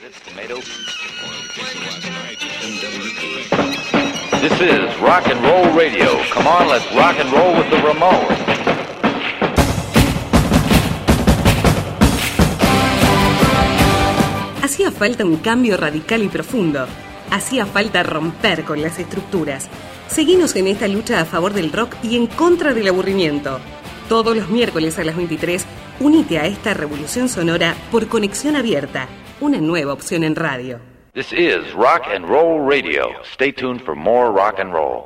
This is Rock and Roll Radio. Come on, let's rock and roll with the Ramones. Hacía falta un cambio radical y profundo. Hacía falta romper con las estructuras. Seguinos en esta lucha a favor del rock y en contra del aburrimiento. Todos los miércoles a las 23, unite a esta revolución sonora por Conexión Abierta, una nueva opción en radio. This is Rock and Roll Radio. Stay tuned for more rock and roll.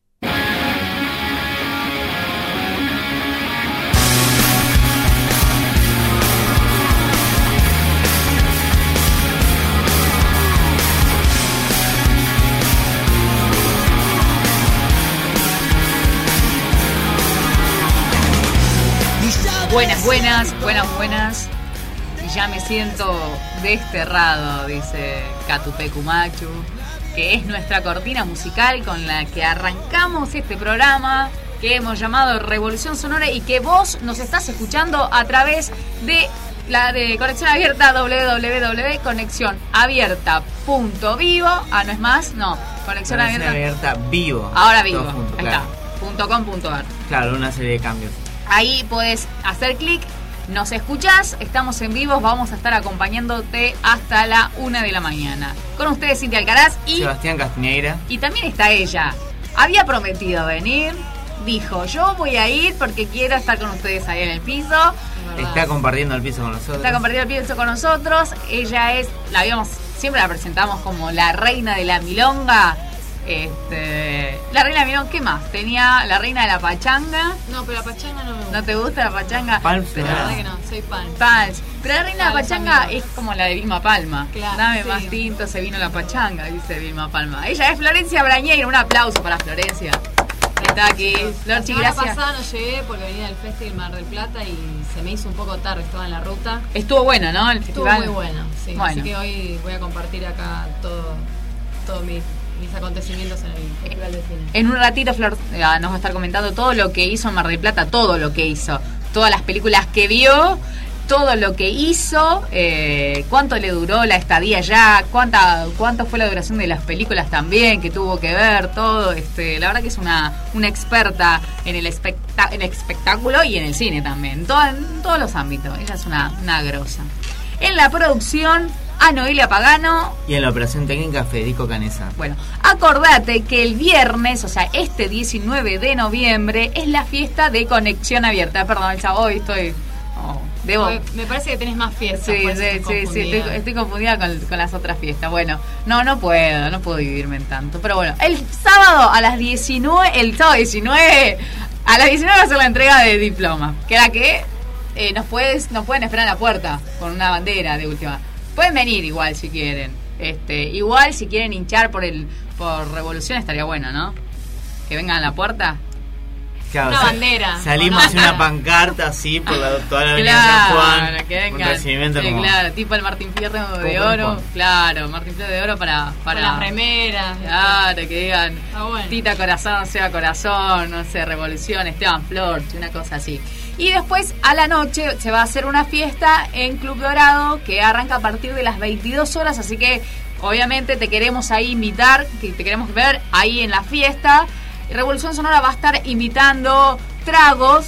Buenas. Y ya me siento desterrado, dice Catupecu Machu, que es nuestra cortina musical con la que arrancamos este programa que hemos llamado Revolución Sonora y que vos nos estás escuchando a través de la de Conexión Abierta, www.conexionabierta.vivo. No es más, no, Conexión Abierta Vivo. Ahora vivo, junto, ahí claro. está, .com.ar. Claro, una serie de cambios. Ahí podés hacer clic, nos escuchás, estamos en vivo, vamos a estar acompañándote hasta la 1 de la mañana. Con ustedes Cintia Alcaraz y Sebastián Castiñeira. Y también está ella. Había prometido venir, dijo, yo voy a ir porque quiero estar con ustedes ahí en el piso. Está compartiendo el piso con nosotros. Ella es, siempre la presentamos como la reina de la milonga. La reina de milonga, ¿qué más? Tenía la reina de la pachanga. No, pero la pachanga no me gusta. ¿No te gusta la pachanga? Palms, la verdad que no, soy Palms. Pero la reina de la pachanga es como la de Vilma Palma. Claro, dame sí. más tinto, se vino la pachanga, dice Vilma Palma. Ella es Florencia Brañeiro, un aplauso para Florencia. Está aquí. Florchi, gracias. La semana pasada no llegué porque venía del Festival Mar del Plata y se me hizo un poco tarde, estaba en la ruta. Estuvo bueno, ¿no? El festival. Estuvo muy bueno, sí. Bueno. Así que hoy voy a compartir acá todos mis acontecimientos en el Festival de Cine. En un ratito Flor nos va a estar comentando todo lo que hizo en Mar del Plata, todo lo que hizo, todas las películas que vio, todo lo que hizo, cuánto le duró la estadía allá, cuánto fue la duración de las películas también que tuvo que ver, todo. La verdad que es una experta en el espectáculo y en el cine también, en todos los ámbitos. Ella es una grosa. En la producción, a Noelia Pagano. Y en la operación técnica, Federico Canesa. Bueno, acordate que el viernes, o sea, este 19 de noviembre, es la fiesta de Conexión Abierta. Perdón, hoy estoy... Me parece que tenés más fiestas. Sí, estoy confundida con las otras fiestas. Bueno, no puedo dividirme en tanto. Pero bueno, el sábado 19, a las 19 va a ser la entrega de diploma. Que era que nos pueden esperar en la puerta con una bandera de última. Pueden venir igual si quieren. Igual si quieren hinchar por Revolución estaría bueno, ¿no? Que vengan a la puerta. Claro, una bandera. Salimos en una pancarta así por toda la avenida San Juan. Que vengan. Un recibimiento como... Claro, tipo el Martín Fierro de Oro. Claro, Martín Fierro de Oro para las remeras. Claro, que digan bueno. Tita Corazón, Seba Corazón, no sé, Revolución, Esteban Flor, una cosa así. Y después a la noche se va a hacer una fiesta en Club Dorado que arranca a partir de las 22 horas, así que obviamente te queremos ahí invitar, que te queremos ver ahí en la fiesta. Revolución Sonora va a estar invitando tragos.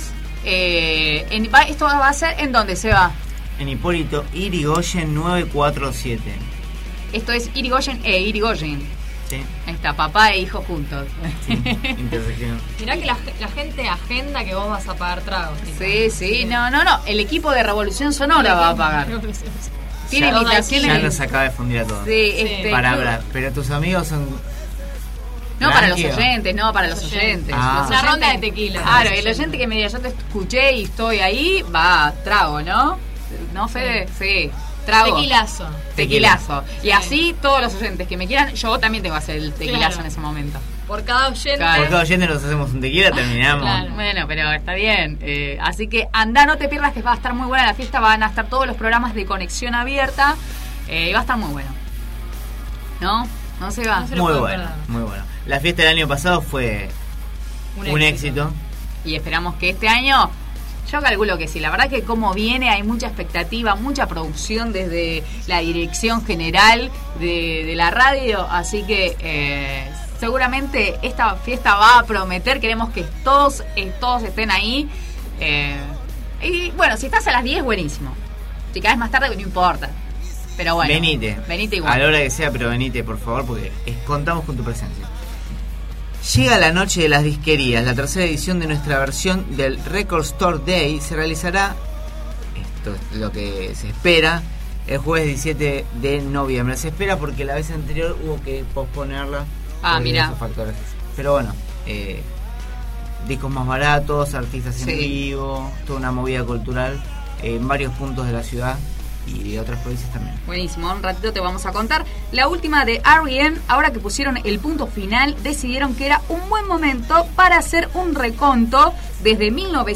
¿Esto va a ser en dónde se va? En Hipólito Yrigoyen 947. Esto es Irigoyen Irigoyen. Sí. Ahí está, papá e hijo juntos. Sí, intersección. Mirá que la gente agenda que vos vas a pagar tragos. Sí. No. El equipo de Revolución Sonora va a pagar. Tiene invitaciones. Ya nos acaba de fundir a todos. Sí, para hablar. Pero tus amigos son... No para los oyentes, para los oyentes. Una ronda de tequila. Claro, el oyente que me diga, yo te escuché y estoy ahí, va, trago, ¿no? ¿No, Fede? Sí. Trago. Tequilazo. Sí. Y así todos los oyentes que me quieran, yo también tengo que hacer el tequilazo en ese momento. Por cada oyente. Claro. Por cada oyente nos hacemos un tequila, terminamos. Claro. Bueno, pero está bien. Así que anda, no te pierdas que va a estar muy buena la fiesta. Van a estar todos los programas de Conexión Abierta. Va a estar muy bueno. ¿No? No se va. Muy bueno. La fiesta del año pasado fue un éxito. Y esperamos que este año Yo calculo que sí, la verdad que como viene hay mucha expectativa, mucha producción desde la dirección general de la radio, así que seguramente esta fiesta va a prometer, queremos que todos estén ahí. Y bueno, si estás a las 10, buenísimo. Si caes más tarde, no importa. Pero bueno, venite igual. A la hora que sea, pero venite, por favor, porque contamos con tu presencia. Llega la noche de las disquerías. La tercera edición de nuestra versión del Record Store Day se realizará, esto es lo que se espera, el jueves 17 de noviembre. Se espera porque la vez anterior hubo que posponerla. Mira. Factores. Pero bueno, discos más baratos, artistas en vivo, toda una movida cultural en varios puntos de la ciudad y de otras provincias también. Buenísimo, un ratito te vamos a contar. La última de R.E.M., ahora que pusieron el punto final, decidieron que era un buen momento para hacer un reconto desde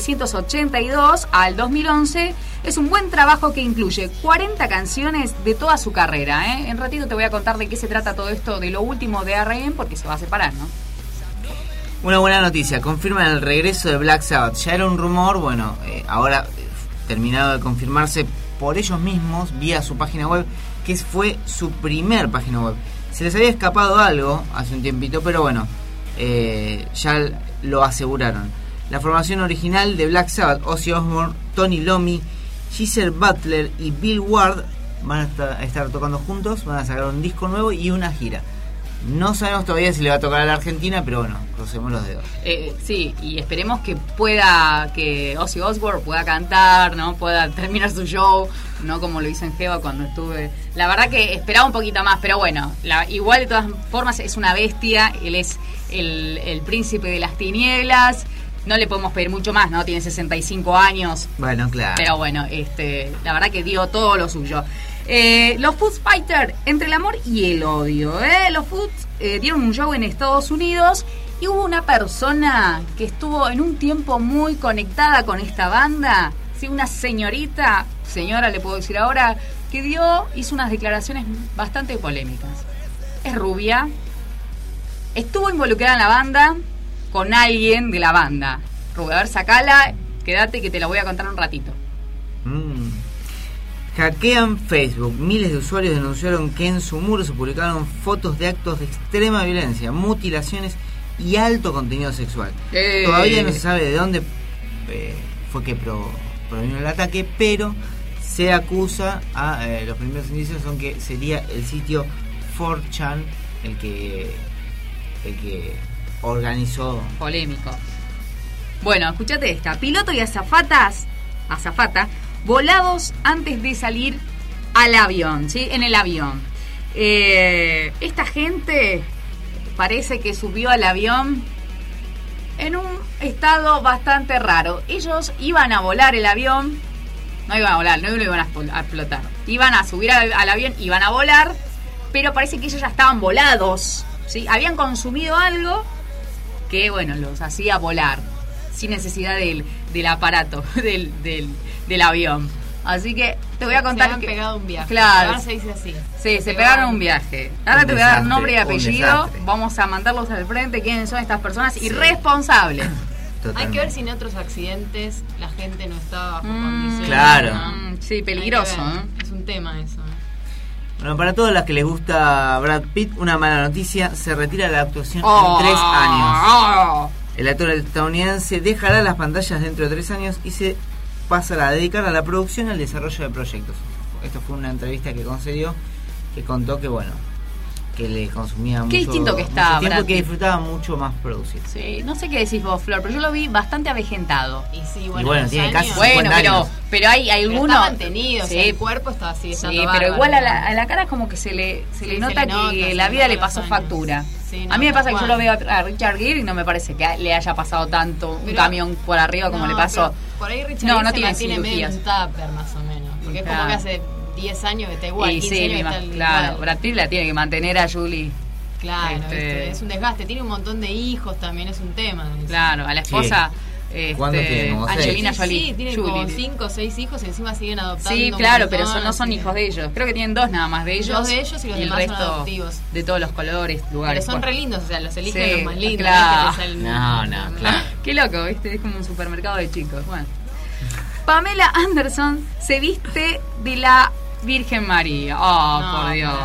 1982 al 2011. Es un buen trabajo que incluye 40 canciones de toda su carrera. En ratito te voy a contar de qué se trata todo esto, de lo último de R.E.M., porque se va a separar, ¿no? Una buena noticia, confirman el regreso de Black Sabbath. Ya era un rumor, bueno, ahora terminado de confirmarse por ellos mismos vía su página web, que fue su primer página web. Se les había escapado algo hace un tiempito, pero bueno, ya lo aseguraron. La formación original de Black Sabbath, Ozzy Osbourne, Tony Iommi, Geezer Butler y Bill Ward van a estar tocando juntos, van a sacar un disco nuevo y una gira. No sabemos todavía si le va a tocar a la Argentina, pero bueno, crucemos los dedos. Sí, y esperemos que Ozzy Osbourne pueda cantar, ¿no? Pueda terminar su show, no como lo hizo en Geva cuando estuve. La verdad que esperaba un poquito más, pero bueno, igual de todas formas es una bestia, él es el príncipe de las tinieblas. No le podemos pedir mucho más, ¿no? Tiene 65 años. Bueno, claro. Pero bueno, la verdad que dio todo lo suyo. Los Foo Fighters, entre el amor y el odio. Los Foo dieron un show en Estados Unidos y hubo una persona que estuvo en un tiempo muy conectada con esta banda. Sí, una señora, le puedo decir ahora, que hizo unas declaraciones bastante polémicas. Es rubia, estuvo involucrada en la banda con alguien de la banda. Rubia, a ver, sacala, quédate que te la voy a contar un ratito. Hackean Facebook. Miles de usuarios denunciaron que en su muro se publicaron fotos de actos de extrema violencia, mutilaciones y alto contenido sexual. Todavía no se sabe de dónde fue que provino el ataque, pero se acusa a los primeros indicios son que sería el sitio 4chan el que organizó. Polémico. Bueno, escúchate esta. Piloto y azafata volados antes de salir al avión, ¿sí? En el avión. Esta gente parece que subió al avión en un estado bastante raro. Ellos iban a volar el avión, no iban a volar, no lo iban a explotar. Iban a subir al avión, iban a volar, pero parece que ellos ya estaban volados, ¿sí? Habían consumido algo que, bueno, los hacía volar sin necesidad del aparato, del avión. Así que te voy a contar. Se han pegado un viaje. Claro. Ahora se dice así. Sí, se pegaron un viaje. Ahora te voy a dar nombre y apellido. Vamos a mandarlos al frente. ¿Quiénes son estas personas irresponsables? Totalmente. Hay que ver si en otros accidentes la gente no está bajo condiciones. Claro. Sí, peligroso. Es un tema eso. Bueno, para todas las que les gusta Brad Pitt, una mala noticia: se retira la actuación en 3 años. El actor estadounidense dejará las pantallas dentro de 3 años y se pasará a dedicar a la producción y al desarrollo de proyectos. Esto fue una entrevista que concedió, que contó que, bueno, que le consumía mucho, distinto que está, tiempo, Brad, que disfrutaba mucho más producir. Sí, no sé qué decís vos, Flor, pero yo lo vi bastante avejentado. Y sí, y bueno, tiene casi 50 bueno, años. pero hay algunos. Está mantenido, sí, o sea, el cuerpo está así. Sí, pero igual a la cara es como que se le nota que la vida le pasó factura. Sí, a mí me pasa que yo lo veo a Richard Gere y no me parece que le haya pasado tanto un camión por arriba como le pasó. Por ahí Richard no Gere tiene medio un tupper más o menos. Porque es como que hace 10 años que está igual, 15 años que está igual. Claro, Brad Pitt la tiene que mantener a Julie. Claro, es un desgaste. Tiene un montón de hijos también, es un tema. Claro, a la esposa. ¿Cuándo tiene? ¿Como Angelina 6? Jolie. Sí, tienen como 5 o 6 hijos y encima siguen adoptando. Sí, claro, pero no son hijos de ellos. Creo que tienen 2 nada más de ellos. 2 de ellos y los demás resto son adoptivos. De todos los colores, lugares. Pero son re lindos, o sea, los eligen los más lindos. Claro. No, claro. Qué loco, ¿viste? Es como un supermercado de chicos. Bueno. Pamela Anderson se viste de la Virgen María. Oh, No, por Dios.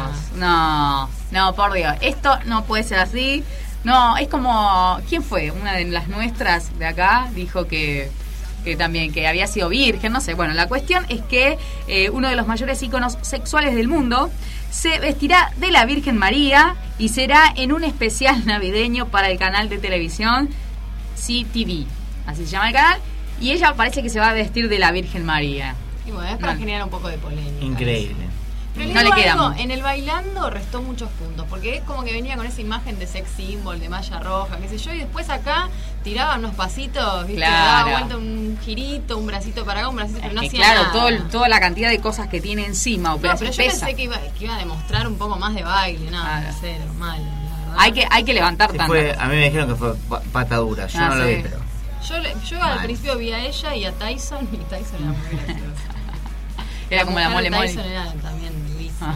No, por Dios. Esto no puede ser así. No, es como... ¿Quién fue? Una de las nuestras de acá dijo que también, que había sido virgen, no sé. Bueno, la cuestión es que uno de los mayores íconos sexuales del mundo se vestirá de la Virgen María y será en un especial navideño para el canal de televisión CTV. Así se llama el canal. Y ella parece que se va a vestir de la Virgen María. Y bueno, es para No. generar un poco de polémica. Increíble. Pero No le queda algo, mucho. en el bailando restó muchos puntos, porque es como que venía con esa imagen de sex symbol, de malla roja, qué sé yo, y después acá tiraba unos pasitos, ¿viste? Claro. Daba vuelta un girito, un bracito para acá, un bracito, pero no Que hacía claro, nada. toda la cantidad de cosas que tiene encima, No, pero pero yo pesa. pensé que iba a demostrar un poco más de baile, nada, Claro. cero, malo, la verdad. Hay que levantar Sí, tanto. a mí me dijeron que fue patadura. Yo no lo sí. vi, pero. Yo al Mal. principio vi a ella y a Tyson, y Tyson era muy gracioso. Era como la mujer mole de mole. Tyson era también lisa.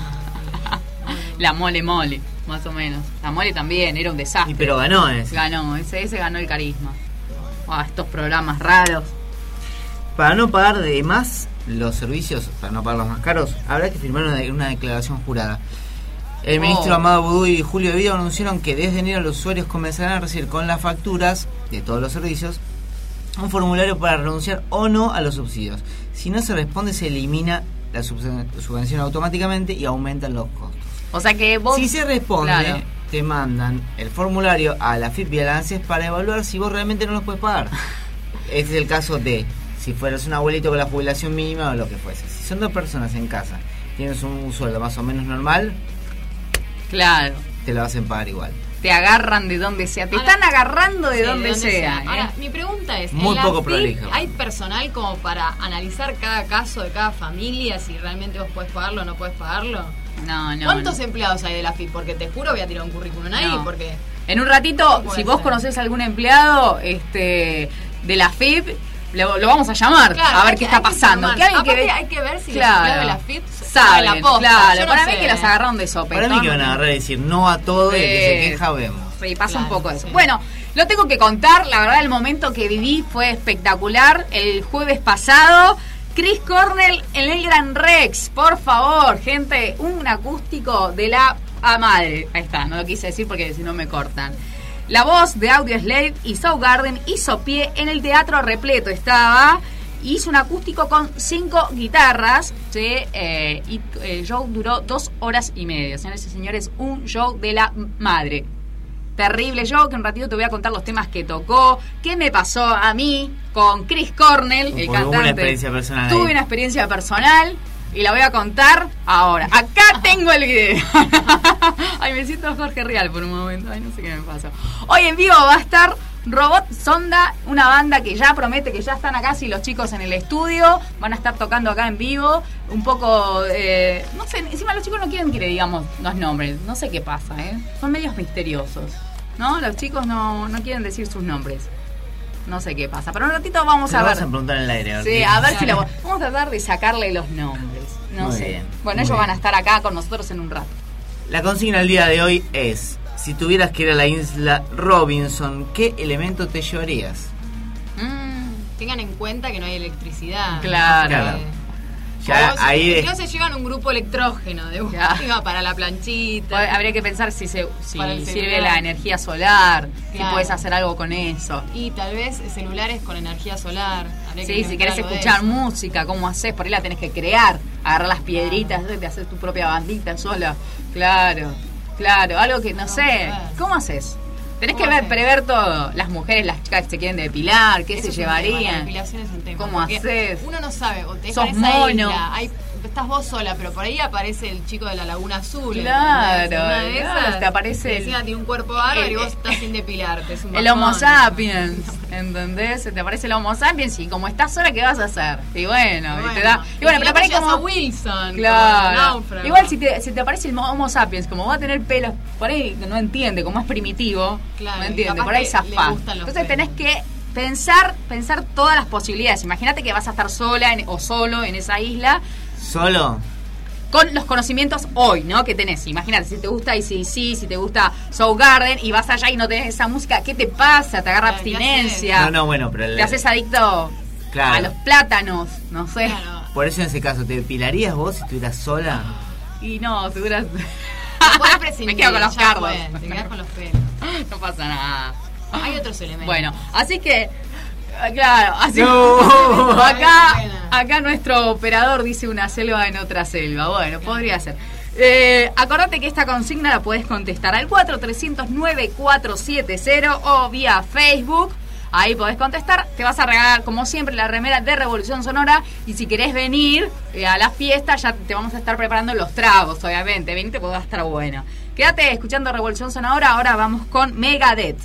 La mole mole, más o menos. La mole también, era un desastre. Y pero ganó ese. Ganó, ese ganó el carisma. Estos programas raros. Para no pagar de más los servicios, para no pagar los más caros, habrá que firmar una declaración jurada. El ministro Amado Boudou y Julio De Vido anunciaron que desde enero los usuarios comenzarán a recibir con las facturas de todos los servicios un formulario para renunciar o no a los subsidios. Si no se responde, se elimina la subvención automáticamente y aumentan los costos. O sea que vos... Si se responde, Claro. te mandan el formulario a la AFIP y a la ANSES para evaluar si vos realmente no los puedes pagar. Este es el caso de si fueras un abuelito con la jubilación mínima o lo que fuese. Si son dos personas en casa, tienes un sueldo más o menos normal, Claro. te lo hacen pagar igual. Te agarran de donde sea. Te Ahora- están agarrando de Sí, donde sea. Ahora, mi pregunta es, Muy ¿en la poco FIP prolijo. hay personal como para analizar cada caso de cada familia, si realmente vos podés pagarlo o no podés pagarlo? No. ¿Cuántos empleados hay de la FIP? Porque te juro voy a tirar un currículum ahí, No. porque... En un ratito, No puede si vos ser. conocés algún empleado de la FIP, lo vamos a llamar Claro, a ver hay qué que- está hay que pasando. llamar. Que alguien Aparte que hay que ver si los Claro. empleados de la FIP saben la posta. claro. Yo no Para sé. mí que las agarraron de sopetón. Para mí que van a agarrar y decir no a todo y el que se Sí. queja vemos. Sí, pasa un Claro, poco eso. sí. Bueno, lo tengo que contar. La verdad, el momento que viví fue espectacular. El jueves pasado, Chris Cornell en el Gran Rex. Por favor, gente, un acústico de la madre. Ahí está, no lo quise decir porque si no me cortan. La voz de Audioslave y Soundgarden hizo pie en el teatro repleto. Hizo un acústico con 5 guitarras. ¿Sí? Y el show duró 2 horas y media. Señores y señores, un show de la madre. Terrible show, que un ratito te voy a contar los temas que tocó, qué me pasó a mí con Chris Cornell, el Porque hubo cantante. una experiencia personal Tuve ahí. una experiencia personal y la voy a contar ahora. Acá tengo el video. Ay, me siento Jorge Real por un momento. Ay, no sé qué me pasó. Hoy en vivo va a estar Robot Sonda, una banda que ya promete que ya están acá, si los chicos en el estudio van a estar tocando acá en vivo. Un poco, no sé, encima los chicos no quieren que le digamos los nombres. No sé qué pasa, son medios misteriosos, ¿no? Los chicos no quieren decir sus nombres. No sé qué pasa, pero un ratito vamos Te a lo ver. vamos a preguntar en el aire. Sí, a ver si lo vamos a tratar de sacarle los nombres. No Muy sé. bien, Bueno, muy ellos bien. van a estar acá con nosotros en un rato. La consigna del día de hoy es: si tuvieras que ir a la isla Robinson, ¿qué elemento te llevarías? Tengan en cuenta que no hay electricidad. Claro. Claro. O Ya si- ahí si no se llevan un grupo electrógeno de Ya. última para la planchita. Habría que pensar si Para el sirve celular. la energía solar, si Claro. puedes hacer algo con eso. Y tal vez celulares con energía solar. Habría que Sí, si inventar querés algo de escuchar eso. música, ¿cómo haces? Por ahí la tenés que crear, agarrar las piedritas, te hacer tu propia bandita sola. Claro, algo que no sé. ver. ¿Cómo haces? Tenés que ¿Cómo ver, haces? prever todo. Las mujeres, las chicas que se quieren depilar, qué Eso se es un tema, la llevarían. depilación es un tema. ¿Cómo porque haces? Uno no sabe, o te Sos dejan esa mono. isla, estás vos sola, pero por ahí aparece el chico de la Laguna Azul. Claro, ¿entendés? Una de claro, esas, te aparece que el- encima tiene un cuerpo bárbaro y el- vos estás sin depilarte. Es un El bajón. Homo sapiens, ¿entendés? Se te aparece el Homo sapiens y como estás sola, ¿qué vas a hacer? Y bueno, y te da. Y bueno, si pero no para ahí te llevas como. a Wilson. Claro. como náufrago. Igual si te aparece el Homo sapiens, como va a tener pelos, por ahí no entiende, como es primitivo, Claro, no y entiende, capaz por ahí que le zafás. gustan los Entonces pelos. tenés que pensar todas las posibilidades. Imagínate que vas a estar sola o solo en esa isla ¿Solo? con los conocimientos hoy, ¿no? Que tenés. Imagínate, si te gusta AC/DC, si te gusta Soundgarden y vas allá y no tenés esa música, ¿qué te pasa? Te agarra Claro, ¿qué abstinencia. No, bueno, pero Te haces adicto. Claro. a los plátanos, no sé. Claro. Por eso en ese caso, ¿te depilarías vos si estuvieras sola? Y no, seguras. No podés prescindir, Me quedo con los ya cardos. fue, te quedás con los pelos. No pasa nada. Hay otros elementos. Bueno, así que, claro, así No. acá nuestro operador dice una selva en otra selva. Bueno, podría ser. Acordate que esta consigna la puedes contestar al 4300-9470 o vía Facebook. Ahí podés contestar. Te vas a regalar, como siempre, la remera de Revolución Sonora. Y si querés venir a la fiesta, ya te vamos a estar preparando los tragos, obviamente. Venite porque va a estar bueno. Quédate escuchando Revolución Sonora. Ahora vamos con Megadeth.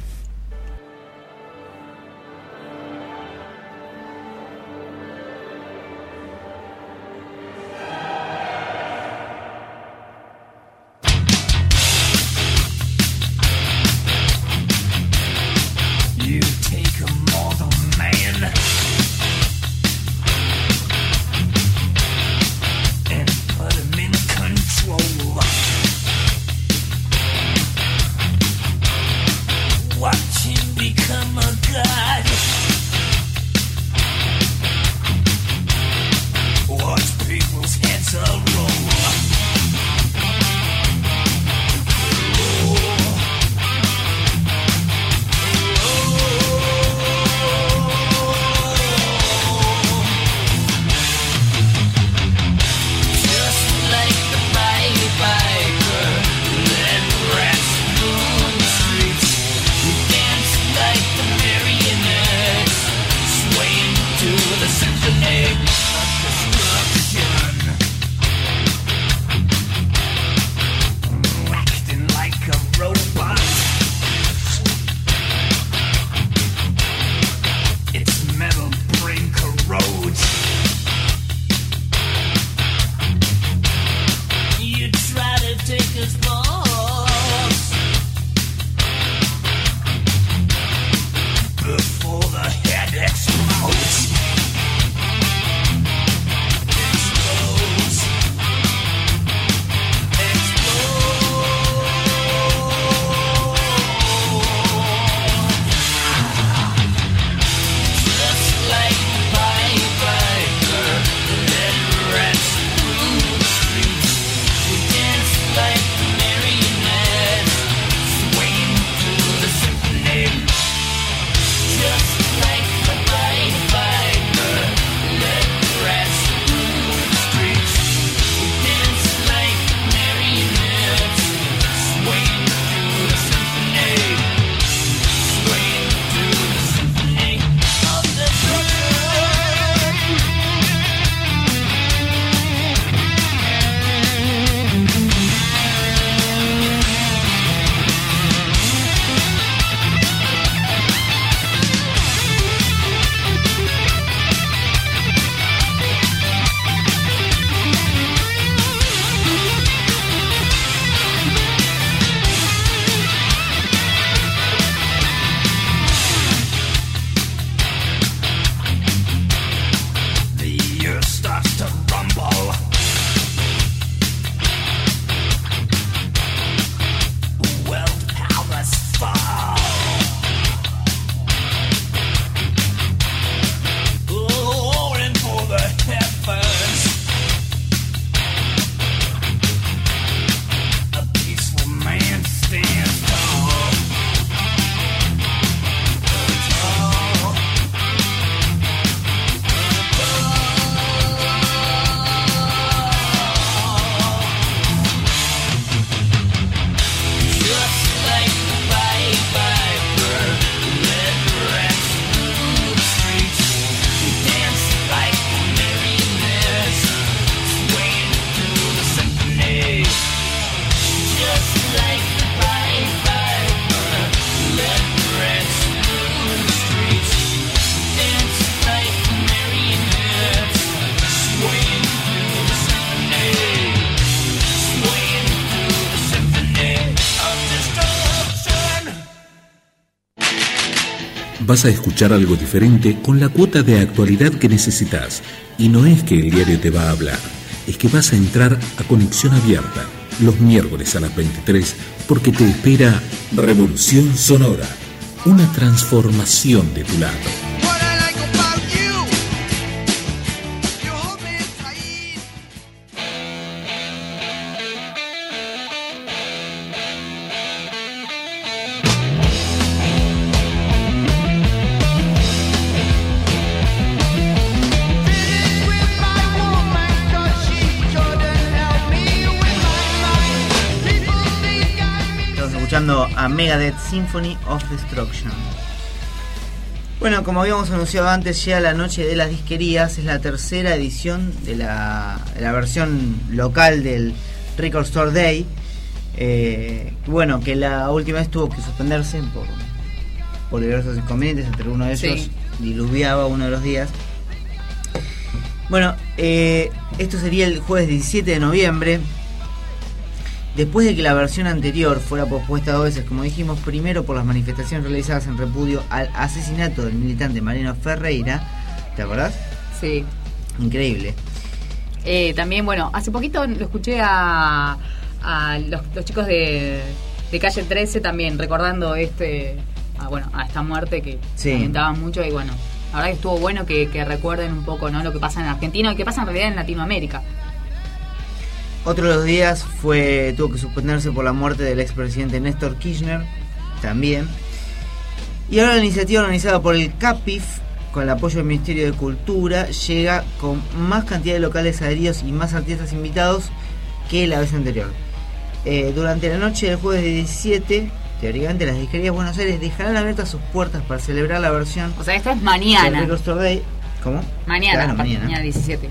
Vas a escuchar algo diferente con la cuota de actualidad que necesitas. Y no es que el diario te va a hablar, es que vas a entrar a Conexión Abierta los miércoles a las 23 porque te espera Revolución Sonora, una transformación de tu lado. escuchando a Megadeth Symphony of Destruction. Bueno, como habíamos anunciado antes, llega la noche de las disquerías. Es la tercera edición de la versión local del Record Store Day. Bueno, que la última vez tuvo que suspenderse por diversos inconvenientes. Entre uno de ellos diluviaba uno de los días. Bueno, esto sería el jueves 17 de noviembre. Después de que la versión anterior fuera pospuesta 2 veces, como dijimos, primero por las manifestaciones realizadas en repudio al asesinato del militante Mariano Ferreira. ¿Te acordás? Sí. Increíble. También, bueno, hace poquito lo escuché a los chicos de Calle 13 también recordando a esta muerte que lamentaban mucho. Y bueno, la verdad que estuvo bueno que recuerden un poco, ¿no?, lo que pasa en Argentina y que pasa en realidad en Latinoamérica. Otro de los días tuvo que suspenderse por la muerte del expresidente Néstor Kirchner, también. Y ahora la iniciativa organizada por el CAPIF, con el apoyo del Ministerio de Cultura, llega con más cantidad de locales aéreos y más artistas invitados que la vez anterior. Durante la noche del jueves 17, teóricamente las disquerías de Buenos Aires dejarán abiertas sus puertas para celebrar la versión. O sea, esto es mañana. Record Store Day. ¿Cómo? Mañana, claro, mañana 17.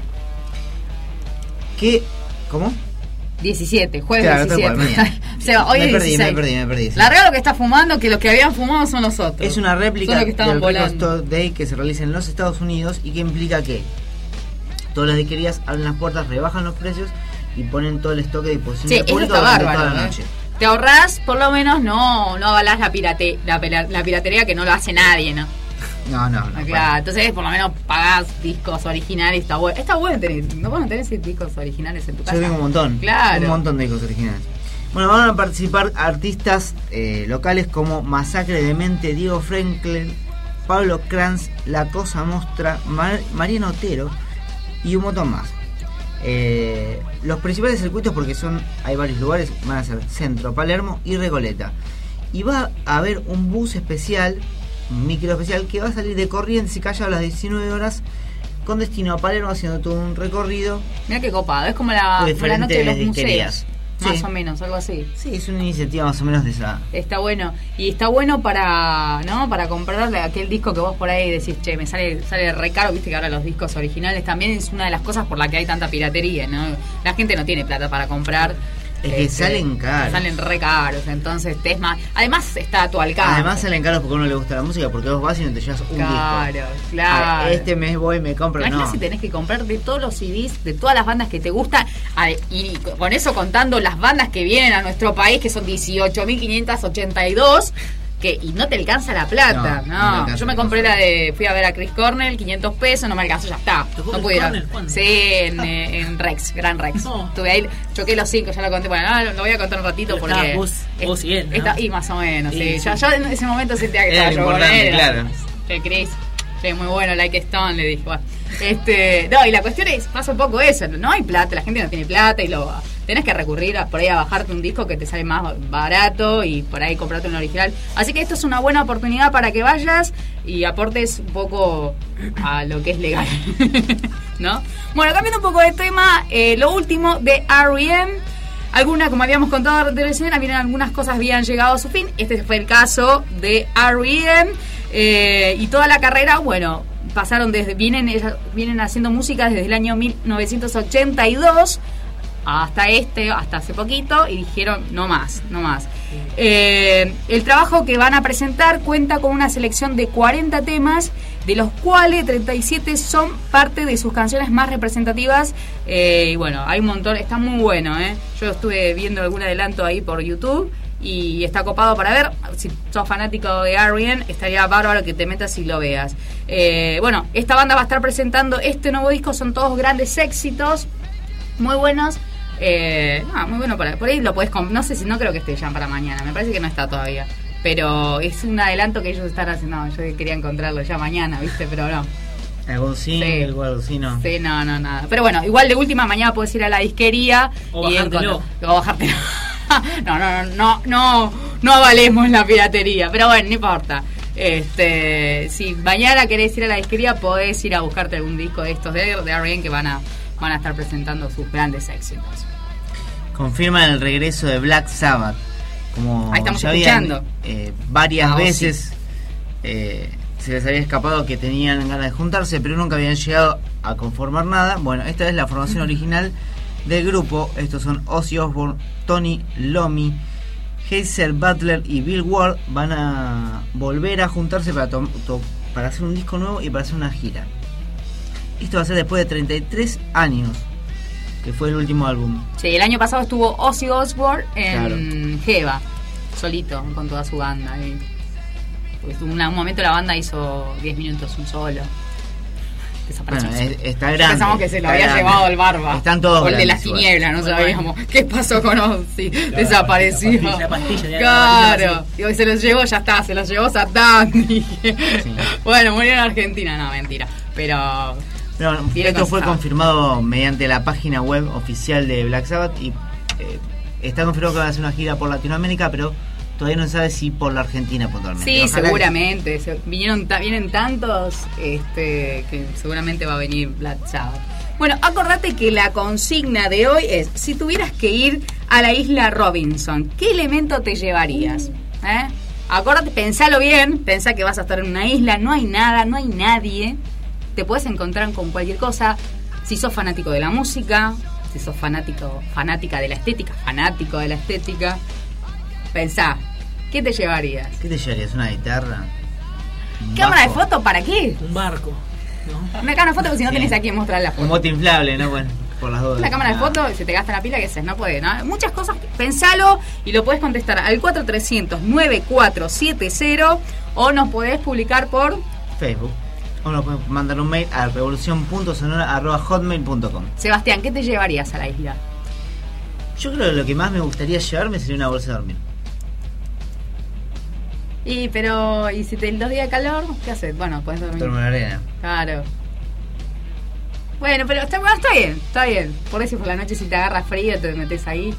¿Cómo? 17, jueves claro, 17. O sea, hoy es 16. Me perdí. Sí. Larga lo que está fumando, que los que habían fumado son los otros. Es una réplica del Record Store Day que se realiza en los Estados Unidos y que implica que todas las disquerías abren las puertas, rebajan los precios y ponen todo el stock de disposición del público durante toda la noche. Te ahorrás, por lo menos, no avalás la piratería, que no lo hace nadie, ¿no? No. Claro, entonces por lo menos pagás discos originales. Está bueno tener. ¿No pueden tener discos originales en tu casa? Yo tengo un montón. Claro. Un montón de discos originales. Bueno, van a participar artistas locales como Masacre de Mente, Diego Frenkel, Pablo Kranz, La Cosa Mostra, Mariano Otero y un montón más. Los principales circuitos, porque hay varios lugares, van a ser Centro, Palermo y Recoleta. Y va a haber un bus especial, un micro especial, que va a salir de Corrientes y Callao a las 19 horas con destino a Palermo, haciendo todo un recorrido. Mira qué copado, es como la noche de los museos. Más o menos, algo así. Sí, es una iniciativa más o menos de esa. Está bueno. Y está bueno para comprarle aquel disco que vos por ahí decís, che, me sale re caro. Viste que ahora los discos originales también es una de las cosas por la que hay tanta piratería, ¿no? La gente no tiene plata para comprar. Es que salen caros. Salen re caros, entonces te es más. Además está a tu alcance. Además salen caros porque a uno le gusta la música, porque vos vas y no te llevas un disco. Claro. Este mes voy y me compro. Imagínate si tenés que comprar de todos los CDs, de todas las bandas que te gustan, y con eso contando las bandas que vienen a nuestro país, que son 18.582, y no te alcanza la plata. No. Yo me compré fui a ver a Chris Cornell, 500 pesos, no me alcanzó, ya está. No pude ir. Sí, en Rex, Gran Rex. Estuve ahí, choqué los 5, ya lo conté. Bueno, lo voy a contar un ratito porque. Vos bien, ¿no? Y más o menos, sí. Yo en ese momento sentía que estaba yo con él. Claro. Chris, muy bueno, Like Stone, le dije. Bueno, no, y la cuestión pasa un poco eso. No hay plata, la gente no tiene plata y tenés que recurrir por ahí a bajarte un disco que te sale más barato y por ahí comprarte un original. Así que esto es una buena oportunidad para que vayas y aportes un poco a lo que es legal. ¿No? Bueno, cambiando un poco de tema, lo último de R.E.M. Como habíamos contado de recién, algunas cosas habían llegado a su fin. Este fue el caso de R.E.M. Y toda la carrera, bueno, vienen haciendo música desde el año 1982 hasta hace poquito, y dijeron no más. El trabajo que van a presentar cuenta con una selección de 40 temas, de los cuales 37 son parte de sus canciones más representativas. Y bueno, hay un montón, está muy bueno, yo estuve viendo algún adelanto ahí por YouTube y está copado para ver. Si sos fanático de R.E.M., estaría bárbaro que te metas y lo veas. Bueno, esta banda va a estar presentando este nuevo disco, son todos grandes éxitos, muy buenos. Muy bueno, por ahí lo podés no sé si, no creo que esté ya para mañana, me parece que no está todavía, pero es un adelanto que ellos están haciendo. No, yo quería encontrarlo ya mañana, viste, pero no. ¿Algún single o algo así, no? Sí, no, nada. Pero bueno, igual de última mañana podés ir a la disquería o bajártelo. No avalemos la piratería, pero bueno, no importa. Si mañana querés ir a la disquería, podés ir a buscarte algún disco de estos de R.E.M. que van a estar presentando sus grandes éxitos. Confirman el regreso de Black Sabbath. como Ahí estamos ya habían, escuchando. varias Ozzy. veces se les había escapado que tenían ganas de juntarse, pero nunca habían llegado a conformar nada. Bueno, esta es la formación original del grupo. Estos son Ozzy Osbourne, Tony Iommi, Geezer Butler y Bill Ward. Van a volver a juntarse para hacer un disco nuevo y para hacer una gira. Esto va a ser después de 33 años, que fue el último álbum. Sí, el año pasado estuvo Ozzy Osbourne en Claro. Jeva, solito, con toda su banda. Porque en un momento la banda hizo 10 minutos un solo. Desapareció. Bueno, está grande. Pensamos que se lo está había grande. llevado el Barba. Están todos O el de grandes las igual. tinieblas, no sabíamos. ¿Qué pasó con Ozzy? Desapareció. La pastilla, Claro. Digo, se los llevó, ya está, se los llevó Satán. Dije. Bueno, murió en Argentina, no, mentira. Pero Pero Tiene esto fue constado. confirmado mediante la página web oficial de Black Sabbath y está confirmado que van a hacer una gira por Latinoamérica, pero todavía no se sabe si por la Argentina puntualmente. sí, Ojalá seguramente. Vienen tantos que seguramente va a venir Black Sabbath. Bueno, acordate que la consigna de hoy es: si tuvieras que ir a la isla Robinson, ¿qué elemento te llevarías? Acordate, pensalo bien, pensá que vas a estar en una isla, no hay nada, no hay nadie, te puedes encontrar con cualquier cosa. Si sos fanático de la música, si sos fanática de la estética, fanático de la estética, pensá, ¿qué te llevarías? ¿Qué te llevarías? ¿Una guitarra? ¿Un ¿Cámara de bajo? foto para qué? Un barco, ¿no? Una cámara de foto, porque si no Sí. tenés a quién mostrar la Un foto. bote inflable, ¿no? Bueno, por las dudas. Una cámara de Ah. foto, se te gasta la pila, ¿qué haces? No puede, ¿no? Muchas cosas, pensalo y lo puedes contestar al 4300-9470 o nos podés publicar por... Facebook. O nos pueden mandar un mail a revolucion.sonora@hotmail.com. Sebastián, ¿qué te llevarías a la isla? Yo creo que lo que más me gustaría llevarme sería una bolsa de dormir. ¿Y si los días de calor, qué haces? Bueno, podés dormir. Duermo en la arena. Claro. Bueno, pero está bien. Por eso por la noche si te agarra frío te metes ahí.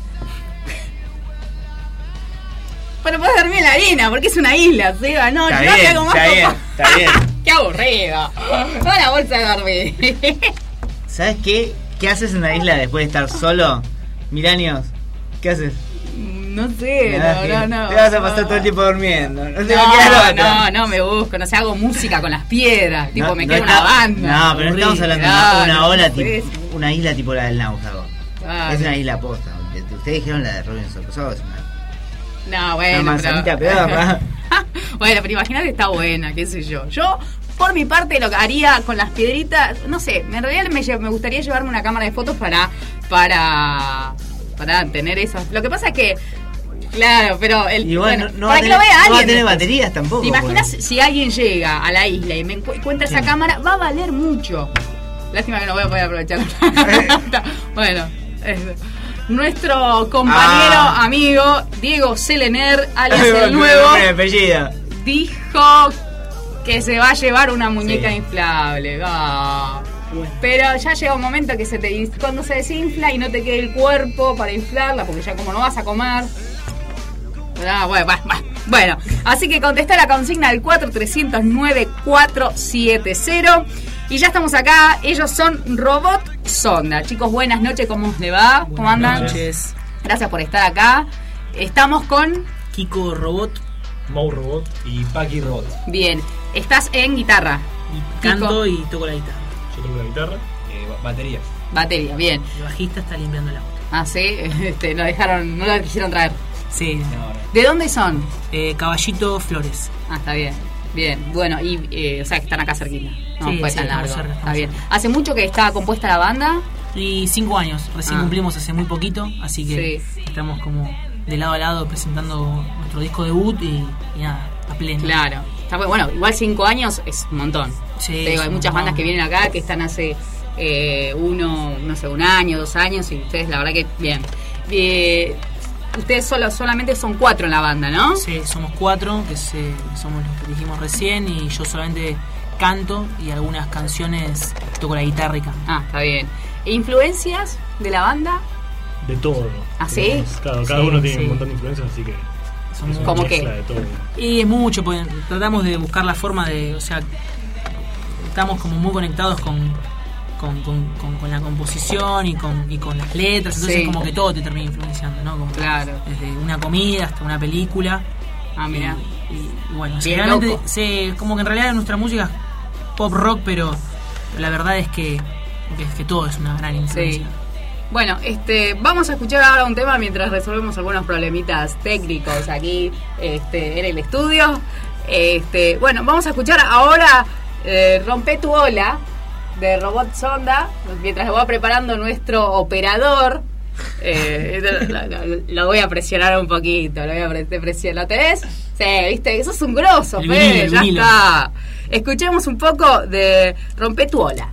Bueno, podés dormir en la arena, porque es una isla, ¿sí? No, Está no bien, te hago más está bien, copa. está bien. ¡Qué aburrido! No la bolsa de dormir. ¿Sabes qué? ¿Qué haces en una isla después de estar solo? Milanios, ¿qué haces? No sé, no. Te vas a pasar todo el tiempo durmiendo. No te va a quedar otra. No, me busco, no sé, hago música con las piedras, tipo No, me no quedo está- una banda. No, pero no estamos hablando de Claro, una ola no tipo, sé. una isla tipo la del náufrago. Claro. Es una isla posta. Ustedes dijeron la de Robinson Crusoe, es una No, bueno, manzanita pero... pedorra. Bueno, pero imagínate que está buena, qué sé yo. Yo, por mi parte, lo que haría con las piedritas, no sé, en realidad me gustaría llevarme una cámara de fotos para tener esas. Lo que pasa es que, claro, pero Igual bueno, no va para a que lo tener- vea no va a alguien. tener después. baterías tampoco. ¿Te imaginas pues. si alguien llega a la isla y me encuentra esa Sí. cámara? Va a valer mucho. Lástima que no voy a poder aprovechar. Bueno, nuestro compañero, amigo Diego Selener, alias el nuevo, Nombre y apellido. dijo que se va a llevar una muñeca Sí. inflable. Pero ya llega un momento que cuando se desinfla y no te quede el cuerpo para inflarla, porque ya como no vas a comer. Bueno, así que contestá la consigna al 4300-9470. Y ya estamos acá. Ellos son Robot Sonda. Chicos, buenas noches, ¿cómo os le va? ¿Cómo andan? Buenas noches. Gracias por estar acá. Estamos con... Kiko Robot Mau Robot y Paki Robot. Bien, estás en guitarra, y canto y toco la guitarra. Yo toco la guitarra, baterías. batería, bien. El bajista está limpiando el auto. Ah, sí, no lo quisieron traer. Sí, ¿De dónde son? Caballito Flores. Ah, está bien. Bien, bueno, y o sea que están acá cerquita. No Sí, fue sí, tan estamos largo. cerca, Está estamos bien. cerca. ¿Hace mucho que está compuesta la banda? Y 5 años, recién Ah. cumplimos hace muy poquito, así que estamos como de lado a lado presentando nuestro disco debut y nada, a pleno. Claro. Está bueno, igual 5 años es un montón. Sí, Te digo, es hay un muchas montón. bandas que vienen acá que están hace un año, 2 años, y ustedes la verdad que bien. Ustedes solamente son 4 en la banda, ¿no? Sí, somos 4, que somos los que dijimos recién, y yo solamente canto y algunas canciones toco la guitarra y canto. Ah, está bien. ¿E influencias de la banda? De todo. ¿Ah, sí? Tenemos, claro, cada Sí, uno tiene sí. un montón de influencias, así que Somos- es una ¿Cómo mezcla qué? de todo. Y es mucho, pues tratamos de buscar la forma de, o sea, estamos como muy conectados con con la composición y con las letras, entonces Sí. como que todo te termina influenciando, ¿no? Como Claro. desde una comida hasta una película. Ah, mira. Y bueno, Bien realmente loco. como que en realidad nuestra música es pop rock, pero la verdad es que todo es una gran influencia. Sí. Bueno, vamos a escuchar ahora un tema mientras resolvemos algunos problemitas técnicos aquí en el estudio. Bueno, vamos a escuchar ahora Rompe tu ola de Robot Sonda, mientras lo va preparando nuestro operador. Lo voy a presionar un poquito, lo voy a presionar. ¿Lo tenés? Sí, viste, eso es un grosso, El Fede, vinilo, el ya vinilo. está. Escuchemos un poco de Rompe tu ola.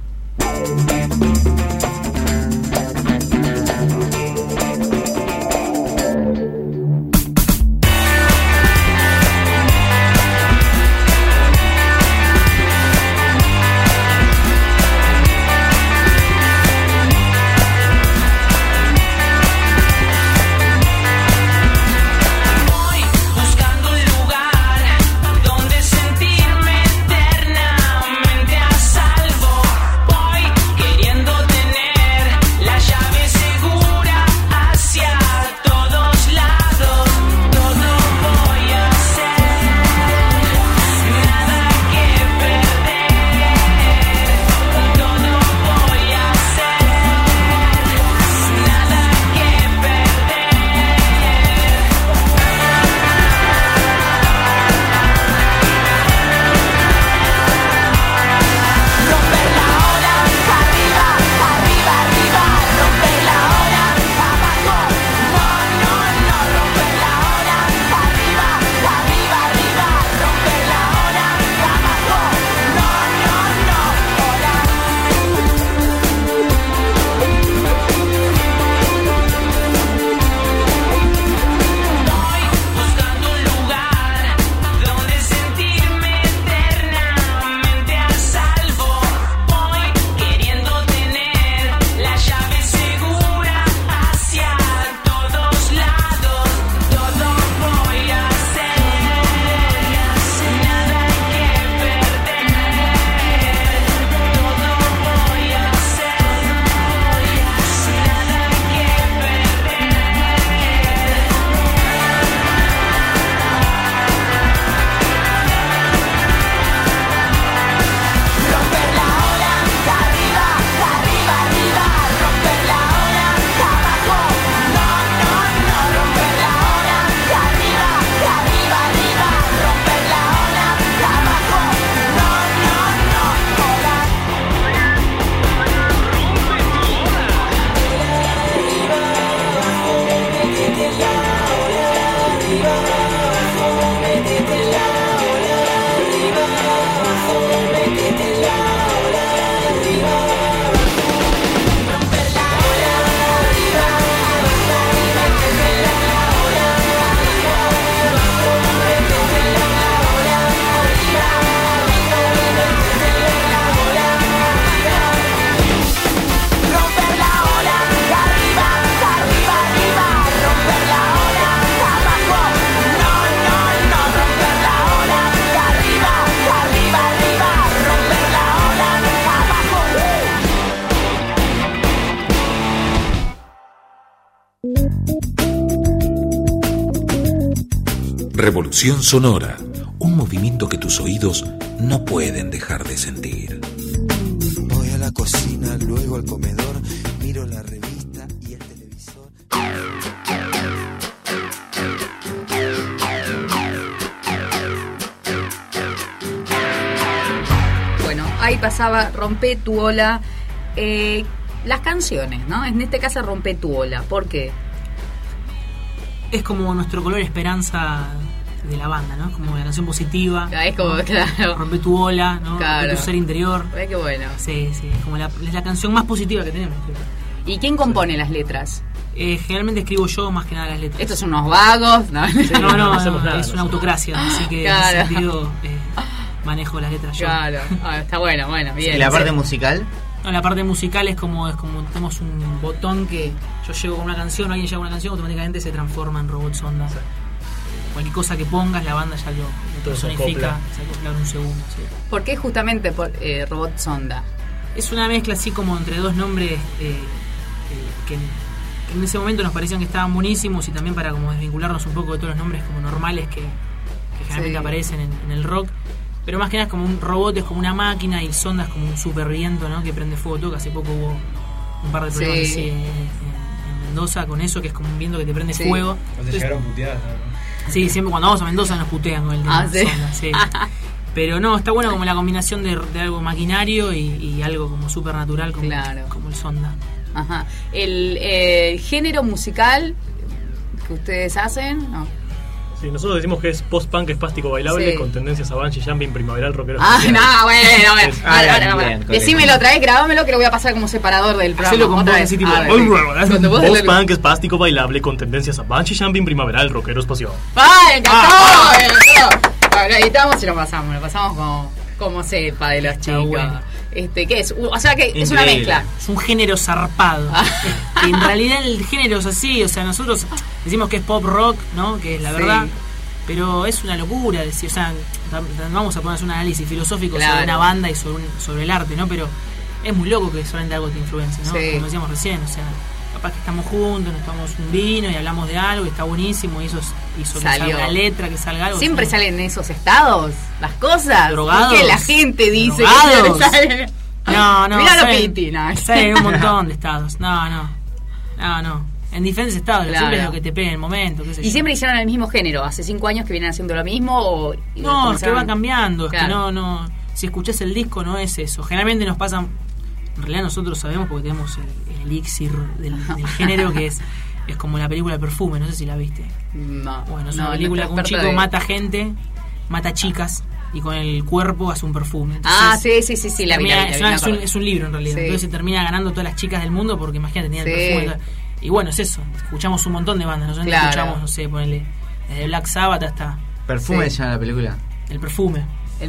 Voy buscando un lugar donde sentirme eternamente a salvo. Voy queriendo tener la llave segura hacia todos lados. Todo voy a hacer, nada que perder. Todo voy a hacer, nada que perder. Romper la ola, arriba, arriba, arriba. Romper la ola, abajo. No, no, no. Romper la ola, arriba, arriba, arriba. Romper la ola, abajo. No, no, no. Voy buscando un lugar donde sentirme eternamente a salvo. Voy queriendo tener la llave segura hacia todos lados. Todo voy a hacer, nada que perder. Todo voy a hacer, nada que perder. Romper la ola, arriba, arriba, arriba. Romper la ola, abajo. No, no, no. Romper la ola, arriba, arriba, arriba. Romper la ola, abajo. No, no, no. Romper la ola, arriba, arriba, arriba. Romper la ola, abajo. No, no, no. Romper la ola, arriba, arriba, arriba. Romper la ola, abajo. Revolución sonora, un movimiento que tus oídos no pueden dejar de sentir. Voy a la cocina, luego al comedor, miro la revista y el televisor. Bueno, ahí pasaba Rompe tu ola. Las canciones, ¿no? En este caso Rompe tu ola. ¿Por qué? Es como nuestro color esperanza de la banda, ¿no? Como la canción positiva. Es como, ¿no? claro. Rompe tu ola, ¿no? Claro. Rompe tu ser interior. Qué bueno. Sí, sí, es como es la canción más positiva que tenemos, creo. ¿Y quién compone las letras? Generalmente escribo yo más que nada las letras. Estos son unos vagos, ¿no? No, hacemos nada, es una autocracia, así que Claro. en ese sentido manejo las letras yo. Claro, está bueno, bien. ¿Y la parte musical? No, la parte musical es como tenemos un botón que yo llego con una canción, alguien llega con una canción, automáticamente se transforma en Robot Sonda. Cualquier cosa que pongas, la banda ya lo Todo se personifica, acopla. se acopla en un segundo. Sí. ¿Por qué justamente Robot Sonda? Es una mezcla así como entre dos nombres que en ese momento nos parecían que estaban buenísimos, y también para como desvincularnos un poco de todos los nombres como normales que generalmente aparecen en el rock. Pero más que nada es como un robot, es como una máquina, y el Sonda es como un super viento, ¿no? Que prende fuego todo, que hace poco hubo un par de problemas así en Mendoza con eso, que es como un viento que te prende fuego. Cuando llegaron puteadas, ¿no? Sí, siempre cuando vamos a Mendoza nos putean con el tema de Sonda, sí. Pero no, está bueno como la combinación de algo maquinario y algo como súper natural como el Sonda. Ajá. El género musical que ustedes hacen, ¿no? Sí, nosotros decimos que es post-punk espástico bailable con tendencias a bungee jumping, primaveral, rockero. Bueno. Decímelo otra vez, grabámelo que lo voy a pasar como separador del programa. Hacelo con voz así tipo. Post-punk espástico bailable con tendencias a bungee jumping, primaveral, rockero espacial. ¡Ay, encantó! Lo editamos y lo pasamos como sepa de los chicos. Bueno. ¿Qué es? O sea, que es una mezcla. Es un género zarpado. En realidad el género es así, o sea, nosotros decimos que es pop rock, ¿no? Que es la verdad, pero es una locura decir, o sea, vamos a poner un análisis filosófico sobre una banda y sobre el arte, ¿no? Pero es muy loco que solamente algo te influencia, ¿no? Como decíamos recién, o sea, capaz que estamos juntos, nos tomamos un vino y hablamos de algo y está buenísimo, y eso hizo que salga una letra, que salga algo. Siempre salen en esos estados las cosas. Drogados. ¿Por qué la gente dice drogados? Que salen? No. Mirá lo Piti, no. Salen un montón de estados. No. En diferentes estados, siempre es lo que te pega en el momento. Qué sé yo. Siempre hicieron el mismo género. ¿Hace 5 años que vienen haciendo lo mismo? No, es que va cambiando. Es que no. Si escuchás el disco, no es eso. Generalmente nos pasan. En realidad nosotros sabemos porque tenemos el elixir del género, que es como la película Perfume, no sé si la viste. No. Bueno, es una película que un chico mata gente, mata chicas, y con el cuerpo hace un perfume. Entonces, sí, la vi. Es un libro en realidad. Entonces se termina ganando todas las chicas del mundo porque imagínate, tenía el perfume. Y bueno, es eso. Escuchamos un montón de bandas. Nosotros escuchamos, no sé, ponele desde Black Sabbath hasta... ¿Perfume se llama la película? El perfume.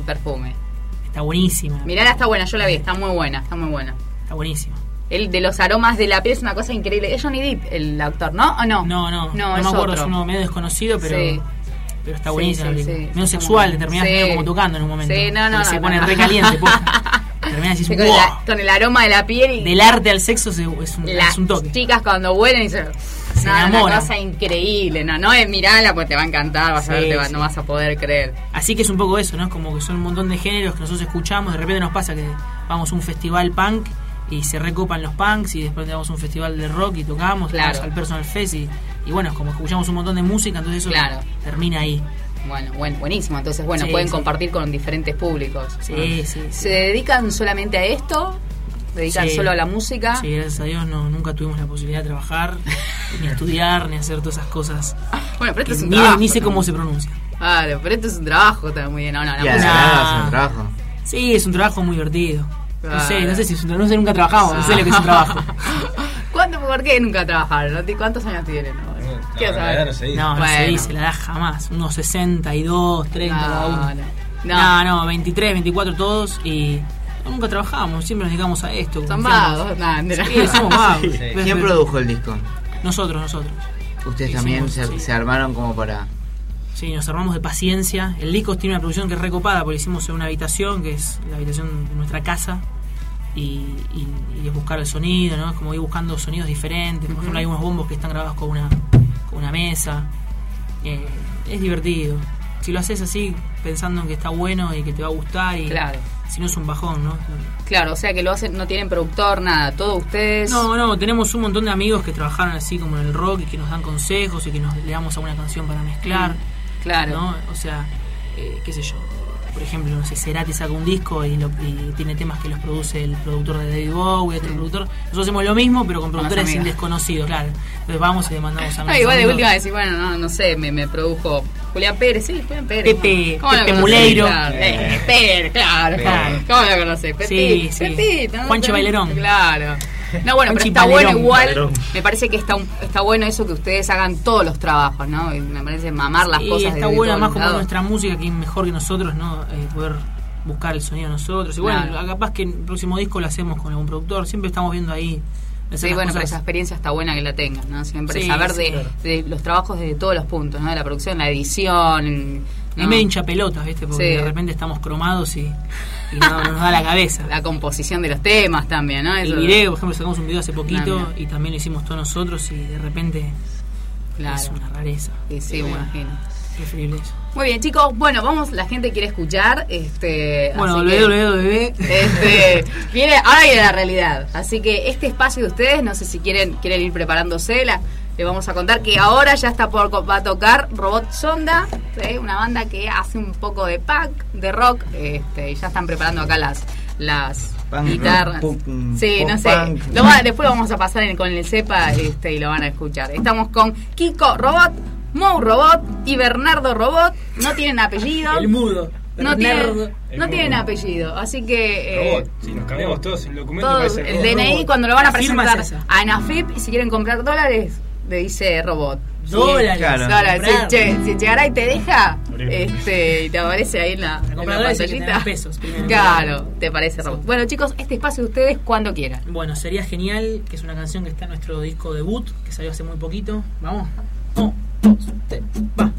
Está buenísima. Mirá, está buena, yo la vi, está muy buena. Está buenísima. El de los aromas de la piel es una cosa increíble. Es Johnny Depp el actor, ¿no? ¿O no? No es me acuerdo, otro. es uno medio desconocido, pero está buenísima la película. Sí, medio sexual, terminás medio como tocando en un momento. Sí, no. Se pone re caliente, terminás y dices, con el aroma de la piel. Del arte al sexo es un toque. Las chicas cuando huelen y se enamoran. Una cosa increíble. No es mirala porque te va a encantar, vas a ver, no vas a poder creer. Así que es un poco eso, ¿no? Es como que son un montón de géneros que nosotros escuchamos. De repente nos pasa que vamos a un festival punk y se recopan los punks, y después vamos a un festival de rock y tocamos, vamos al Personal Fest y bueno, es como escuchamos un montón de música, entonces eso termina ahí. Bueno, buenísimo. Entonces, pueden compartir con diferentes públicos. Sí. ¿Se dedican solamente a esto? ¿Se dedican solo a la música? Sí, gracias a Dios nunca tuvimos la posibilidad de trabajar, ni estudiar, ni hacer todas esas cosas. Bueno, pero esto es un trabajo. Ni sé cómo se pronuncia. Claro, pero esto es un trabajo, está muy bien. La música es un trabajo. Sí, es un trabajo muy divertido. No sé si nunca trabajamos, no sé lo que es un trabajo. ¿Por qué nunca trabajaron? ¿Cuántos años tienen? ¿Qué la edad no se dice. No se dice, la edad jamás. Unos 62, 30 cada uno. No, 23, 24 todos, y nunca trabajamos, siempre nos dedicamos a esto. Son vagos. Sí, somos vagos. ¿Quién produjo el disco? Nosotros. ¿Ustedes también se armaron como para...? Sí, nos armamos de paciencia. El disco tiene una producción que es recopada, porque hicimos en una habitación, que es la habitación de nuestra casa, y es buscar el sonido, ¿no? Es como ir buscando sonidos diferentes. Por ejemplo, hay unos bombos que están grabados con una mesa. Es divertido. Si lo haces así, pensando en que está bueno y que te va a gustar, y si no es un bajón, ¿no? Claro, o sea que lo hacen, no tienen productor, nada, todo ustedes. No, tenemos un montón de amigos que trabajaron así como en el rock y que nos dan consejos y que le damos a una canción para mezclar. Claro. ¿No? O sea, qué sé yo. Por ejemplo, no sé, Cerati saca un disco y tiene temas que los produce el productor de David Bowie, otro productor. Nosotros hacemos lo mismo, pero con productores desconocidos, claro. Entonces vamos y le mandamos a igual de última decir, bueno, no sé, me produjo Julián Pérez, Julián Pérez. Pepe Muleiro. Pérez, claro. ¿Cómo lo conocés? Sí. Juancho Bailerón. Claro. No, bueno, pero está bueno igual. Me parece que está bueno eso que ustedes hagan todos los trabajos, ¿no? Y me parece mamar las cosas. Está bueno además como nuestra música, que es mejor que nosotros, ¿no? Poder buscar el sonido nosotros. Y bueno, capaz que el próximo disco lo hacemos con algún productor. Siempre estamos viendo ahí. Sí, bueno, pero esa experiencia está buena que la tengan, ¿no? Siempre saber de los trabajos desde todos los puntos, ¿no? De la producción, la edición, Es medio hincha pelotas, ¿viste? Porque de repente estamos cromados y no nos da la cabeza. La composición de los temas también, ¿no? El video, por ejemplo, sacamos un video hace poquito y también lo hicimos todos nosotros y de repente es una rareza. Sí, me imagino. Preferible eso. Muy bien, chicos. Bueno, vamos, la gente quiere escuchar. Bueno, viene, ahora viene la realidad. Así que este espacio de ustedes, no sé si quieren ir preparándose. Le vamos a contar que ahora ya va a tocar Robot Sonda, ¿sí? Una banda que hace un poco de punk, de rock. Y ya están preparando acá las guitarras. Sí, no sé. Después lo vamos a pasar con el CEPA y lo van a escuchar. Estamos con Kiko Robot, Mou Robot y Bernardo Robot. No tienen apellido. El mudo. No tienen apellido, así que... Robot, si nos cambiamos todos el documento todos, el DNI robot. Cuando lo van a presentar a ANAFIP, y si quieren comprar dólares, le dice Robot. Dólares. Claro. Si llegará y te deja, y te aparece ahí en la pantallita. Pesos primero. Claro, te aparece Robot. Bueno, chicos, este espacio de ustedes cuando quieran. Bueno, Sería Genial, que es una canción que está en nuestro disco debut, que salió hace muy poquito. Vamos. 1, 2, 3, va.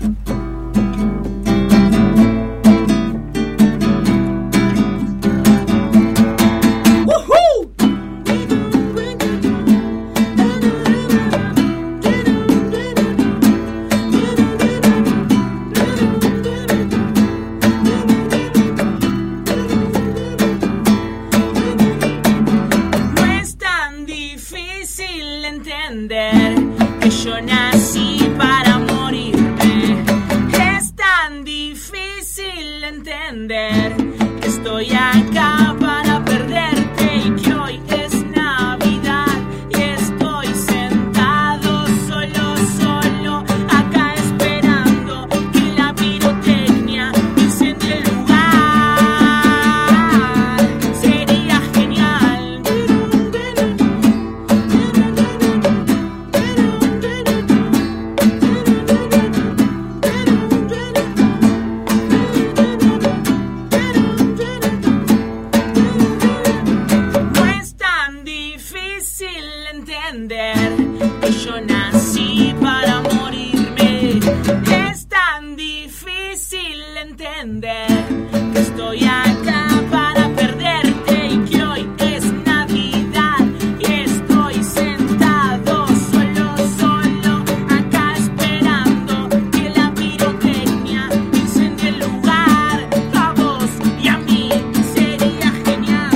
Yo nací para morirme. Es tan difícil entender que estoy acá para perderte y que hoy es Navidad y estoy sentado solo acá esperando que la pirotecnia incendie el lugar. Sería genial. Que yo nací para morirme. Es tan difícil entender que estoy acá para perderte y que hoy es Navidad y estoy sentado solo acá esperando que la pirotecnia incendie el lugar. A vos y a mí sería genial.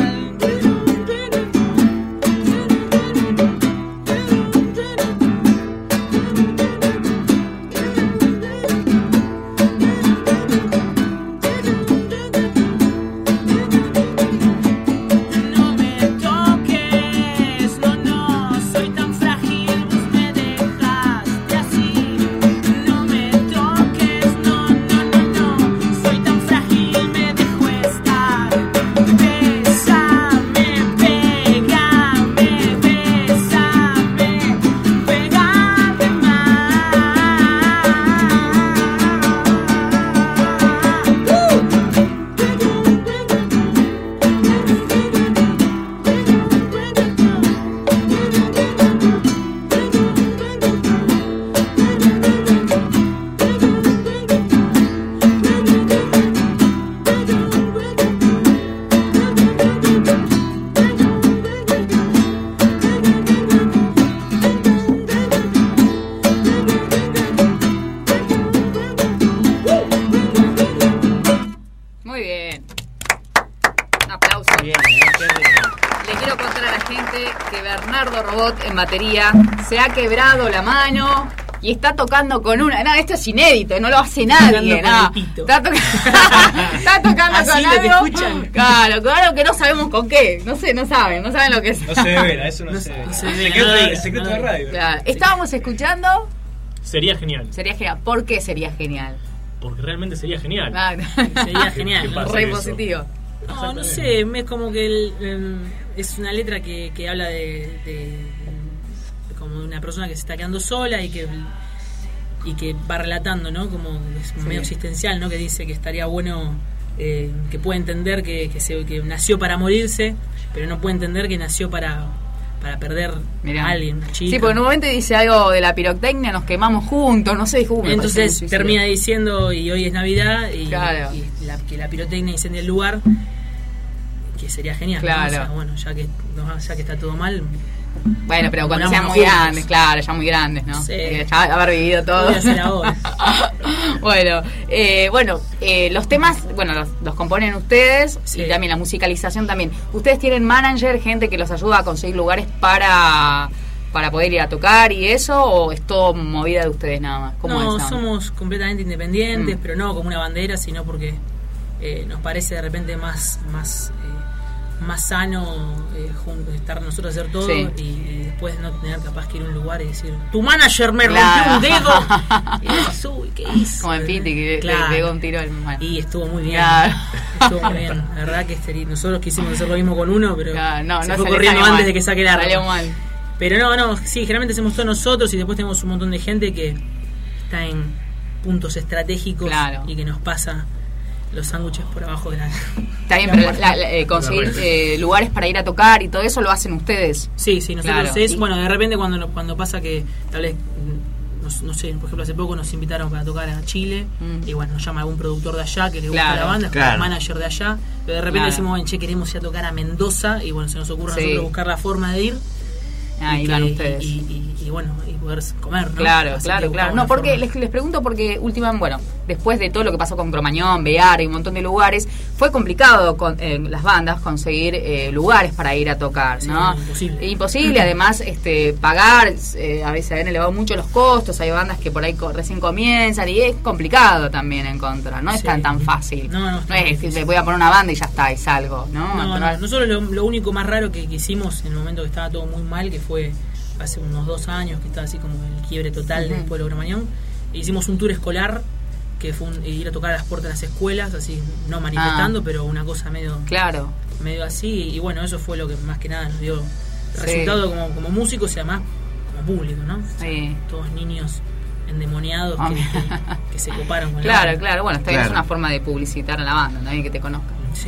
En batería, se ha quebrado la mano y está tocando con una... No, esto es inédito, no lo hace nadie. Está tocando así con algo. Te escuchan. Claro, con algo que no sabemos con qué. No saben lo que es. No se ve, eso no se ve. El secreto de radio. Claro. Estábamos escuchando... Sería genial. ¿Por qué sería genial? Porque realmente sería genial. Sería genial. Re positivo. No sé, es como que es una letra que habla de como de una persona que se está quedando sola y que va relatando, ¿no? Como es medio existencial, ¿no? Que dice que estaría bueno que puede entender que nació para morirse, pero no puede entender que nació para perder a alguien, una chica. Sí, porque en un momento dice algo de la pirotecnia, nos quemamos juntos, no sé, dijo. Entonces termina diciendo, y hoy es Navidad, y que la pirotecnia incendia el lugar, que sería genial. Claro. ¿no? O sea, bueno, ya que está todo mal. Bueno, pero cuando sean muy grandes, claro, ya muy grandes, ¿no? Sí. Ya haber vivido todo. Voy a hacer ahora. Bueno, los temas, los componen ustedes, Sí. y también la musicalización también. ¿Ustedes tienen manager, gente que los ayuda a conseguir lugares para poder ir a tocar y eso, o es todo movida de ustedes nada más? ¿Cómo No, es? somos completamente independientes, pero no como una bandera, sino porque nos parece de repente más sano estar nosotros a hacer todo, Sí. y después no tener capaz que ir a un lugar y decir, tu manager me rompió un dedo, y dices, uy, ¿qué hizo? Como en Piti, que le pegó un tiro al mal. Y estuvo muy bien. Claro. Estuvo muy bien. La verdad que nosotros quisimos hacer lo mismo con uno, pero No se fue salió corriendo mal. antes de que saque el arma. Salió mal. Pero no, sí, generalmente hacemos todo nosotros, y después tenemos un montón de gente que está en puntos estratégicos, Claro. y que nos pasa los sándwiches por abajo de la... Está bien, pero conseguir lugares para ir a tocar y todo eso lo hacen ustedes. Sí, nosotros Claro. de repente cuando pasa que tal vez, no sé, por ejemplo, hace poco nos invitaron para tocar a Chile, y bueno, nos llama algún productor de allá que le gusta Claro. la banda, Claro. el manager de allá, pero de repente Claro. decimos, bueno, queremos ir a tocar a Mendoza, y bueno, se nos ocurre a Sí. nosotros buscar la forma de ir. Ahí van ustedes. Y bueno, y poder comer, ¿no? Claro, Así claro, que claro. buscamos No, una porque forma. les pregunto porque después de todo lo que pasó con Cromañón, Bear y un montón de lugares, fue complicado con las bandas conseguir lugares para ir a tocar, Sí, ¿no? imposible. Además, pagar, a veces habían elevado mucho los costos, hay bandas que por ahí recién comienzan y es complicado también encontrar, no es Sí. tan fácil. No es decir, le voy a poner una banda y ya está, y salgo, ¿no? No, nosotros lo único más raro que hicimos en el momento que estaba todo muy mal, que fue hace unos 2 años, que estaba así como el quiebre total del pueblo de Cromañón, hicimos un tour escolar que fue ir a tocar a las puertas de las escuelas, así, no manifestando, pero una cosa medio así, y bueno, eso fue lo que más que nada nos dio resultado como músicos y además como público, ¿no? O sea, todos niños endemoniados que se coparon con la banda. Claro, bueno, es una forma de publicitar a la banda, también que te conozcan. Sí.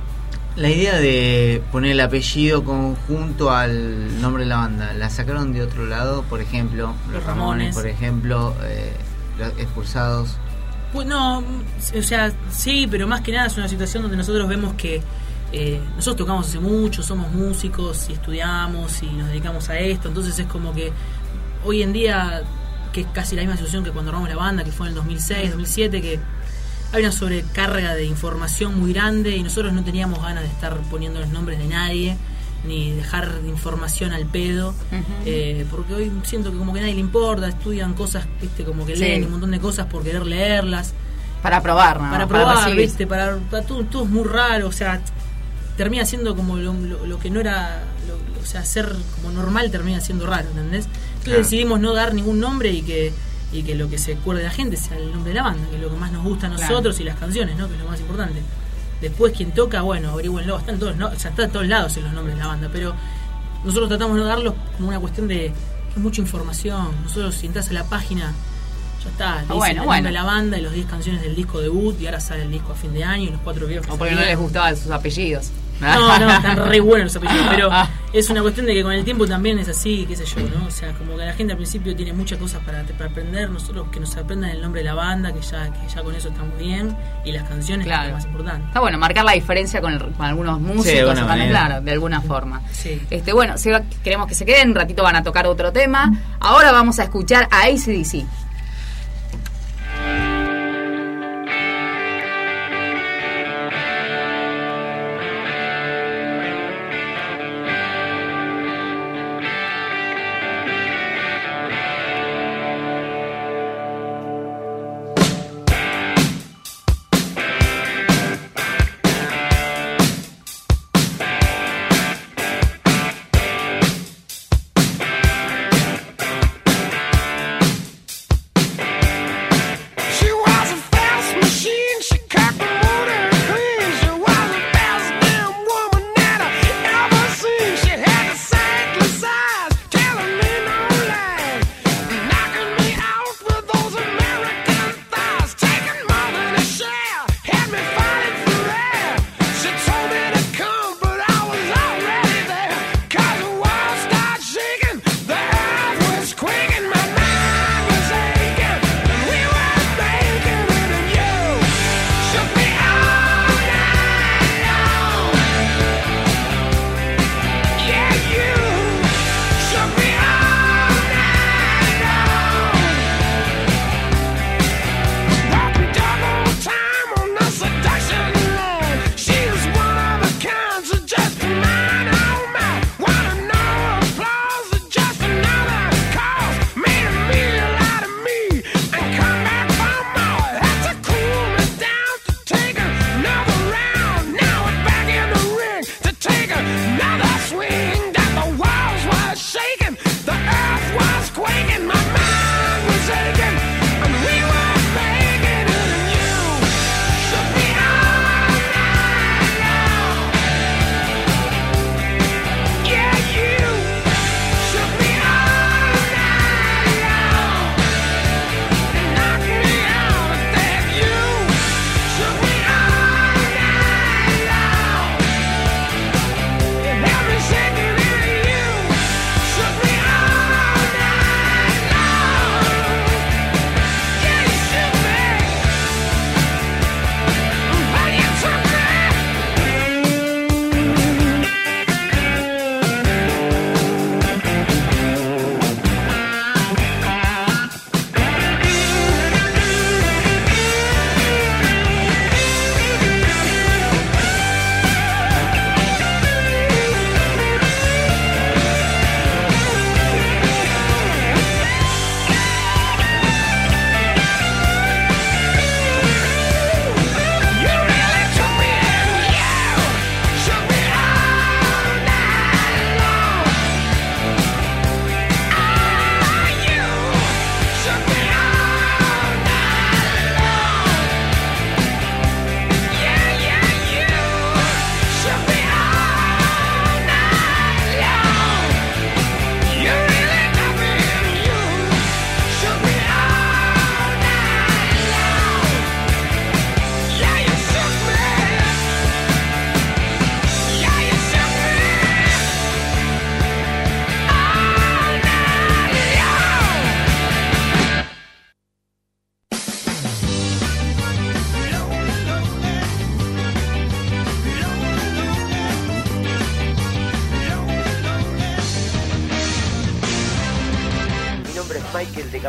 La idea de poner el apellido conjunto al nombre de la banda, ¿la sacaron de otro lado? Por ejemplo, los Ramones, por ejemplo, los Expulsados. Pues no, o sea, sí, pero más que nada es una situación donde nosotros vemos que nosotros tocamos hace mucho, somos músicos y estudiamos y nos dedicamos a esto, entonces es como que hoy en día, que es casi la misma situación que cuando armamos la banda, que fue en el 2006, 2007, que hay una sobrecarga de información muy grande y nosotros no teníamos ganas de estar poniendo los nombres de nadie ni dejar información al pedo, porque hoy siento que como que a nadie le importa, estudian cosas, viste, como que leen un montón de cosas por querer leerlas para probar, ¿no? para probar, viste, para todo es muy raro, o sea, termina siendo como lo que no era, o sea, ser como normal termina siendo raro, ¿entendés? Entonces decidimos no dar ningún nombre y que lo que se acuerde la gente sea el nombre de la banda, que es lo que más nos gusta a nosotros, y las canciones, ¿no? Que es lo más importante. Después quien toca, bueno, averigüenlo, está en todos lados en los nombres de la banda, pero nosotros tratamos de no darlos como una cuestión de que es mucha información. Nosotros, si entras a la página, ya está, le dicen el nombre de la banda y los 10 canciones del disco debut, y ahora sale el disco a fin de año y los 4 videos. O porque no les gustaban sus apellidos. No, están re buenos los apellidos, pero es una cuestión de que con el tiempo también es así, qué sé yo, ¿no? O sea, como que la gente al principio tiene muchas cosas para aprender, nosotros que nos aprendan el nombre de la banda, que ya con eso estamos bien, y las canciones, que es lo más importante. Está bueno marcar la diferencia con algunos músicos, claro, de alguna forma. Sí. Bueno, queremos que se queden, un ratito van a tocar otro tema. Ahora vamos a escuchar a AC/DC.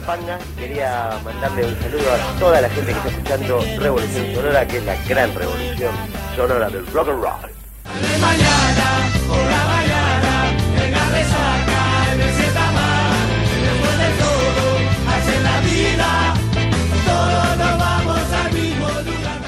Panga y quería mandarle un saludo a toda la gente que está escuchando Revolución Sonora, que es la gran revolución sonora del rock and roll. De mañana, por la mañana, el garre saca, el sienta más, después de todo, hace la vida, todos nos vamos al mismo lugar.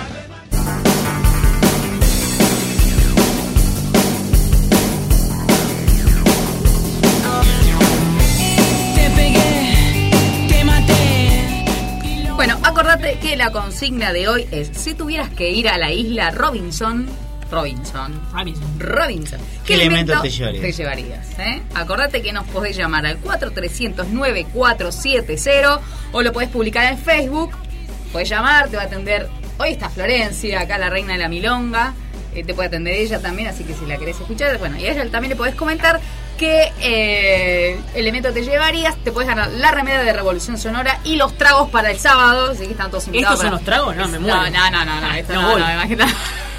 Te pegué, te maté. Bueno, acordate que la consigna de hoy es: si tuvieras que ir a la isla Robinson, ¿qué elemento te llevarías? Acordate que nos podés llamar al 4300-9470 o lo podés publicar en Facebook. Podés llamar, te va a atender. Hoy está Florencia, acá la reina de la milonga. Te puede atender ella también, así que si la querés escuchar, bueno, y a ella también le podés comentar qué elemento te llevarías. Te podés ganar la remera de Revolución Sonora y los tragos para el sábado, así que están todos invitados. ¿Estos son los tragos? No, me muero. No, esto no, imagínate.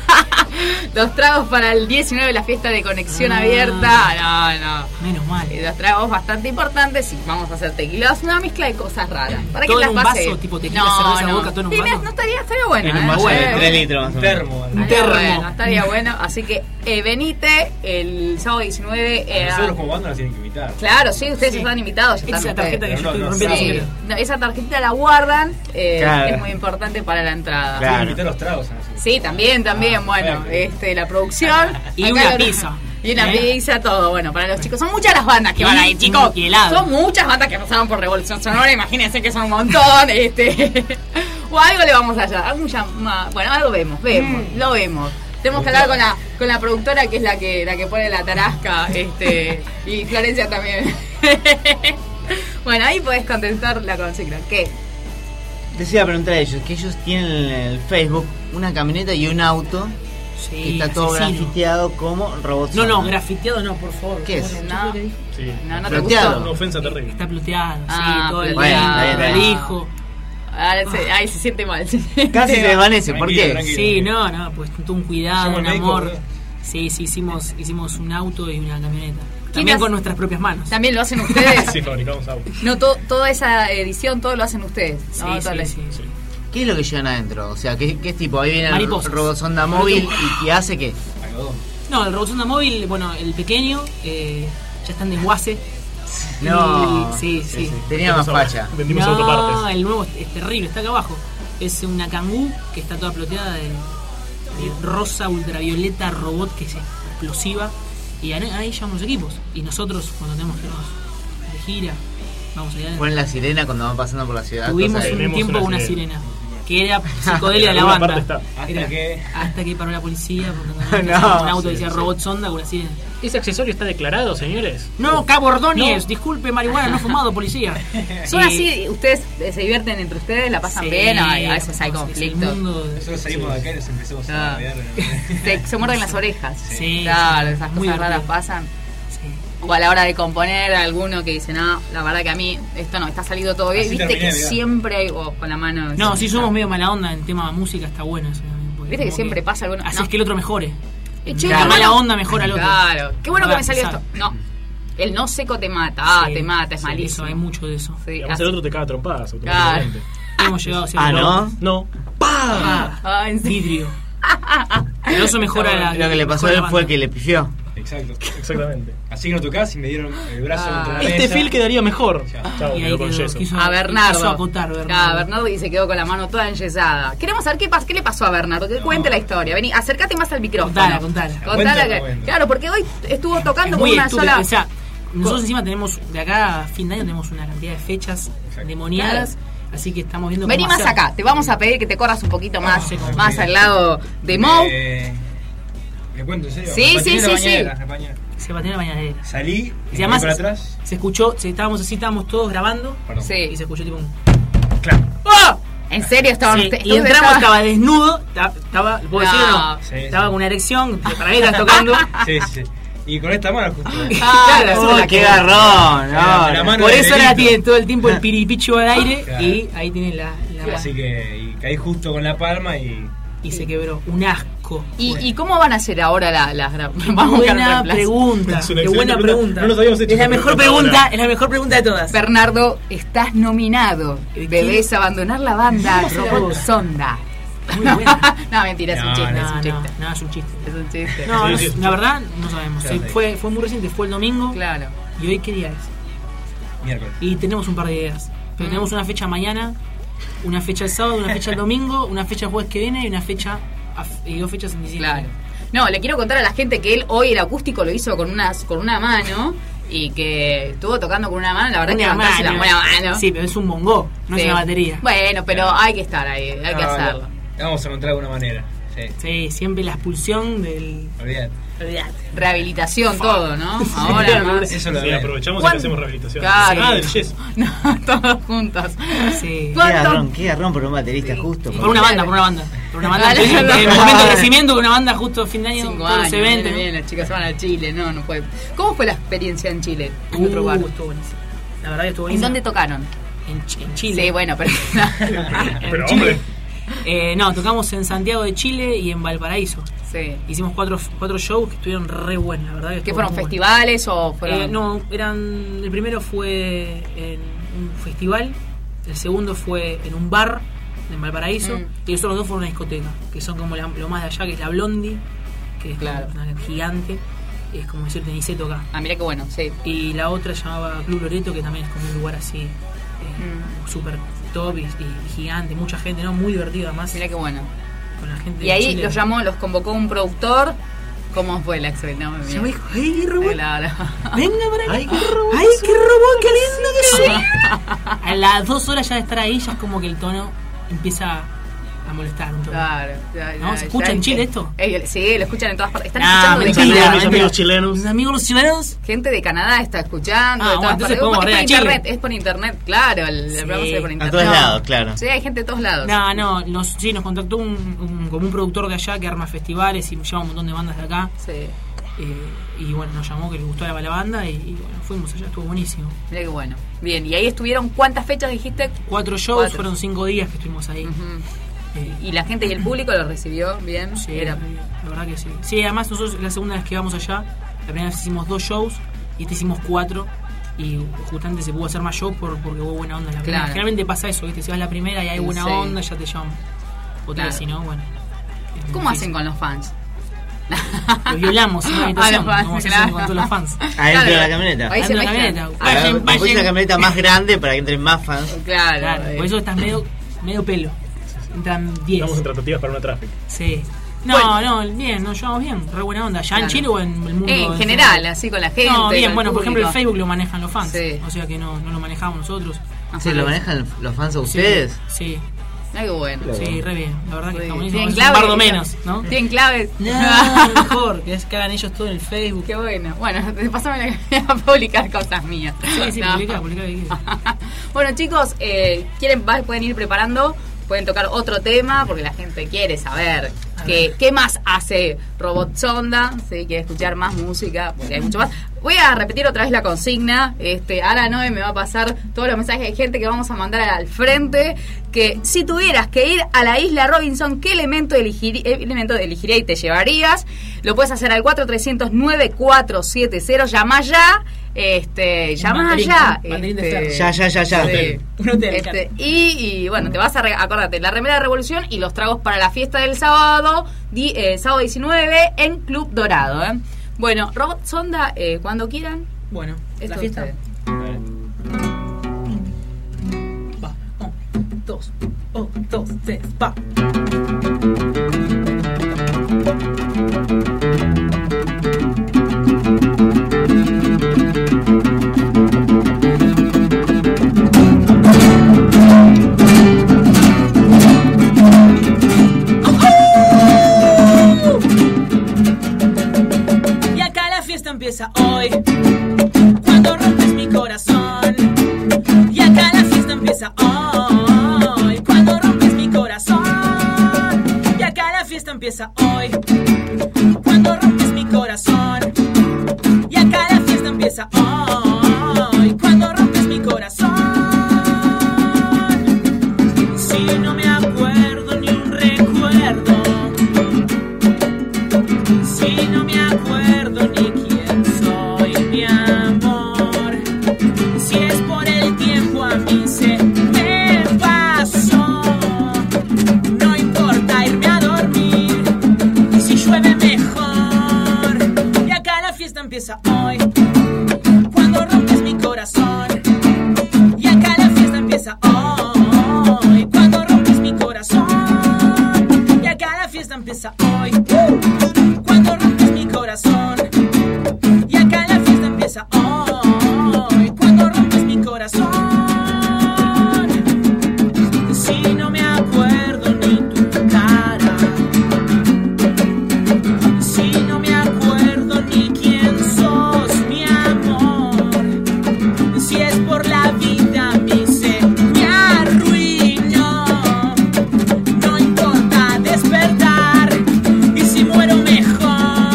Los tragos para el 19, la fiesta de Conexión Abierta. No. Menos mal. Los tragos bastante importantes. Y vamos a hacer tequilas, una mezcla de cosas raras. Para todo que en las un pase. vaso, tipo tequila, cerveza, vodka, todo en un vaso. No estaría bueno. En un vaso de 3 litros. Un termo. Bueno, estaría bueno. Así que venite el sábado 19. Nosotros como banda nos tienen que invitar. Claro, sí, ustedes están invitados. Esa tarjeta que yo estoy rompiendo. Esa tarjetita la guardan. Es muy importante para la entrada. Tienen que invitar los tragos. Sí, también. Bueno, la producción. Y una pizza. Y una pizza, todo. Bueno, para los chicos. Son muchas las bandas que van ahí, chicos. Y helado. Son muchas bandas que pasaron por Revolución Sonora. Imagínense que son un montón. O algo le vamos a hallar. Bueno, algo vemos. Lo vemos. Tenemos que hablar con la productora, que es la que pone la tarasca. Y Florencia también. Bueno, ahí podés contestar la consigna. ¿Qué? Les iba a preguntar a ellos, que ellos tienen en el Facebook una camioneta y un auto que está todo grafiteado como Robot. No, grafiteado no, por favor. ¿Qué es? No te gustó. Una ofensa terrible. Está pluteado, todo el hijo. Ahí se siente mal. Casi se desvanece, ¿por qué? Sí, no, pues todo un cuidado, un amor. Sí, hicimos un auto y una camioneta. También con nuestras propias manos. ¿También lo hacen ustedes? Sí, fabricamos autos. No, toda esa edición, todo lo hacen ustedes. Sí. ¿Qué es lo que llevan adentro? O sea, ¿qué es tipo? Ahí viene el Robosonda móvil y hace qué. No, el Robosonda móvil, bueno, el pequeño, ya está en desguace. No, sí. Tenía más facha. Vendimos autopartes. El nuevo es terrible, está acá abajo. Es una Kangoo que está toda ploteada de rosa ultravioleta robot que es explosiva. Y ahí llevamos los equipos. Y nosotros, cuando tenemos que irnos de gira, vamos allá. Ponen la sirena cuando van pasando por la ciudad. Tuvimos un tiempo una sirena. Que era psicodelia de la banda. Hasta que paró la policía porque un auto decía Robot Sonda con una sirena. ¿Ese accesorio está declarado, señores? No, Cabo Ordóñez, disculpe, marihuana no fumado, policía. Son así, ustedes se divierten entre ustedes, la pasan bien, a veces hay conflictos. Nosotros salimos de acá y nos empezamos a ver. Se muerden las orejas. Sí, claro, esas cosas raras pasan. O a la hora de componer, alguno que dice, no, la verdad que a mí esto no, está salido todo bien. Viste que siempre hay con la mano. No, si somos medio mala onda en tema de música, está bueno eso. Viste que siempre pasa alguno. Así es que el otro mejore. La mala onda mejora al otro. Claro, qué bueno que me salió esto. No, el no seco te mata. Te mata, es malísimo. Eso, hay mucho de eso. Sí, el otro te caga trompadas automáticamente. Hemos llegado a ¿no? ¡Pah! Vidrio. El oso mejora lo que le pasó a él fue que le pifió. Exactamente. Así que no tocás y me dieron el brazo contra la mesa. Este feel quedaría mejor. Chao, y ahí con yeso. A Bernardo. Bernardo y se quedó con la mano toda enyesada. Queremos saber qué le pasó a Bernardo. Que cuente la historia. Vení, acércate más al micrófono. Contala. Claro, porque hoy estuvo tocando con una sola. O sea, nosotros encima tenemos, de acá a fin de año, tenemos una cantidad de fechas demoniadas. Así que estamos viendo. Vení más acá. Te vamos a pedir que te corras un poquito más al lado de Mo. ¿Le cuento en serio? Sí. Se patinó la bañadera. Salí y además para atrás. Se escuchó, estábamos todos grabando. Sí. Y se escuchó tipo un... Claro. ¡Oh! ¿En serio estaban ustedes? Y entramos, estaba desnudo, estaba, ¿puedo decirlo o no? Sí, estaba con una erección, para mí estás tocando. Sí. Y con esta mano justo. Claro, qué garrón. Por eso ahora tiene todo el tiempo el piripicho al aire y ahí tiene la Así que caí justo con la palma y se quebró. Un asco. asco. ¿Y cómo van a hacer ahora las grabaciones? Buena pregunta. Qué buena pregunta. No nos habíamos hecho es la mejor pregunta, es la mejor pregunta de todas. Bernardo, estás nominado. Debes abandonar la banda Robot Sonda. Muy buena. No, mentira, es un chiste. No, es un chiste. Es un chiste. No, la verdad, no sabemos. Sí, fue muy reciente, fue el domingo. Claro. ¿Y hoy qué día es? Miércoles. Y tenemos un par de ideas. Pero tenemos una fecha mañana, una fecha el sábado, una fecha el domingo, una fecha el jueves que viene y una fecha y 2 fechas en diciembre. Claro. No, le quiero contar a la gente que él hoy el acústico lo hizo con una mano y que estuvo tocando con una mano, la verdad que levantarse la buena mano. Sí, pero es un bongo, no es una batería. Bueno, pero hay que estar ahí, hay que hacerlo. Vamos a encontrar alguna manera. Sí, siempre la expulsión del... Olvídate. Rehabilitación, todo, ¿no? Ahora más. Eso lo aprovechamos y hacemos rehabilitación. Claro. Del yeso. No, todos juntos. Sí. Qué garrón por un baterista justo. Por una banda. En momento de crecimiento, con una banda justo fin de año, 5 todos años, los eventos. Bien, las chicas van a Chile, no puede. ¿Cómo fue la experiencia en Chile? En otro lugar. Estuvo buenísimo. La verdad que estuvo ¿En buenísimo. dónde tocaron? En Chile. Sí, bueno, pero... Pero hombre. No, tocamos en Santiago de Chile y en Valparaíso. Sí. Hicimos 4 shows que estuvieron re buenos, la verdad. ¿Qué fueron, festivales o fueron...? No, el primero fue en un festival, el segundo fue en un bar en Valparaíso y los otros 2 fueron una discoteca, que son como lo más de allá, que es la Blondie, que es una gigante, es como decirte Niceto acá. Ah, mira qué bueno, sí. Y la otra se llamaba Club Loreto, que también es como un lugar así súper top y gigante, mucha gente, ¿no? Muy divertido además. Mira qué bueno. Con la gente y ahí los convocó un productor. ¿Cómo fue la experiencia? Se me dijo, ¡ay, robot! Venga para acá. ¡Ay, qué robot! ¡Ay, qué robot! ¡Qué lindo que sí! A las 2 horas ya de estar ahí, ya es como que el tono empieza a molestar un poco. Claro. ¿No? ¿Se escucha en Chile esto? Sí, lo escuchan en todas partes. Están escuchando de Canadá. Mis amigos chilenos. Mis amigos los chilenos. Gente de Canadá está escuchando. De todas partes. Es por internet, claro. El programa se ve por internet. A todos lados, claro. Sí, hay gente de todos lados. Nos contactó como un productor de allá que arma festivales y lleva un montón de bandas de acá. Sí. Y bueno, nos llamó que le gustó la banda y bueno, fuimos allá, estuvo buenísimo. Mira qué bueno. Bien, y ahí estuvieron, ¿cuántas fechas dijiste? 4 shows, fueron 5 días que estuvimos ahí. ¿Y la gente y el público lo recibió bien? Sí, la verdad que sí. Sí, además nosotros la segunda vez que vamos allá, la primera vez hicimos 2 shows y este hicimos 4 y justamente se pudo hacer más shows porque hubo buena onda en la primera. Generalmente pasa eso, ¿viste? Si vas la primera y hay buena onda, ya te llaman. Otra vez si no, bueno. ¿Cómo hacen con los fans? Los violamos en una habitación, como se hacen con todos los fans. Adentro de la camioneta. Adentro de la camioneta. Vamos a una camioneta más grande para que entren más fans. Claro. Por eso estás medio pelo. Entran 10. Estamos en tratativas para una tráfico. Sí. Bien, nos llevamos bien, re buena onda. ¿Ya en Chile o en el mundo? En general, así con la gente. No, bien, bueno, por ejemplo, el Facebook lo manejan los fans. Sí. O sea que no lo manejamos nosotros. ¿Sí lo manejan los fans a ustedes? Sí. Qué bueno. Sí, re bien. La verdad que está buenísimo. Tienen clave. Un bardo menos, ¿no? Tienen claves. No, mejor. Que hagan ellos todo en el Facebook. Qué bueno. Bueno, pasame a publicar cosas mías. Sí, publicar. Bueno, chicos, pueden ir preparando. Pueden tocar otro tema porque la gente quiere saber qué más hace Robot Sonda. ¿Sí? Quiere escuchar más música porque hay mucho más. Voy a repetir otra vez la consigna. Ahora Noé me va a pasar todos los mensajes de gente que vamos a mandar al frente. Que si tuvieras que ir a la isla Robinson, ¿qué elemento elegiría y te llevarías? Lo puedes hacer al 4309-470. Llama ya. Llama ya. Ya. Y bueno, te vas a acordate, la remera de Revolución y los tragos para la fiesta del sábado, sábado 19 en Club Dorado. Bueno, Robot Sonda, cuando quieran. Bueno, esto la fiesta. Va, 1, 2, 3, va. Empieza hoy, cuando rompes mi corazón. Y acá la fiesta empieza hoy, cuando rompes mi corazón. fiesta empieza hoy. Cuando rompes mi corazón. Y acá la fiesta empieza hoy. Cuando rompes mi corazón. Si no me acuerdo ni tu cara. Si no me acuerdo ni quién sos, mi amor. Si es por la vida mi ser me arruinó. No importa despertar. Y si muero mejor.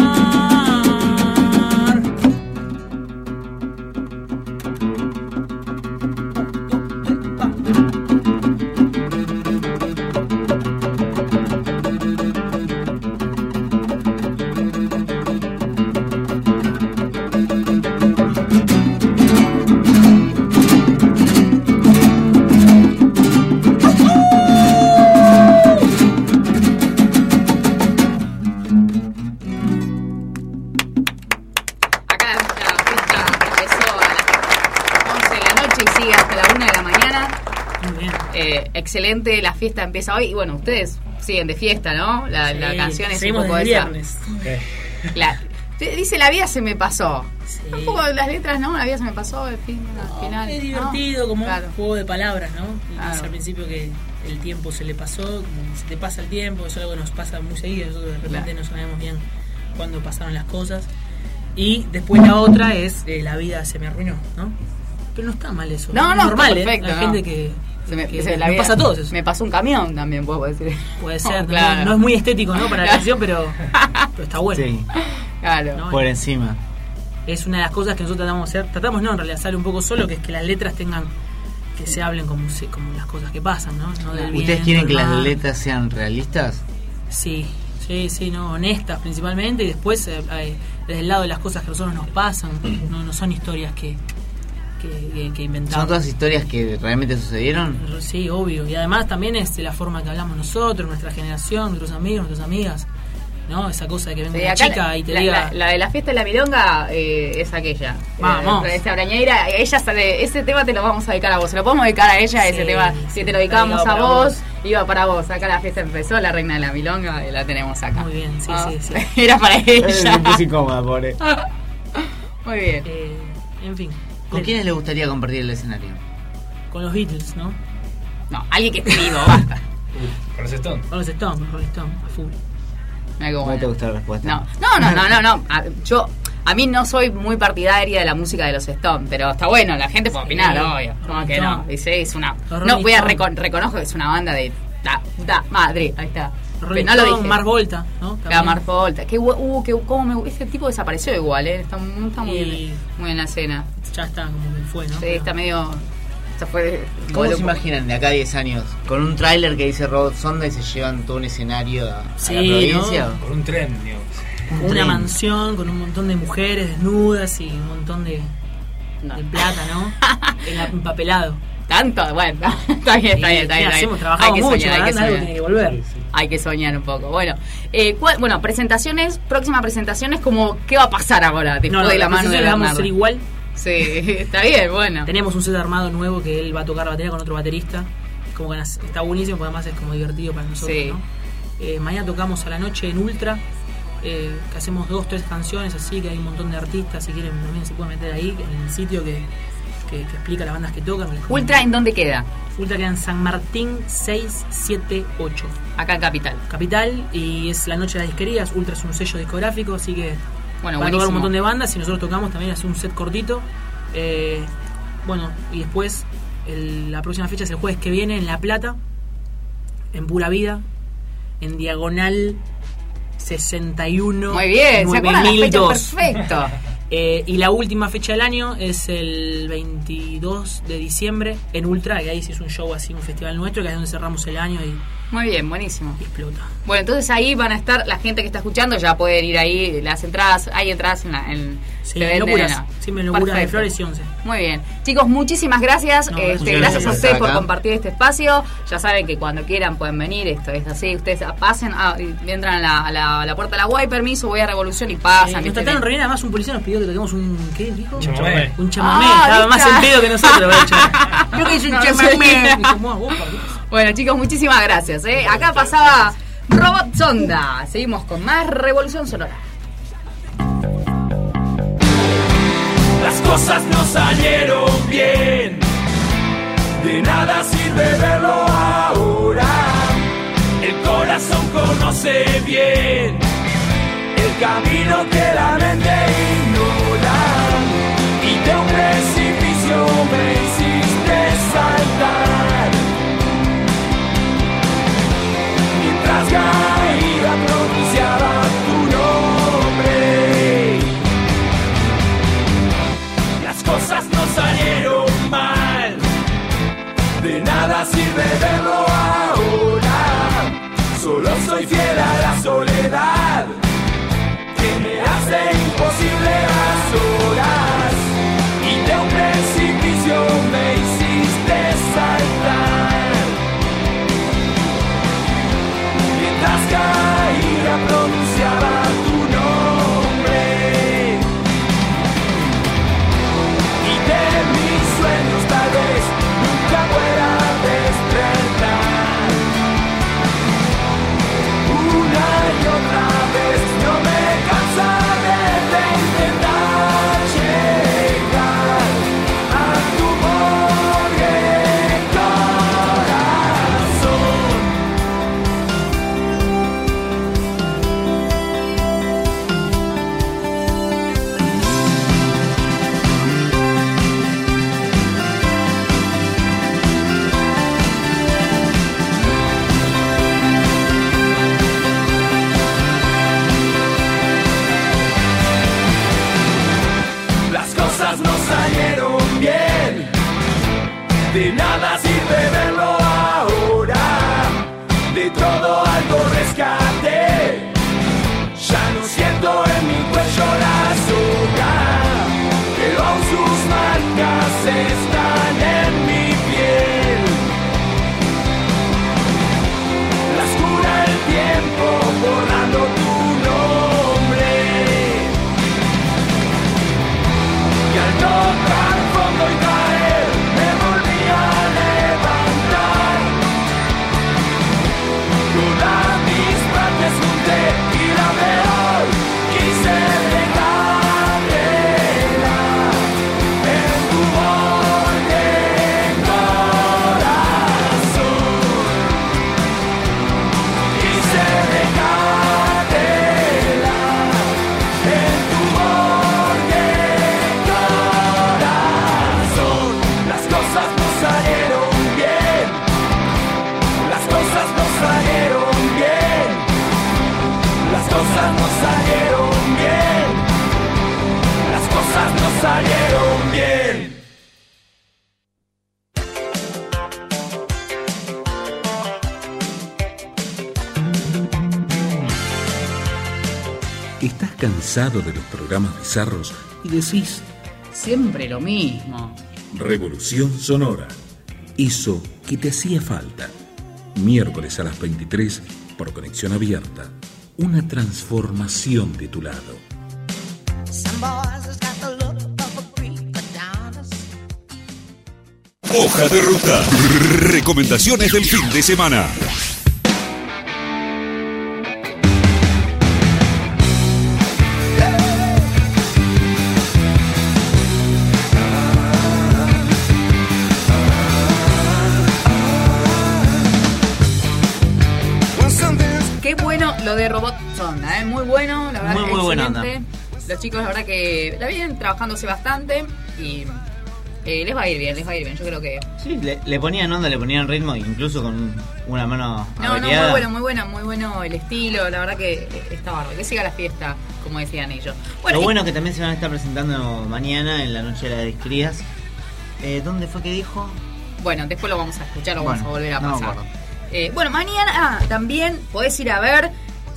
Acá la fiesta empezó a las 11 de la noche y sigue hasta la 1 de la mañana. Muy bien. Excelente, la fiesta empieza hoy. Y bueno, ustedes siguen de fiesta, ¿no? La canción es un seguimos poco del esa. viernes. Dice la vida se me pasó. Sí. Un poco las letras, ¿no? La vida se me pasó, al final. Es divertido, ¿no? como Claro. un juego de palabras, ¿no? Y Claro. dice al principio que el tiempo se le pasó, como se te pasa el tiempo, eso es algo que nos pasa muy seguido, nosotros de repente Claro. no sabemos bien cuándo pasaron las cosas. Y después la otra es la vida se me arruinó, ¿no? Pero no está mal eso. No, es no, normal, está perfecto, Hay no. gente que la nos vida- pasa a todos eso. Me pasó un camión también, puedo decir. Puede ser, claro. no es muy estético, ¿no? Para la canción, pero está bueno. Sí, Claro. ¿no? por encima. Es una de las cosas que nosotros tratamos de hacer. Tratamos, no, en realidad sale un poco solo, que es que las letras tengan, que se hablen como las cosas que pasan, ¿no? No del bien, ¿Ustedes quieren del que las mal. letras sean realistas? Sí, no, honestas principalmente, y después desde el lado de las cosas que a nosotros nos pasan, no son historias que inventamos. ¿Son todas historias que realmente sucedieron? Sí, obvio, y además también es de la forma que hablamos nosotros, nuestra generación, nuestros amigos, nuestras amigas, ¿no? Esa cosa de que venga Sí, una acá chica y te la, diga... la de la fiesta de la milonga es aquella. Vamos. Esa Brañeira, ella sale, ese tema te lo vamos a dedicar a vos. Se lo podemos dedicar a ella, Sí, ese tema. sí, Si te lo dedicábamos dedicado a para vos, iba para vos. Acá la fiesta empezó, la reina de la milonga, y la tenemos acá. Muy bien, sí, Ah, sí. Era para ella. Me puse incómoda, pobre. Muy bien. En fin. ¿Con quiénes le gustaría compartir el escenario? Con los Beatles, ¿no? No, alguien que esté vivo, basta. Con los Stones. Con los Stones, a full. Mira qué ¿No bueno. te gustó la respuesta? No. A mí no soy muy partidaria de la música de los Stones, pero está bueno, la gente puede opinar, obvio. Como que no, dice, es una... Los No, Rolling Stones. reconozco que es una banda de la puta madre, ahí está. Rolling Pero no lo Stone, dije. Mark Volta, ¿no? También. La Mark Volta. Ese tipo desapareció igual, está muy Y- bien la escena. Ya está, como que fue, ¿no? Sí, está medio... Se fue... ¿Cómo se loco. imaginan de acá a 10 años? ¿Con un tráiler que dice Robot Sonda y se llevan todo un escenario a Sí, la provincia? Con un tren, digamos. Una tren. mansión con un montón de mujeres desnudas y un montón de plata, ¿no? Empapelado. Tanto, bueno, está bien. ¿Qué hacemos? Trabajamos Hay que mucho, soñar, hay que ¿verdad? Algo soñar. tiene que volver. Hay que soñar un poco. Bueno, próximas presentaciones, como ¿qué va a pasar ahora después de la mano de le vamos a Bernardo? hacer igual. Sí, está bien, bueno. Tenemos un set armado nuevo que él va a tocar la batería con otro baterista. Como que está buenísimo, porque además es como divertido para nosotros, Sí. ¿no? Mañana tocamos a la noche en Ultra, que hacemos 2-3 canciones así, que hay un montón de artistas, si quieren también se pueden meter ahí en el sitio que explica las bandas que tocan. ¿Ultra en dónde queda? Ultra queda en San Martín 678. Acá en Capital. Capital, y es la noche de las disquerías. Ultra es un sello discográfico, así que Bueno, va a tocar buenísimo. un montón de bandas y nosotros tocamos también, hace un set cortito. Y después la próxima fecha es el jueves que viene en La Plata, en Pura Vida, en diagonal 61. Muy bien, ¿se acuerdan las fechas? 9002. Perfecto. Y la última fecha del año es el 22 de diciembre en Ultra, que ahí sí es un show así, un festival nuestro, que es donde cerramos el año y Muy bien, buenísimo. explota. Bueno, entonces ahí van a estar la gente que está escuchando, ya pueden ir ahí, las entradas, hay entradas Sí, se venden locuras. en la- Siempre locuras de Perfecto. Flores y 11. Muy bien. Chicos, muchísimas gracias. No, gracias gracias a por ustedes estar por acá. compartir este espacio. Ya saben que cuando quieran pueden venir. Esto es así. Ustedes pasen, y entran a la puerta de la UAI, permiso, voy a Revolución y pasan. Nos ¿viste? trataron re bien, además un policía nos pidió que toquemos un... ¿Qué dijo? Chamamé. Un chamamé. Ah, Estaba más ¿viste? en pedo que nosotros. de hecho. Creo que es un No, no chamamé. sabía. Y como, "Ah, vos, ¿qué pasa?". Bueno, chicos, muchísimas gracias. Acá pasaba Robot Sonda. Seguimos con más Revolución Sonora. Las cosas no salieron bien, de nada sirve verlo ahora. El corazón conoce bien el camino que la mente ignora. Y de un precipicio me hiciste saltar, mientras caía pronunciaba tu nombre. Las cosas no salieron mal, de nada sirve verlo ahora. Solo soy fiel a la soledad que me hace imposible las horas. Y de un precipicio me hiciste saltar, mientras caía pronunciaba tu nombre. Y de mis sueños tal vez nunca pueda despertar. Una y otra vez no me cansaré de intentar llegar a tu pobre corazón. Las cosas no salieron bien, de nada sirve verlo ahora. De todo algo rescaté, ya no siento en mi cuello la soga, pero aún sus marcas están en mi piel. Las cura el tiempo borrando tu nombre. Y al tocar fondo y caer, me volví a levantar. Todas mis partes junté y la peor quise dejarla en tu borde corazón. Quise dejártela en tu borde corazón. Las cosas no salieron bien, las cosas no salieron bien, las cosas no salieron bien, las cosas no salieron bien. ¿Estás cansado de los programas bizarros y decís, Siempre lo mismo. Revolución Sonora hizo que te hacía falta? Miércoles a las 23 por Conexión Abierta. Una transformación de tu lado. Hoja de ruta. Recomendaciones del fin de semana. Qué bueno lo de Robot Sonda, muy bueno, la verdad. Muy buena excelente. onda. Los chicos, la verdad que la vienen trabajándose bastante y les va a ir bien, yo creo que... Sí, le ponían onda, le ponían ritmo, incluso con una mano No, averiada. muy bueno el estilo, la verdad que está bárbaro, que siga la fiesta, como decían ellos. Lo bueno que también se van a estar presentando mañana en la Noche de las Discrías. ¿Dónde fue que dijo? Bueno, después lo vamos a escuchar, lo vamos a volver a no me pasar. acuerdo. Bueno, mañana también podés ir a ver...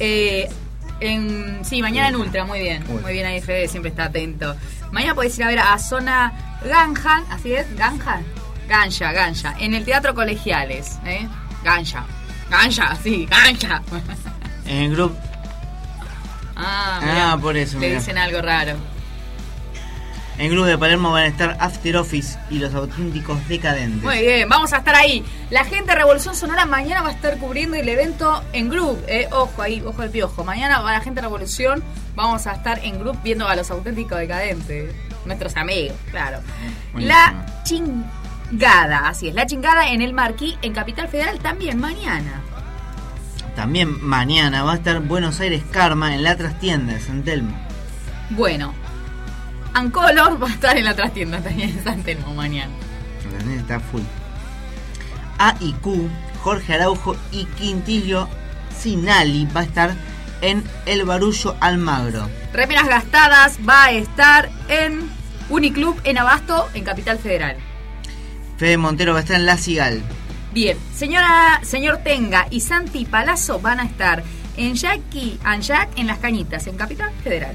mañana en Ultra, muy bien. Muy bien, ahí Fede siempre está atento. Mañana podés ir a ver a Zona Ganja, ¿así es? ¿Ganja? Ganja, en el Teatro Colegiales, Ganja, sí, Ganja. En el grupo. Mirá, por eso. le mirá. dicen algo raro. En el Club de Palermo van a estar After Office y Los Auténticos Decadentes. Muy bien, vamos a estar ahí. La gente de Revolución Sonora mañana va a estar cubriendo el evento en Group. Ojo ahí, ojo al piojo. Mañana va la gente de Revolución, vamos a estar en Group viendo a Los Auténticos Decadentes. Nuestros amigos, claro. Buenísimo. La Chingada, así es, La Chingada en el Marquí, en Capital Federal, también mañana. También mañana va a estar Buenos Aires Karma en la trastienda de San Telmo. Bueno, Ancolor va a estar en la trastienda también en San Telmo mañana. La trastienda está full. A y Q, Jorge Araujo y Quintillo Sinali va a estar en El Barullo Almagro. Remeras Gastadas va a estar en Uniclub en Abasto, en Capital Federal. Fede Montero va a estar en La Cigal. Bien, señor Tenga y Santi Palazzo van a estar en Jackie and Jack en Las Cañitas, en Capital Federal.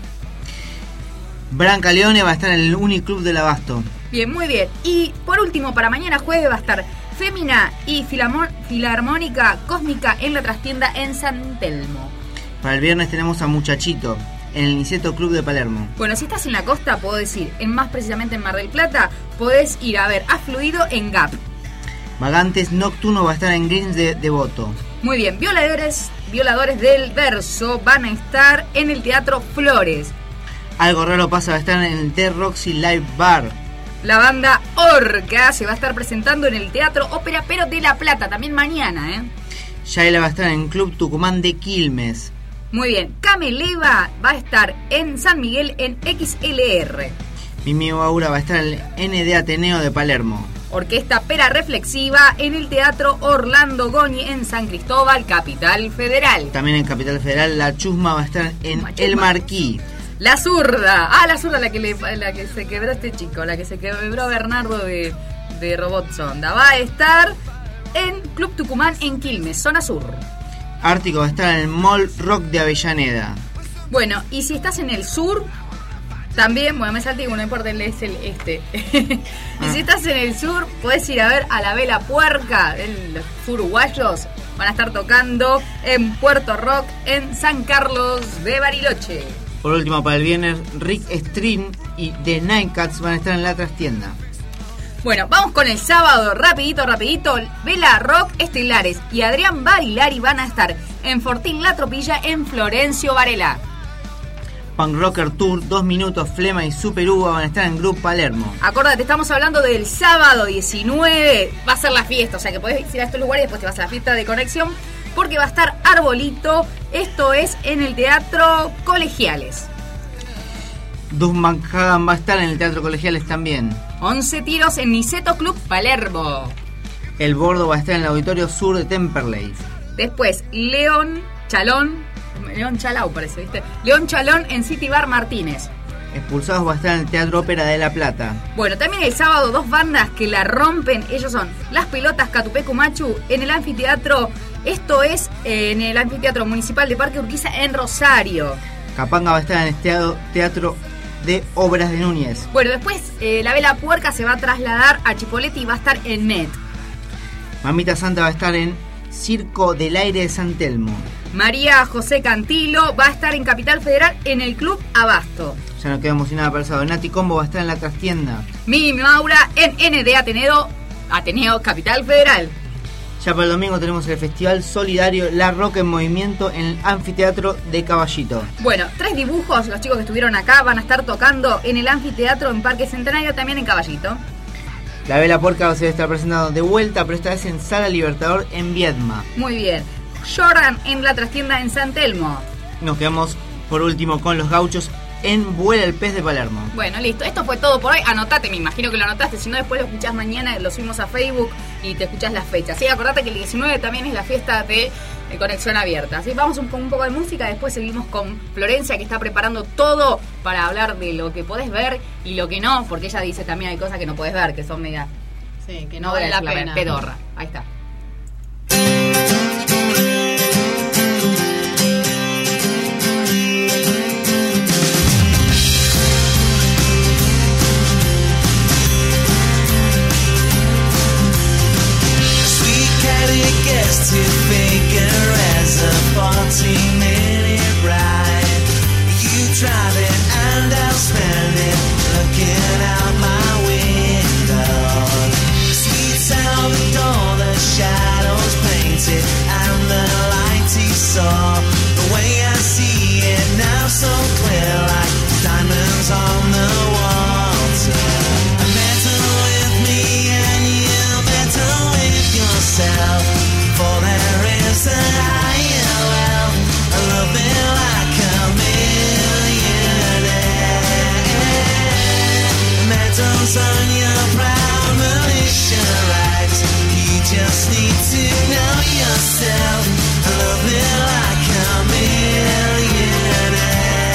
Branca Leone va a estar en el Uniclub del Abasto. Bien, muy bien. Y por último, para mañana jueves va a estar Fémina y Filarmónica Cósmica en la trastienda en San Telmo. Para el viernes tenemos a Muchachito en el Niceto Club de Palermo. Bueno, si estás en la costa, podés ir, más precisamente en Mar del Plata, podés ir a ver a Fluido en Gap. Vagantes Nocturno va a estar en Greens de Devoto. Muy bien, Violadores del Verso van a estar en el Teatro Flores. Algo Raro Pasa va a estar en el The Roxy Live Bar. La banda Orca se va a estar presentando en el Teatro Ópera Pero de La Plata, también mañana, Yaela va a estar en Club Tucumán de Quilmes. Muy bien, Cameleva va a estar en San Miguel en XLR. Mimi Baura va a estar en el ND Ateneo de Palermo. Orquesta Pera Reflexiva en el Teatro Orlando Goni en San Cristóbal, Capital Federal. También en Capital Federal La Chusma va a estar en El Marquí. La Zurda. La Zurda, la que se quebró este chico, la que se quebró Bernardo de Robot Sonda. Va a estar en Club Tucumán en Quilmes, zona sur. Ártico va a estar en el Mall Rock de Avellaneda. Bueno, y si estás en el sur, también, bueno, me salté, no importa, es el este. Y si estás en el sur, podés ir a ver a la Vela Puerca, los uruguayos. Van a estar tocando en Puerto Rock, en San Carlos de Bariloche. Por último, para el viernes, Rick Stream y The Nightcats van a estar en la trastienda. Bueno, vamos con el sábado, rapidito. Vela Rock Estelares y Adrián Barilari van a estar en Fortín La Tropilla en Florencio Varela. Punk Rocker Tour, 2 Minutos, Flema y Super Uva van a estar en Grupo Palermo. Acordate, estamos hablando del sábado 19, va a ser la fiesta, o sea que podés ir a estos lugares y después te vas a la fiesta de Conexión, porque va a estar Arbolito, esto es en el Teatro Colegiales. Dus Manhattan va a estar en el Teatro Colegiales también. 11 tiros en Niceto Club Palermo. El Bordo va a estar en el Auditorio Sur de Temperley. Después, León Chalau parece, ¿viste? León Chalón en City Bar Martínez. Expulsados va a estar en el Teatro Ópera de La Plata. Bueno, también el sábado 2 bandas que la rompen, ellos son Las Pelotas Catupecu Machu en el anfiteatro, esto es en el anfiteatro municipal de Parque Urquiza en Rosario. Capanga va a estar en el Teatro de Obras de Núñez. Bueno, después la Vela Puerca se va a trasladar a Chipoleti y va a estar en Met. Mamita Santa va a estar en Circo del Aire de San Telmo. María José Cantilo va a estar en Capital Federal en el Club Abasto. Ya no quedamos sin nada para el sábado. Nati Combo va a estar en la trastienda. Mimi Maura en ND Ateneo Capital Federal. Ya para el domingo tenemos el Festival Solidario La Roca en Movimiento en el Anfiteatro de Caballito. Bueno, 3 dibujos, los chicos que estuvieron acá van a estar tocando en el Anfiteatro en Parque Centenario, también en Caballito. La Vela Puerca se va a estar presentando de vuelta, pero esta vez en Sala Libertador en Viedma. Muy bien. Jordan en la trastienda en San Telmo. Nos quedamos por último con los Gauchos en Vuela el Pez de Palermo. Bueno, listo. Esto fue todo por hoy. Anotate, me imagino que lo anotaste. Si no, después lo escuchás mañana, lo subimos a Facebook y te escuchás las fechas. Sí, acordate que el 19 también es la fiesta de Conexión Abierta. Así vamos con un poco de música. Después seguimos con Florencia, que está preparando todo para hablar de lo que podés ver y lo que no, porque ella dice también hay cosas que no podés ver, que son media... Sí, que no vale la pena. Pedorra. Ahí está. To figure as a 40-minute ride. You drive it and I'll spend it looking medals on your proud militia rags. You just need to know yourself, love it like a millionaire.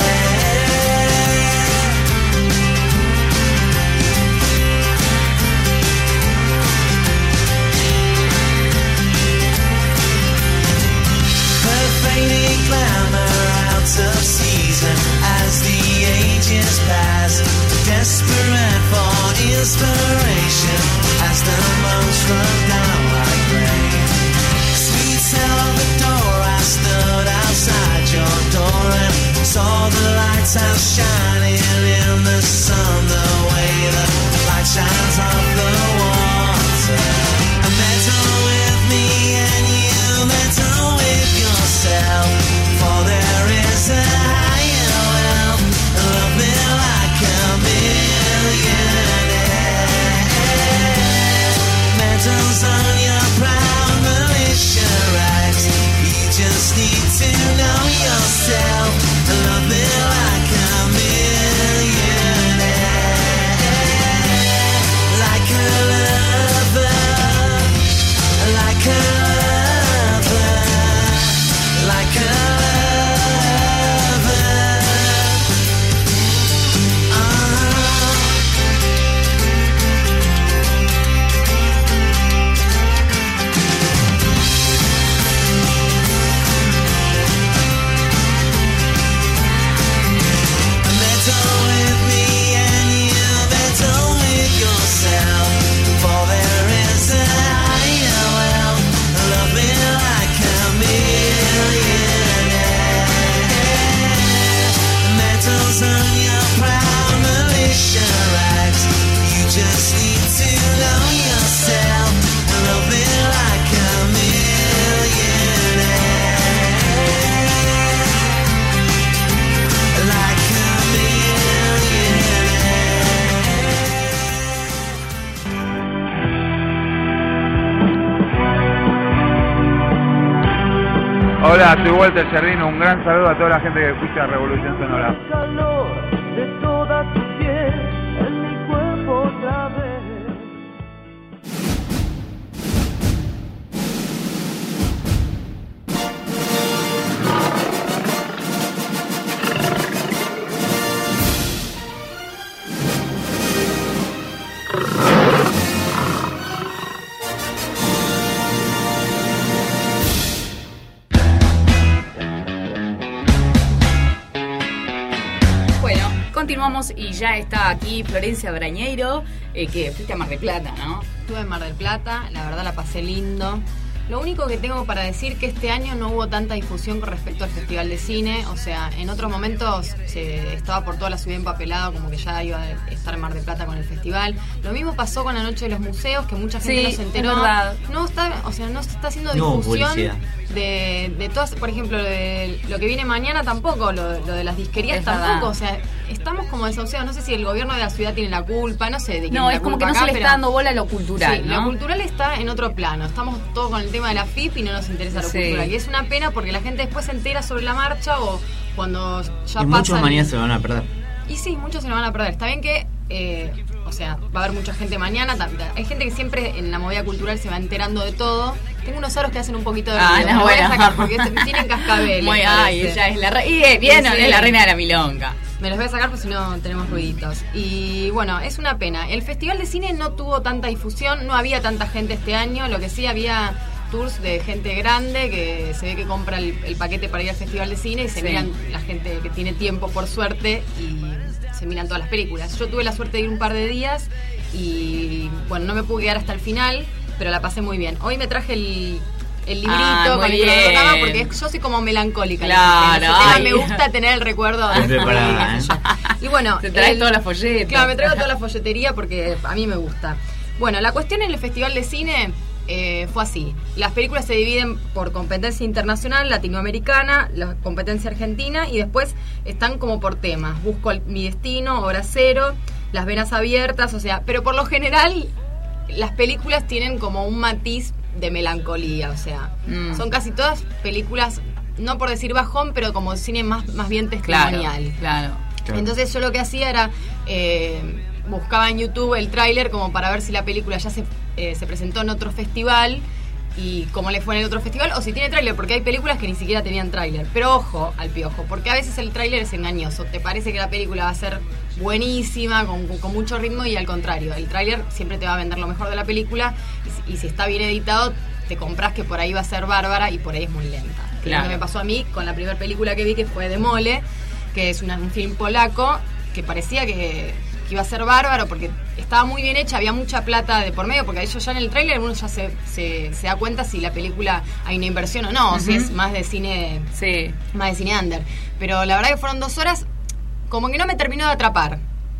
Her fading glamour out of season as the ages pass, desperate for inspiration as the months run down like rain. Sweet Salvador, I stood outside your door and saw the lighthouse shining in the sun, the way the light shines off the water. A medal with me and you medal with yourself, for there is a higher wealth, love me like a millionaire. Medals on your proud militia rags. You just need to know yourself, love me like a millionaire. Like a lover, like a lover, like a just need to know yourself, love me like a millionaire. Like a millionaire. Hola, soy Walter Jardino, un gran saludo a toda la gente que escucha Revolución Sonora. calor de toda tu piel en mi cuerpo otra vez. Continuamos y ya está aquí Florencia Brañeiro, que fuiste a Mar del Plata, ¿no? Estuve en Mar del Plata, la verdad la pasé lindo. Lo único que tengo para decir que este año no hubo tanta difusión con respecto al Festival de Cine. O sea, en otros momentos se estaba por toda la ciudad empapelado, como que ya iba a estar en Mar del Plata con el festival. Lo mismo pasó con la Noche de los Museos, que mucha gente no se enteró. Es verdad. No está, o sea, no se está haciendo difusión de todas, por ejemplo, lo que viene mañana tampoco, lo de las disquerías Es tampoco. verdad. O sea, estamos como desahuciados. No sé si el gobierno de la ciudad tiene la culpa, no sé de quién No, es es la como que culpa no se acá, le está dando bola a lo cultural, Sí, ¿no? lo cultural está en otro plano. Estamos todos con el tema de la FIP y no nos interesa lo Sí. cultural. Y es una pena porque la gente después se entera sobre la marcha o cuando ya Y pasa. muchos mañana se lo van a perder. Y sí, muchos se lo van a perder. Está bien que, o sea, va a haber mucha gente mañana. Hay gente que siempre en la movida cultural se va enterando de todo. Tengo unos aros que hacen un poquito de ruido. Me no, voy a bueno. sacar porque tienen cascabeles. Muy, parece. ay, ella es la reina. Y bien, Sí. es la reina de la milonga. Me los voy a sacar porque si no tenemos ruiditos. Y bueno, es una pena. El Festival de Cine no tuvo tanta difusión, no había tanta gente este año. Lo que sí había tours de gente grande que se ve que compra el paquete para ir al Festival de Cine y se Sí. miran la gente que tiene tiempo por suerte y se miran todas las películas. Yo tuve la suerte de ir un par de días y bueno, no me pude quedar hasta el final, pero la pasé muy bien. Hoy me traje el librito Ah, con muy el cronograma bien. porque yo soy como melancólica. Claro, En ese tema ay. me gusta tener el recuerdo de preparada, qué sé yo. Y bueno, Te traes toda la folleta. Claro, me traigo toda la folletería porque a mí me gusta. Bueno, la cuestión en el Festival de Cine fue así. Las películas se dividen por competencia internacional, latinoamericana, la competencia argentina y después están como por temas. Busco mi destino, Hora Cero, Las Venas Abiertas, o sea, pero por lo general las películas tienen como un matiz de melancolía, o sea, son casi todas películas, no por decir bajón, pero como cine más bien testimonial. Claro. Entonces yo lo que hacía era buscaba en YouTube el tráiler como para ver si la película ya se presentó en otro festival y cómo le fue en el otro festival, o si tiene tráiler, porque hay películas que ni siquiera tenían tráiler. Pero ojo al piojo, porque a veces el tráiler es engañoso. Te parece que la película va a ser buenísima, con mucho ritmo, y al contrario, el tráiler siempre te va a vender lo mejor de la película, y si está bien editado, te compras que por ahí va a ser bárbara y por ahí es muy lenta. Claro. Lo que me pasó a mí con la primera película que vi, que fue Demole, que es un film polaco, que parecía que iba a ser bárbaro porque estaba muy bien hecha, había mucha plata de por medio, porque ellos ya en el tráiler uno ya se da cuenta si la película hay una inversión o no, o si es más de cine, más de cine under. Pero la verdad que fueron 2 horas como que no me terminó de atrapar.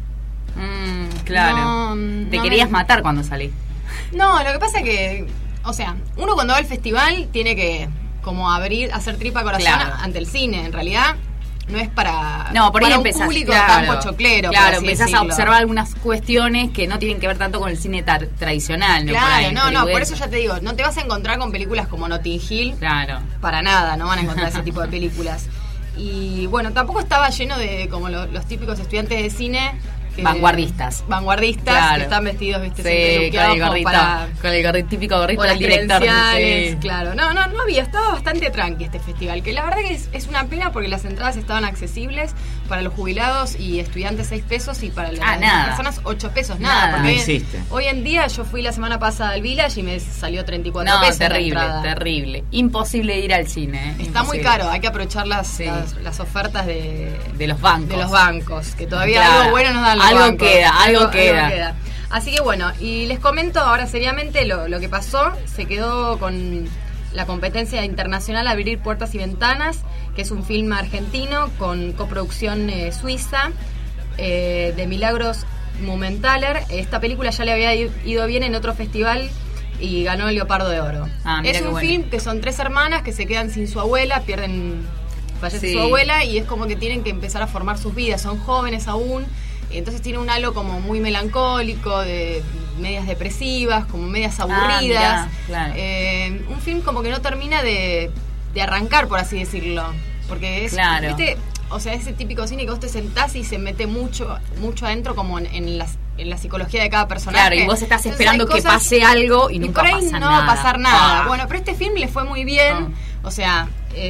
Claro. Te querías matar cuando salí. No, lo que pasa es que, o sea, uno cuando va al festival tiene que como hacer tripa corazón ante el cine. En realidad no es para, por ahí un empezás, público tan pochoclero. Claro, empezás a observar algunas cuestiones que no tienen que ver tanto con el cine tradicional. Claro, por eso ya te digo, no te vas a encontrar con películas como Notting Hill. Claro. Para nada, no van a encontrar ese tipo de películas. Y bueno, tampoco estaba lleno de como los típicos estudiantes de cine. Vanguardistas, claro, que están vestidos, viste, con el gorrito, típico gorrito del director. Claro, no había, estaba bastante tranqui este festival, que la verdad que es una pena porque las entradas estaban accesibles para los jubilados y estudiantes 6 pesos y para las personas 8 pesos, nada, porque no existe. Hoy en día yo fui la semana pasada al Village y me salió 34 pesos. Terrible, imposible ir al cine. Está muy caro, hay que aprovechar las ofertas de los bancos. De los bancos, que todavía algo bueno nos dan. Algo queda. Así que bueno, y les comento ahora seriamente lo que pasó. Se quedó con la competencia internacional Abrir Puertas y Ventanas, que es un film argentino con coproducción suiza de Milagros Mumenthaler. Esta película ya le había ido bien en otro festival y ganó el Leopardo de Oro. Es un film que son 3 hermanas que se quedan sin su abuela, fallece su abuela, y es como que tienen que empezar a formar sus vidas. Son jóvenes aún. Entonces tiene un halo como muy melancólico, de medias depresivas, como medias aburridas. Un film como que no termina de arrancar, por así decirlo. Porque es, ¿viste? O sea, ese típico cine que vos te sentás y se mete mucho adentro como en la psicología de cada personaje. Claro, y vos estás esperando que pase algo y nunca pasa nada. Y por ahí no va a pasar nada. Bueno, pero este film le fue muy bien. O sea,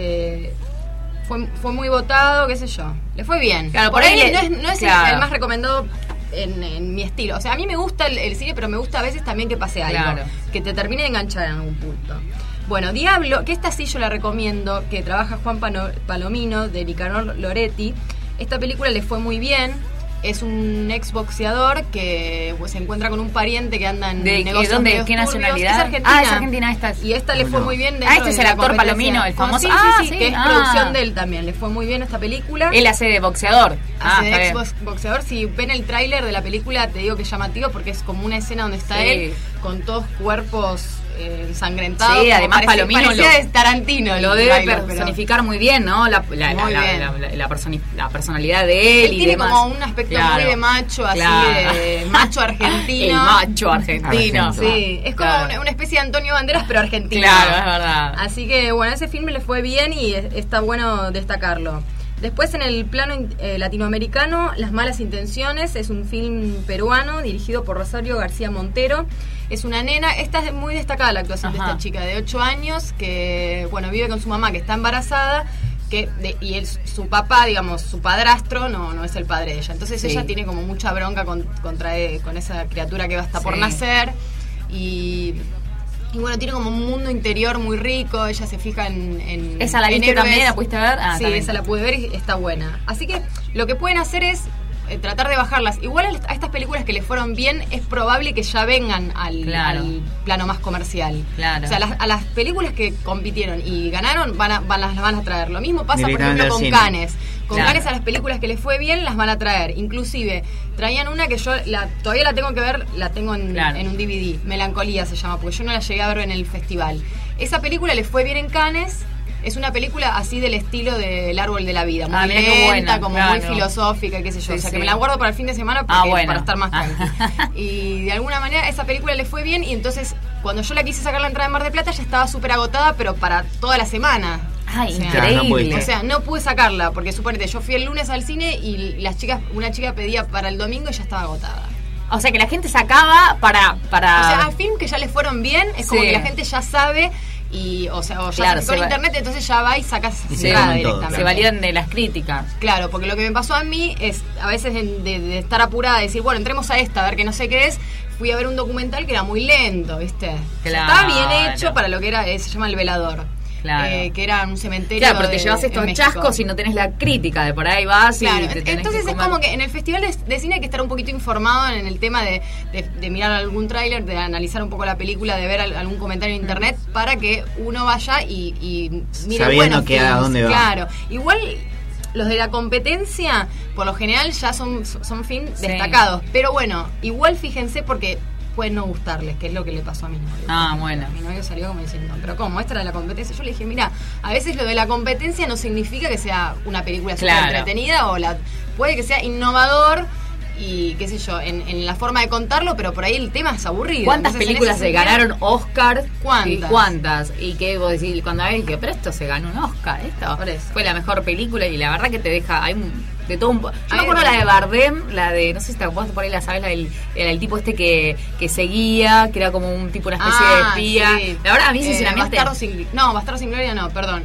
fue muy votado, qué sé yo. Le fue bien. Claro, por ahí no es el más recomendado en mi estilo. O sea, a mí me gusta el cine, pero me gusta a veces también que pase algo. Que te termine de enganchar en algún punto. Bueno, Diablo, que esta sí yo la recomiendo, que trabaja Juan Palomino, de Nicanor Loretti. Esta película le fue muy bien. Es un exboxeador que se encuentra con un pariente que anda en negocios medios ¿Qué nacionalidad? Es argentina. Es argentina esta. Y esta le fue muy bien. Este es el actor Palomino, el famoso. Sí, que es producción de él también. Le fue muy bien esta película. Él hace de boxeador. Hace de exboxeador. Si ven el tráiler de la película, te digo que es llamativo porque es como una escena donde está él con todos cuerpos ensangrentados. Sí, además Palomino parecía de Tarantino. Lo debe personificar muy bien, ¿no? La personalidad de él y tiene demás. Como un aspecto muy de macho, así de macho argentino. El macho argentino. Sí, es como una especie de Antonio Banderas, pero argentino. Claro, es verdad. Así que bueno, ese film le fue bien y está bueno destacarlo. Después, en el plano latinoamericano, Las Malas Intenciones, es un film peruano dirigido por Rosario García Montero. Es una nena, esta es muy destacada la actuación de esta chica de 8 años que, bueno, vive con su mamá que está embarazada, su papá, digamos, su padrastro no es el padre de ella. Entonces ella tiene como mucha bronca con esa criatura que va a estar por nacer y bueno, tiene como un mundo interior muy rico. Ella se fija en ¿Esa la viste también? ¿La pudiste ver? Sí, también. Esa la pude ver y está buena. Así que lo que pueden hacer es tratar de bajarlas. Igual a estas películas que les fueron bien, es probable que ya vengan al plano más comercial. Claro. O sea, a las películas que compitieron y ganaron, las van a traer. Lo mismo pasa, por ejemplo, con Cannes. Con Cannes, a las películas que les fue bien, las van a traer. Inclusive, traían una que yo todavía la tengo que ver, la tengo en un DVD. Melancolía se llama, porque yo no la llegué a ver en el festival. Esa película les fue bien en Cannes. Es una película así del estilo del Árbol de la Vida, muy lenta, como muy filosófica y qué sé yo. O sea, que me la guardo para el fin de semana para estar más tranquila. Y de alguna manera esa película le fue bien y entonces cuando yo la quise sacar la entrada en Mar del Plata ya estaba súper agotada, pero para toda la semana. Increíble. O sea, no pude sacarla porque suponete, yo fui el lunes al cine y una chica pedía para el domingo y ya estaba agotada. O sea, que la gente sacaba para... O sea, a film que ya les fueron bien, es como que la gente ya sabe... Y, o sea, o ya claro, con internet, entonces ya va y sacas entrada directamente. Se validan de las críticas. Claro, porque lo que me pasó a mí es, a veces de estar apurada, de decir, bueno, entremos a esta, a ver que no sé qué es, fui a ver un documental que era muy lento, ¿viste? Claro. Estaba bien hecho para lo que era, se llama El Velador. Claro. Que era un cementerio. Claro, pero te llevas estos chascos y no tenés la crítica de por ahí vas. Claro, y te tenés entonces que es como que en el festival de cine hay que estar un poquito informado en el tema de mirar algún tráiler, de analizar un poco la película, de ver algún comentario en internet para que uno vaya y mire sabiendo que a dónde va. Claro, igual los de la competencia por lo general ya son films destacados, pero bueno, igual fíjense porque puede no gustarles, que es lo que le pasó a mi novio. Ah, bueno. Mi novio salió como diciendo, pero ¿cómo? ¿Esta era la competencia? Yo le dije, mira, a veces lo de la competencia no significa que sea una película súper entretenida, puede que sea innovador y qué sé yo, en la forma de contarlo, pero por ahí el tema es aburrido. ¿Cuántas películas se ganaron Oscar? ¿Cuántas? ¿Cuántas? Y que vos decís, cuando ves que, pero esto se ganó un Oscar, esto fue la mejor película y la verdad que te deja, de todo un... Yo me acuerdo la de Bardem, la de, no sé si te acuerdas por ahí, la sabes, el tipo este que seguía, que era como un tipo, una especie de espía. Sí. La verdad, a mí sinceramente... Bastardo sin Gloria no, perdón.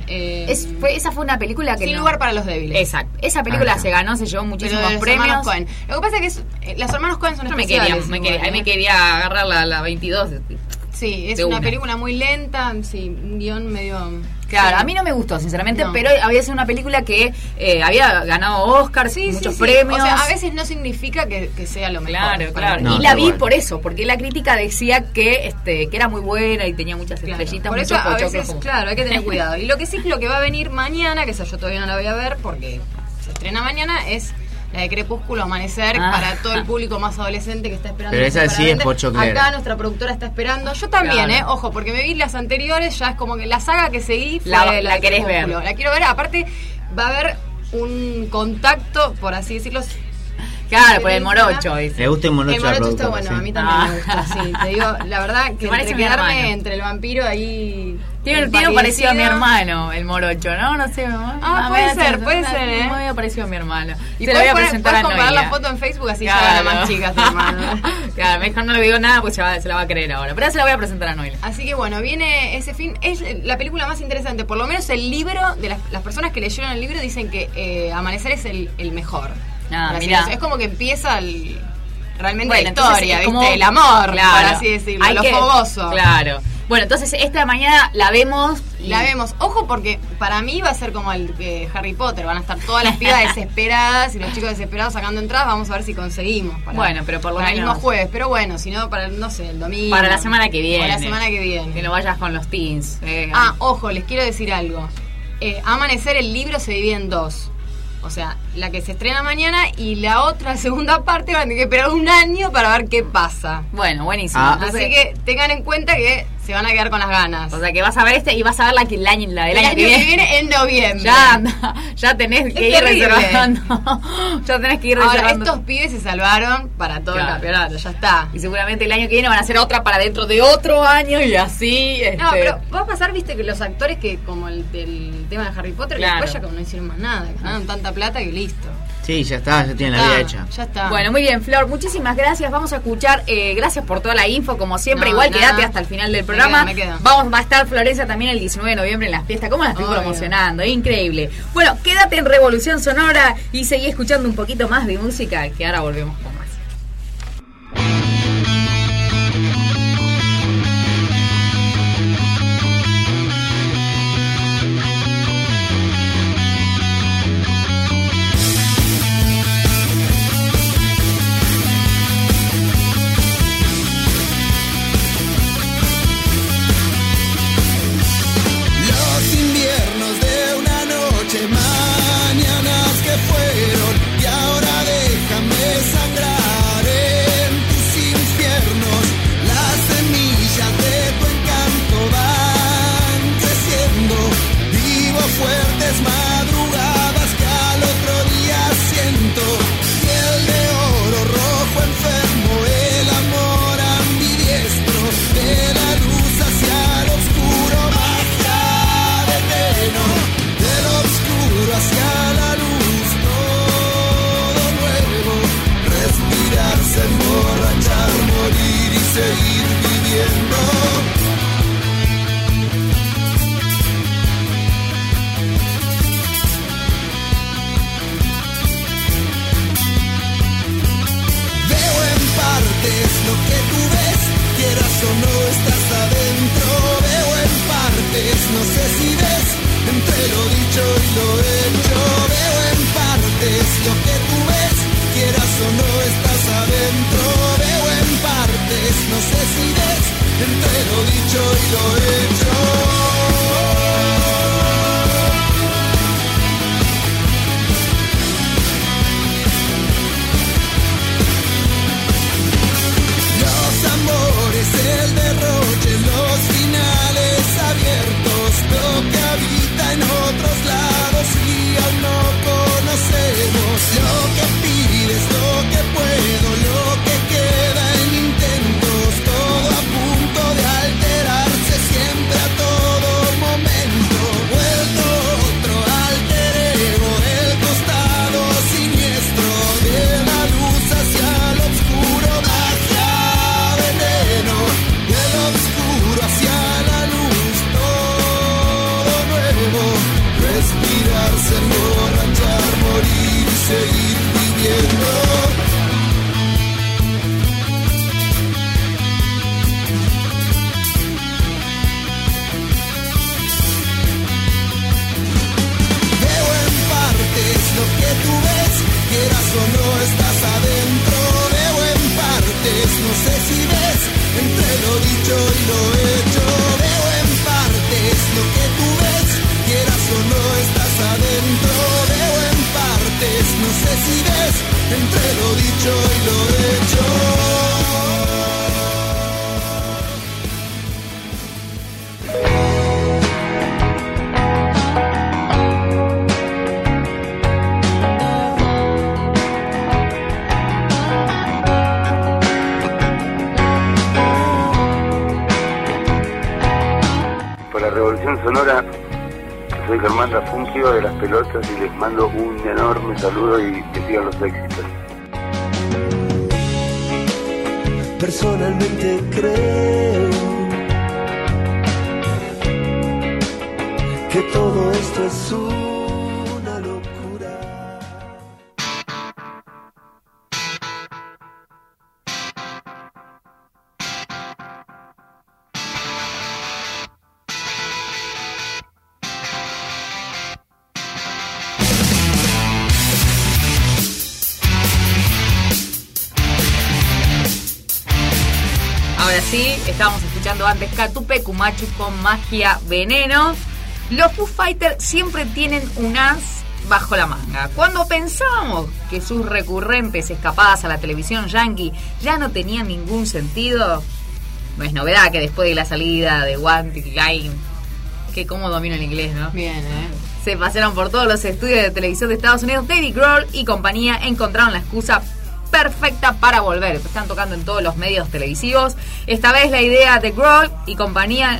Esa fue una película que Sin lugar para los débiles. Exacto. Esa película se ganó, se llevó muchísimos premios. Cohen. Lo que pasa es que los hermanos Cohen son especiales. Me quería agarrar la 22. Sí, es una película muy lenta, un guión medio... Claro, a mí no me gustó, sinceramente, pero había sido una película que había ganado Oscar, muchos premios. O sea, a veces no significa que sea lo mejor. Claro. No, y la vi por eso, porque la crítica decía que era muy buena y tenía muchas estrellitas, por muchos eso a pochoclos. veces, claro, hay que tener cuidado. Y lo que sí es lo que va a venir mañana, que esa yo todavía no la voy a ver porque se estrena mañana, es la de Crepúsculo, Amanecer, para todo el público más adolescente que está esperando. Pero esa sí es pochoclera. Acá nuestra productora está esperando. Yo también, ojo, porque me vi las anteriores, ya es como que la saga que seguí fue la querés ver. La quiero ver, aparte va a haber un contacto, por así decirlo. Claro, por el morocho. Le gusta el morocho. El morocho está bueno, a mí también me gusta, sí. Te digo, la verdad, que quedarme entre el vampiro ahí... Tiene parecido a mi hermano, el morocho, ¿no? No sé. Puede ser, Muy parecido a mi hermano. Y se lo voy a presentar a Noelia. Puedes comparar la foto en Facebook, así ya van a más chicas, hermano. Claro, mejor no le digo nada porque se la va a creer ahora. Pero ya se la voy a presentar a Noelia. Así que bueno, viene ese fin. Es la película más interesante. Por lo menos el libro, de las personas que leyeron el libro dicen que Amanecer es el mejor. Mira. Es como que empieza realmente la historia, ¿viste? Como, el amor, por así decirlo, lo fogoso. Claro. Bueno, entonces esta mañana la vemos. La vemos. Ojo, porque para mí va a ser como el de Harry Potter. Van a estar todas las pibas desesperadas y los chicos desesperados sacando entradas. Vamos a ver si conseguimos. Pero por lo menos. El mismo jueves. Pero bueno, si no, para, no sé, el domingo. Para la semana que viene. Para la semana que viene. Que no vayas con los teens. Ojo, les quiero decir algo. Amanecer, el libro se divide en dos. O sea, la que se estrena mañana y la otra segunda parte van a tener que esperar un año para ver qué pasa. Bueno, buenísimo. Así que tengan en cuenta que se van a quedar con las ganas. O sea, que vas a ver y vas a ver la del año que viene en noviembre. Ya tenés que ir reservando. Ya tenés que ir reservando. Ahora, estos pibes se salvaron para todo el campeonato, ya está. Y seguramente el año que viene van a hacer otra para dentro de otro año y así. No, pero va a pasar, viste, que los actores que, como el del tema de Harry Potter, que después ya como no hicieron más nada, ganaron tanta plata que listo. Sí, ya tienen la vida hecha. Ya está. Bueno, muy bien, Flor, muchísimas gracias. Vamos a escuchar, gracias por toda la info, como siempre. Igual quedate hasta el final del programa. Me quedo. Va a estar Florencia también el 19 de noviembre en las fiestas. ¿Cómo la estoy promocionando? Increíble. Bueno, quédate en Revolución Sonora y seguí escuchando un poquito más de música, que ahora volvemos con más. Mañanas que fueron y ahora déjame sangrar. sé si ves entre lo dicho y lo hecho. Veo en partes lo que tú ves, quieras o no estás adentro. Veo en partes, no sé si ves entre lo dicho y lo hecho. El derroche, los finales abiertos, lo que habita en otros lados y aún no conocemos. Lo que pides, lo que puedo, lo que queda en intentos, todo a punto de alterarse siempre a todo momento. Vuelto otro alter ego, el costado siniestro de la luz hacia lo oscuro. Oscuro hacia la luz, todo nuevo. Respirarse, emborrachar, morir y seguir viviendo. Veo en partes lo que tú ves, quieras o no estás adentro. Veo en partes, no sé si ves entre lo dicho y lo hecho. Veo en partes lo que tú ves, quieras o no estás adentro. Veo en partes, no sé si ves entre lo dicho y lo hecho. Revolución Sonora, soy Germán Rafunquio de Las Pelotas y les mando un enorme saludo y que sigan los éxitos. Personalmente creo que todo esto es una locura. Ahora sí, estábamos escuchando antes Catupe Cumachu con Magia Veneno. Los Foo Fighters siempre tienen un as bajo la manga. Cuando pensábamos que sus recurrentes escapadas a la televisión yankee ya no tenían ningún sentido, no es novedad que después de la salida de One Line, que cómo domino el inglés, ¿no? Bien, se pasaron por todos los estudios de televisión de Estados Unidos. Dave Grohl y compañía encontraron la excusa perfecta para volver. Están tocando en todos los medios televisivos. Esta vez la idea de Grohl y compañía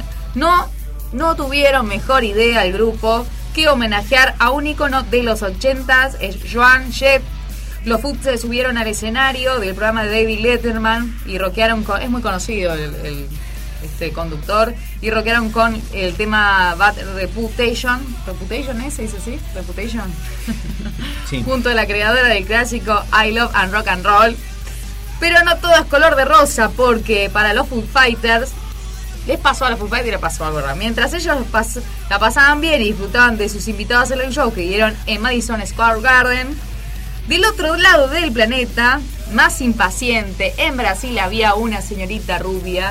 no tuvieron mejor idea el grupo que homenajear a un ícono de los 80s, es Joan Jett. Los Foo se subieron al escenario del programa de David Letterman y rockearon con, es muy conocido este conductor, y rockearon con el tema Bad Reputation. ¿Reputation se dice así? ¿Reputation? Sí. Junto a la creadora del clásico I Love and Rock and Roll. Pero no todo es color de rosa, porque para los Foo Fighters les pasó algo raro. Mientras ellos la pasaban bien y disfrutaban de sus invitados en el show que dieron en Madison Square Garden, del otro lado del planeta, más impaciente, en Brasil había una señorita rubia,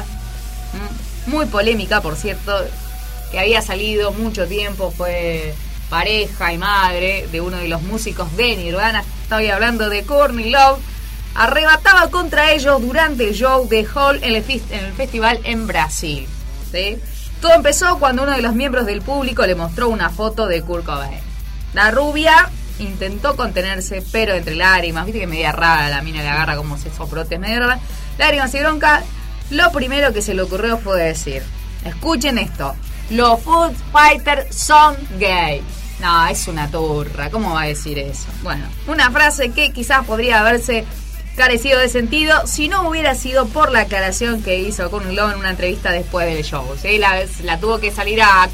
muy polémica por cierto, que había salido mucho tiempo, fue pareja y madre de uno de los músicos de Nirvana, estoy hablando de Courtney Love. Arrebataba contra ellos durante el show de Hall en el festival en Brasil, ¿sí? Todo empezó cuando uno de los miembros del público le mostró una foto de Kurt Cobain. La rubia intentó contenerse, pero entre lágrimas, viste que media rara la mina, le agarra como se soprotes, medio rara, lágrimas y bronca, lo primero que se le ocurrió fue decir, escuchen esto, los Foo Fighters son gay. No, es una turra, ¿cómo va a decir eso? Bueno, una frase que quizás podría haberse carecido de sentido si no hubiera sido por la aclaración que hizo Courtney Love en una entrevista después del show, ¿sí? La tuvo que salir a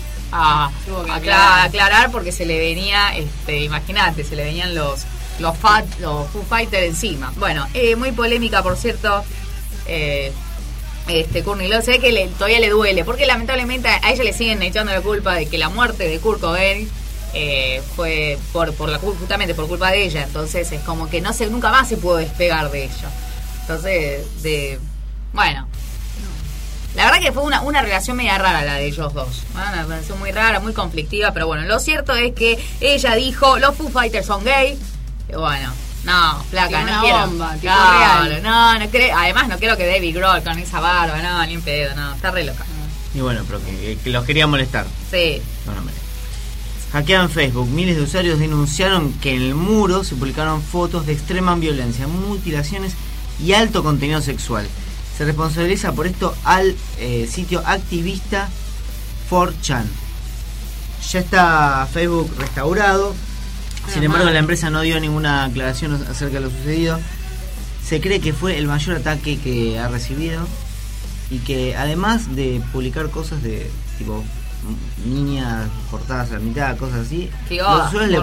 aclarar porque se le venía, imagínate, se le venían los Foo Fighters encima. Bueno, muy polémica, por cierto, Courtney Love, se ve que todavía le duele, porque lamentablemente a ella le siguen echando la culpa de que la muerte de Kurt Cobain fue justamente por culpa de ella. Entonces es como que nunca más se pudo despegar de ella. Entonces, bueno, la verdad que fue una relación media rara la de ellos dos, una relación muy rara, muy conflictiva, pero bueno, lo cierto es que ella dijo, los Foo Fighters son gay, y bueno, no, placa, no quiero. Bomba, claro, real. No creo, además no quiero que David Grohl con esa barba, no, ni un pedo, no, está re loca. Y bueno, pero que los quería molestar. Sí. No, hackeaban Facebook. Miles de usuarios denunciaron que en el muro se publicaron fotos de extrema violencia, mutilaciones y alto contenido sexual. Se responsabiliza por esto al sitio activista 4chan. Ya está Facebook restaurado. Sin embargo, la empresa no dio ninguna aclaración acerca de lo sucedido. Se cree que fue el mayor ataque que ha recibido y que además de publicar cosas de tipo niñas cortadas a la mitad, cosas así, los usuarios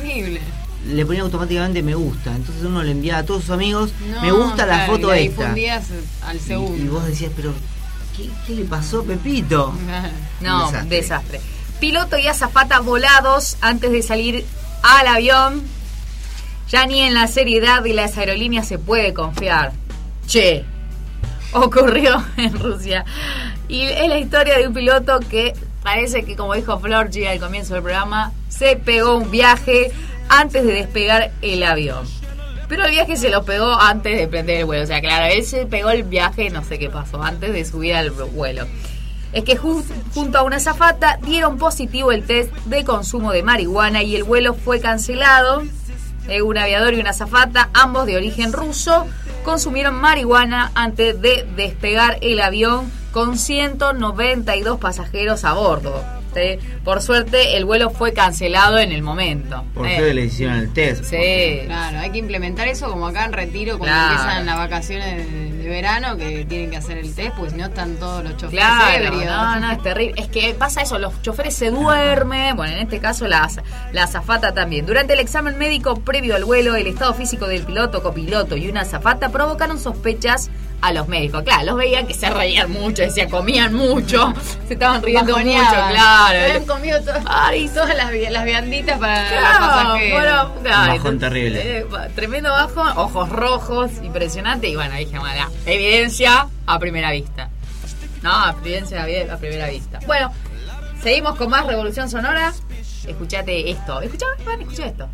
le ponían automáticamente me gusta. Entonces uno le enviaba a todos sus amigos me gusta la foto y esta. difundías al segundo. Y vos decías, pero ¿qué le pasó a Pepito? No, desastre. Piloto y azafata volados antes de salir al avión. Ya ni en la seriedad de las aerolíneas se puede confiar. Che, ocurrió en Rusia. Y es la historia de un piloto que parece que, como dijo Florgy al comienzo del programa, se pegó un viaje antes de despegar el avión. Pero el viaje se lo pegó antes de prender el vuelo. O sea, claro, él se pegó el viaje, no sé qué pasó, antes de subir al vuelo. Es que junto a una azafata dieron positivo el test de consumo de marihuana y el vuelo fue cancelado. Un aviador y una azafata, ambos de origen ruso, consumieron marihuana antes de despegar el avión con 192 pasajeros a bordo. Por suerte el vuelo fue cancelado en el momento. Por qué le hicieron el test. Sí. Claro, hay que implementar eso como acá en Retiro cuando empiezan las vacaciones de verano, que tienen que hacer el test, porque si no están todos los choferes ebrios. No, es terrible. Es que pasa eso, los choferes se duermen. Bueno, en este caso la azafata también. Durante el examen médico previo al vuelo, el estado físico del piloto, copiloto y una azafata provocaron sospechas a los médicos. Claro, los veían que se reían mucho, decían, comían mucho, se estaban riendo mucho, claro. Habían comido todas las vianditas para los pasajeros. Bueno, claro, bajón terrible. Tremendo bajón, ojos rojos, impresionante. Y bueno, dije, bueno, evidencia a primera vista. No, evidencia a primera vista. Bueno, seguimos con más Revolución Sonora. Escuchate esto. Escucha esto.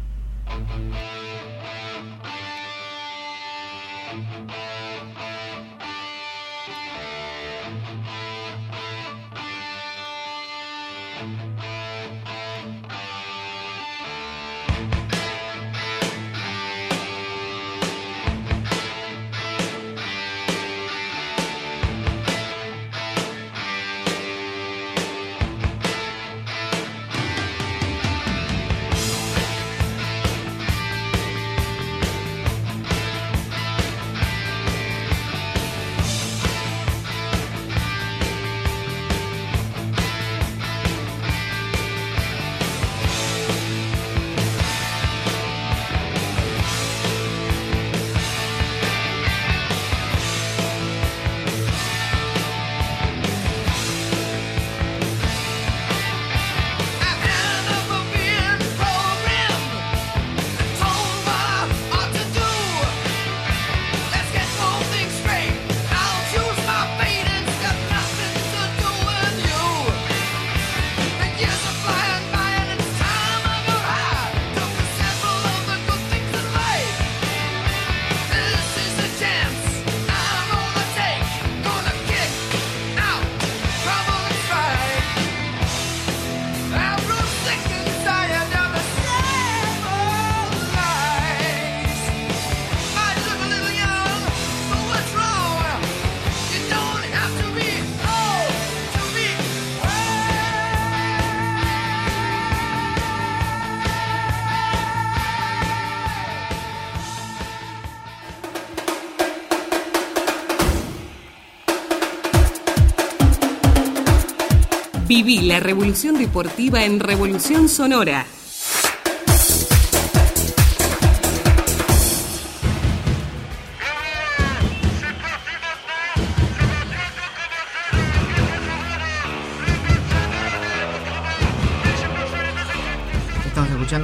Viví la revolución deportiva en Revolución Sonora.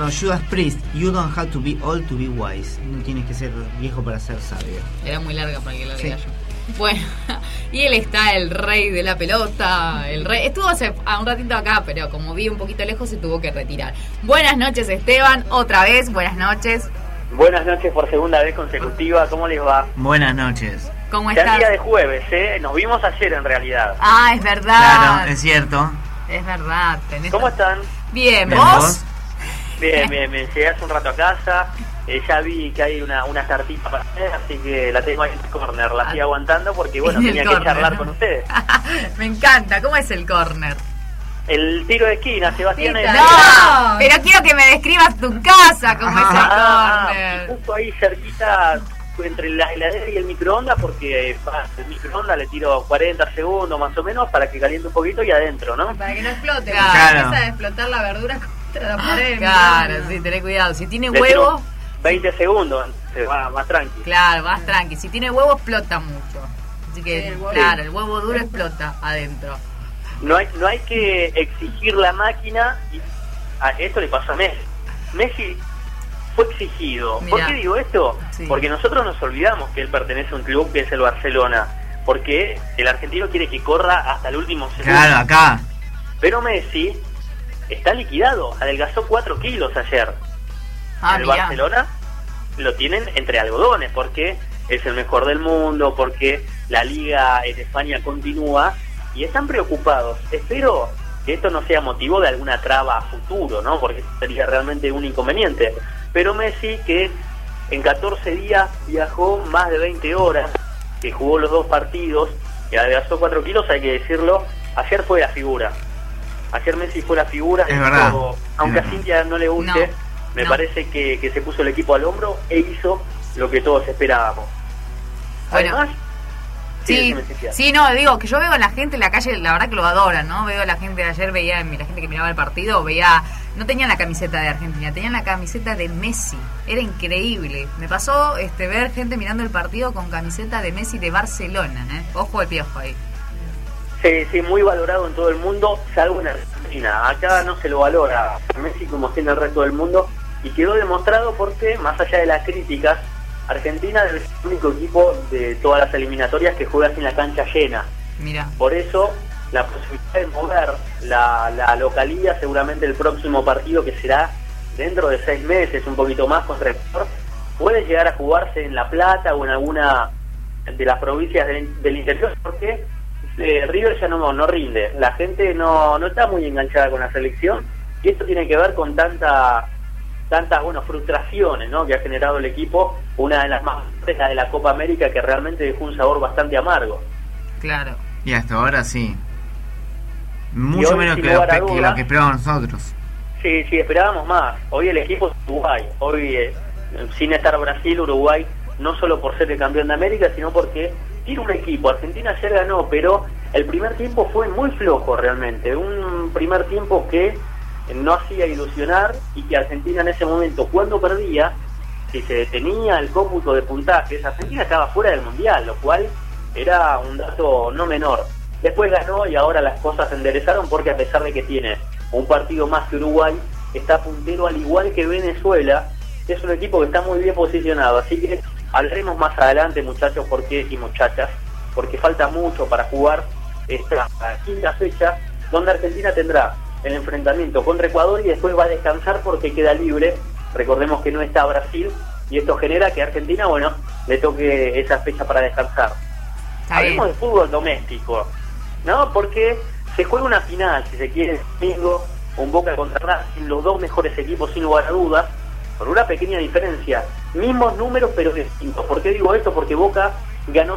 Judas Priest, You don't have to be old to be wise. No tienes que ser viejo para ser sabio. Era muy larga para que la lea yo. Bueno, y él está el rey de la pelota. El rey estuvo hace un ratito acá, pero como vi un poquito lejos se tuvo que retirar. Buenas noches, Esteban, otra vez, buenas noches. Buenas noches por segunda vez consecutiva, ¿cómo les va? Buenas noches. ¿Cómo ya estás? día de jueves, Nos vimos ayer en realidad. Ah, es verdad. Claro, es cierto. Es verdad. ¿Cómo están? Bien, ¿vos? Bien, llegué hace un rato a casa. Ya vi que hay una tartita para hacer, así que la tengo ahí en el corner, la estoy aguantando porque bueno, tenía que charlar con ustedes. Me encanta, ¿cómo es el corner? El tiro de esquina, Sebastián. No, pero quiero que me describas tu casa, cómo es el corner. Justo ahí cerquita, entre la heladera y el microondas, porque el microondas le tiro 40 segundos más o menos para que caliente un poquito y adentro, ¿no? Para que no explote, claro. Empieza a explotar la verdura contra la pared. Claro, sí, tenés cuidado. Si tiene huevo... 20 segundos, se va más tranqui. Claro, más tranqui. Si tiene huevo explota mucho. Así que, el huevo. claro, el huevo duro explota adentro. No hay que exigir la máquina, y a esto le pasó a Messi. Messi fue exigido. Mirá. ¿Por qué digo esto? Sí. Porque nosotros nos olvidamos que él pertenece a un club que es el Barcelona. Porque el argentino quiere que corra hasta el último segundo. Claro, acá. Pero Messi está liquidado, adelgazó 4 kilos ayer. El mirá. Barcelona lo tienen entre algodones porque es el mejor del mundo, porque la liga en España continúa y están preocupados. Espero que esto no sea motivo de alguna traba a futuro, ¿no? Porque sería realmente un inconveniente. Pero Messi, que en 14 días viajó más de 20 horas, que jugó los 2 partidos y adelgazó 4 kilos, hay que decirlo, ayer fue la figura. Ayer Messi fue la figura. Es verdad. Aunque a Cintia no le guste, me parece que se puso el equipo al hombro e hizo lo que todos esperábamos. Bueno, además, sí, no, digo que yo veo a la gente en la calle, la verdad que lo adoran, ¿no? Veo a la gente, ayer veía la gente que miraba el partido, no tenían la camiseta de Argentina, tenían la camiseta de Messi, era increíble. Me pasó ver gente mirando el partido con camiseta de Messi de Barcelona, Ojo al piojo ahí. Sí, muy valorado en todo el mundo, salvo en Argentina. Acá no se lo valora Messi como si en el resto del mundo, y quedó demostrado porque, más allá de las críticas, Argentina es el único equipo de todas las eliminatorias que juega sin la cancha llena. Mira. Por eso, la posibilidad de mover la localía, seguramente el próximo partido, que será dentro de 6 meses, un poquito más, contra Ecuador, puede llegar a jugarse en La Plata o en alguna de las provincias del interior, porque River ya no rinde, la gente no está muy enganchada con la selección, y esto tiene que ver con tantas frustraciones, ¿no?, que ha generado el equipo. Una de las más fuertes, la de la Copa América, que realmente dejó un sabor bastante amargo. Claro. Y hasta ahora sí. Mucho menos que lo que esperábamos nosotros. Sí, esperábamos más. Hoy el equipo es Uruguay. Hoy, sin estar Brasil, Uruguay, no solo por ser el campeón de América, sino porque tiene un equipo. Argentina ayer ganó, pero el primer tiempo fue muy flojo realmente. Un primer tiempo que no hacía ilusionar, y que Argentina en ese momento, cuando perdía, si se detenía el cómputo de puntajes, Argentina estaba fuera del Mundial, lo cual era un dato no menor. Después ganó y ahora las cosas se enderezaron, porque a pesar de que tiene un partido más que Uruguay, está puntero al igual que Venezuela. Es un equipo que está muy bien posicionado, así que hablaremos más adelante, muchachos, y muchachas, porque falta mucho para jugar esta quinta fecha, donde Argentina tendrá el enfrentamiento contra Ecuador y después va a descansar porque queda libre. Recordemos que no está Brasil, y esto genera que a Argentina, le toque esa fecha para descansar. Hablemos de fútbol doméstico, ¿no? Porque se juega una final, si se quiere, domingo, un Boca contra Racing, los dos mejores equipos sin lugar a dudas, con una pequeña diferencia, mismos números pero distintos. ¿Por qué digo esto? Porque Boca ganó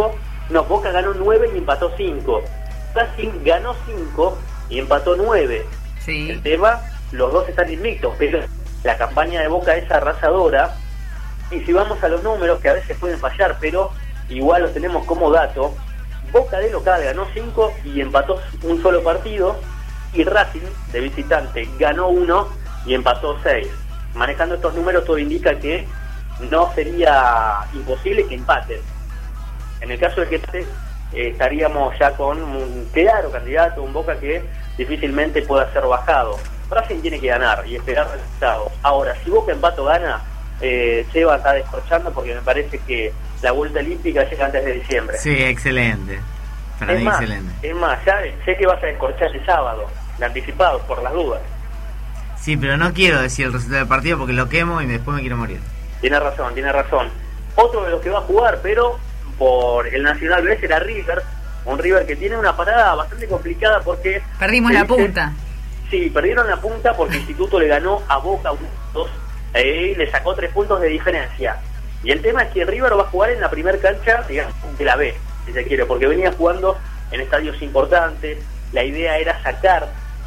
9 y empató 5. Racing ganó 5 y empató 9. Sí. El tema, los dos están invictos, pero la campaña de Boca es arrasadora, y si vamos a los números, que a veces pueden fallar, pero igual los tenemos como dato, Boca de local ganó 5 y empató un solo partido, y Racing de visitante ganó 1 y empató 6. Manejando estos números, todo indica que no sería imposible que empaten. En el caso de que estaríamos ya con un claro candidato, un Boca que difícilmente pueda ser bajado. Racing tiene que ganar y esperar resultados. Ahora, si Boca empata o gana, Seba está descorchando porque me parece que la vuelta olímpica llega antes de diciembre. Sí, excelente. Para mí excelente. Es más, ya sé que vas a descorchar el sábado, de anticipado, por las dudas. Sí, pero no quiero decir el resultado del partido porque lo quemo y después me quiero morir. Tiene razón. Otro de los que va a jugar, pero por el Nacional B, será River. Un River que tiene una parada bastante complicada porque... Perdimos la punta. Sí, perdieron la punta porque el Instituto le ganó a Boca 1-2 y le sacó 3 puntos de diferencia. Y el tema es que River va a jugar en la primer cancha, digamos, de la B, si se quiere, porque venía jugando en estadios importantes. La idea era sacar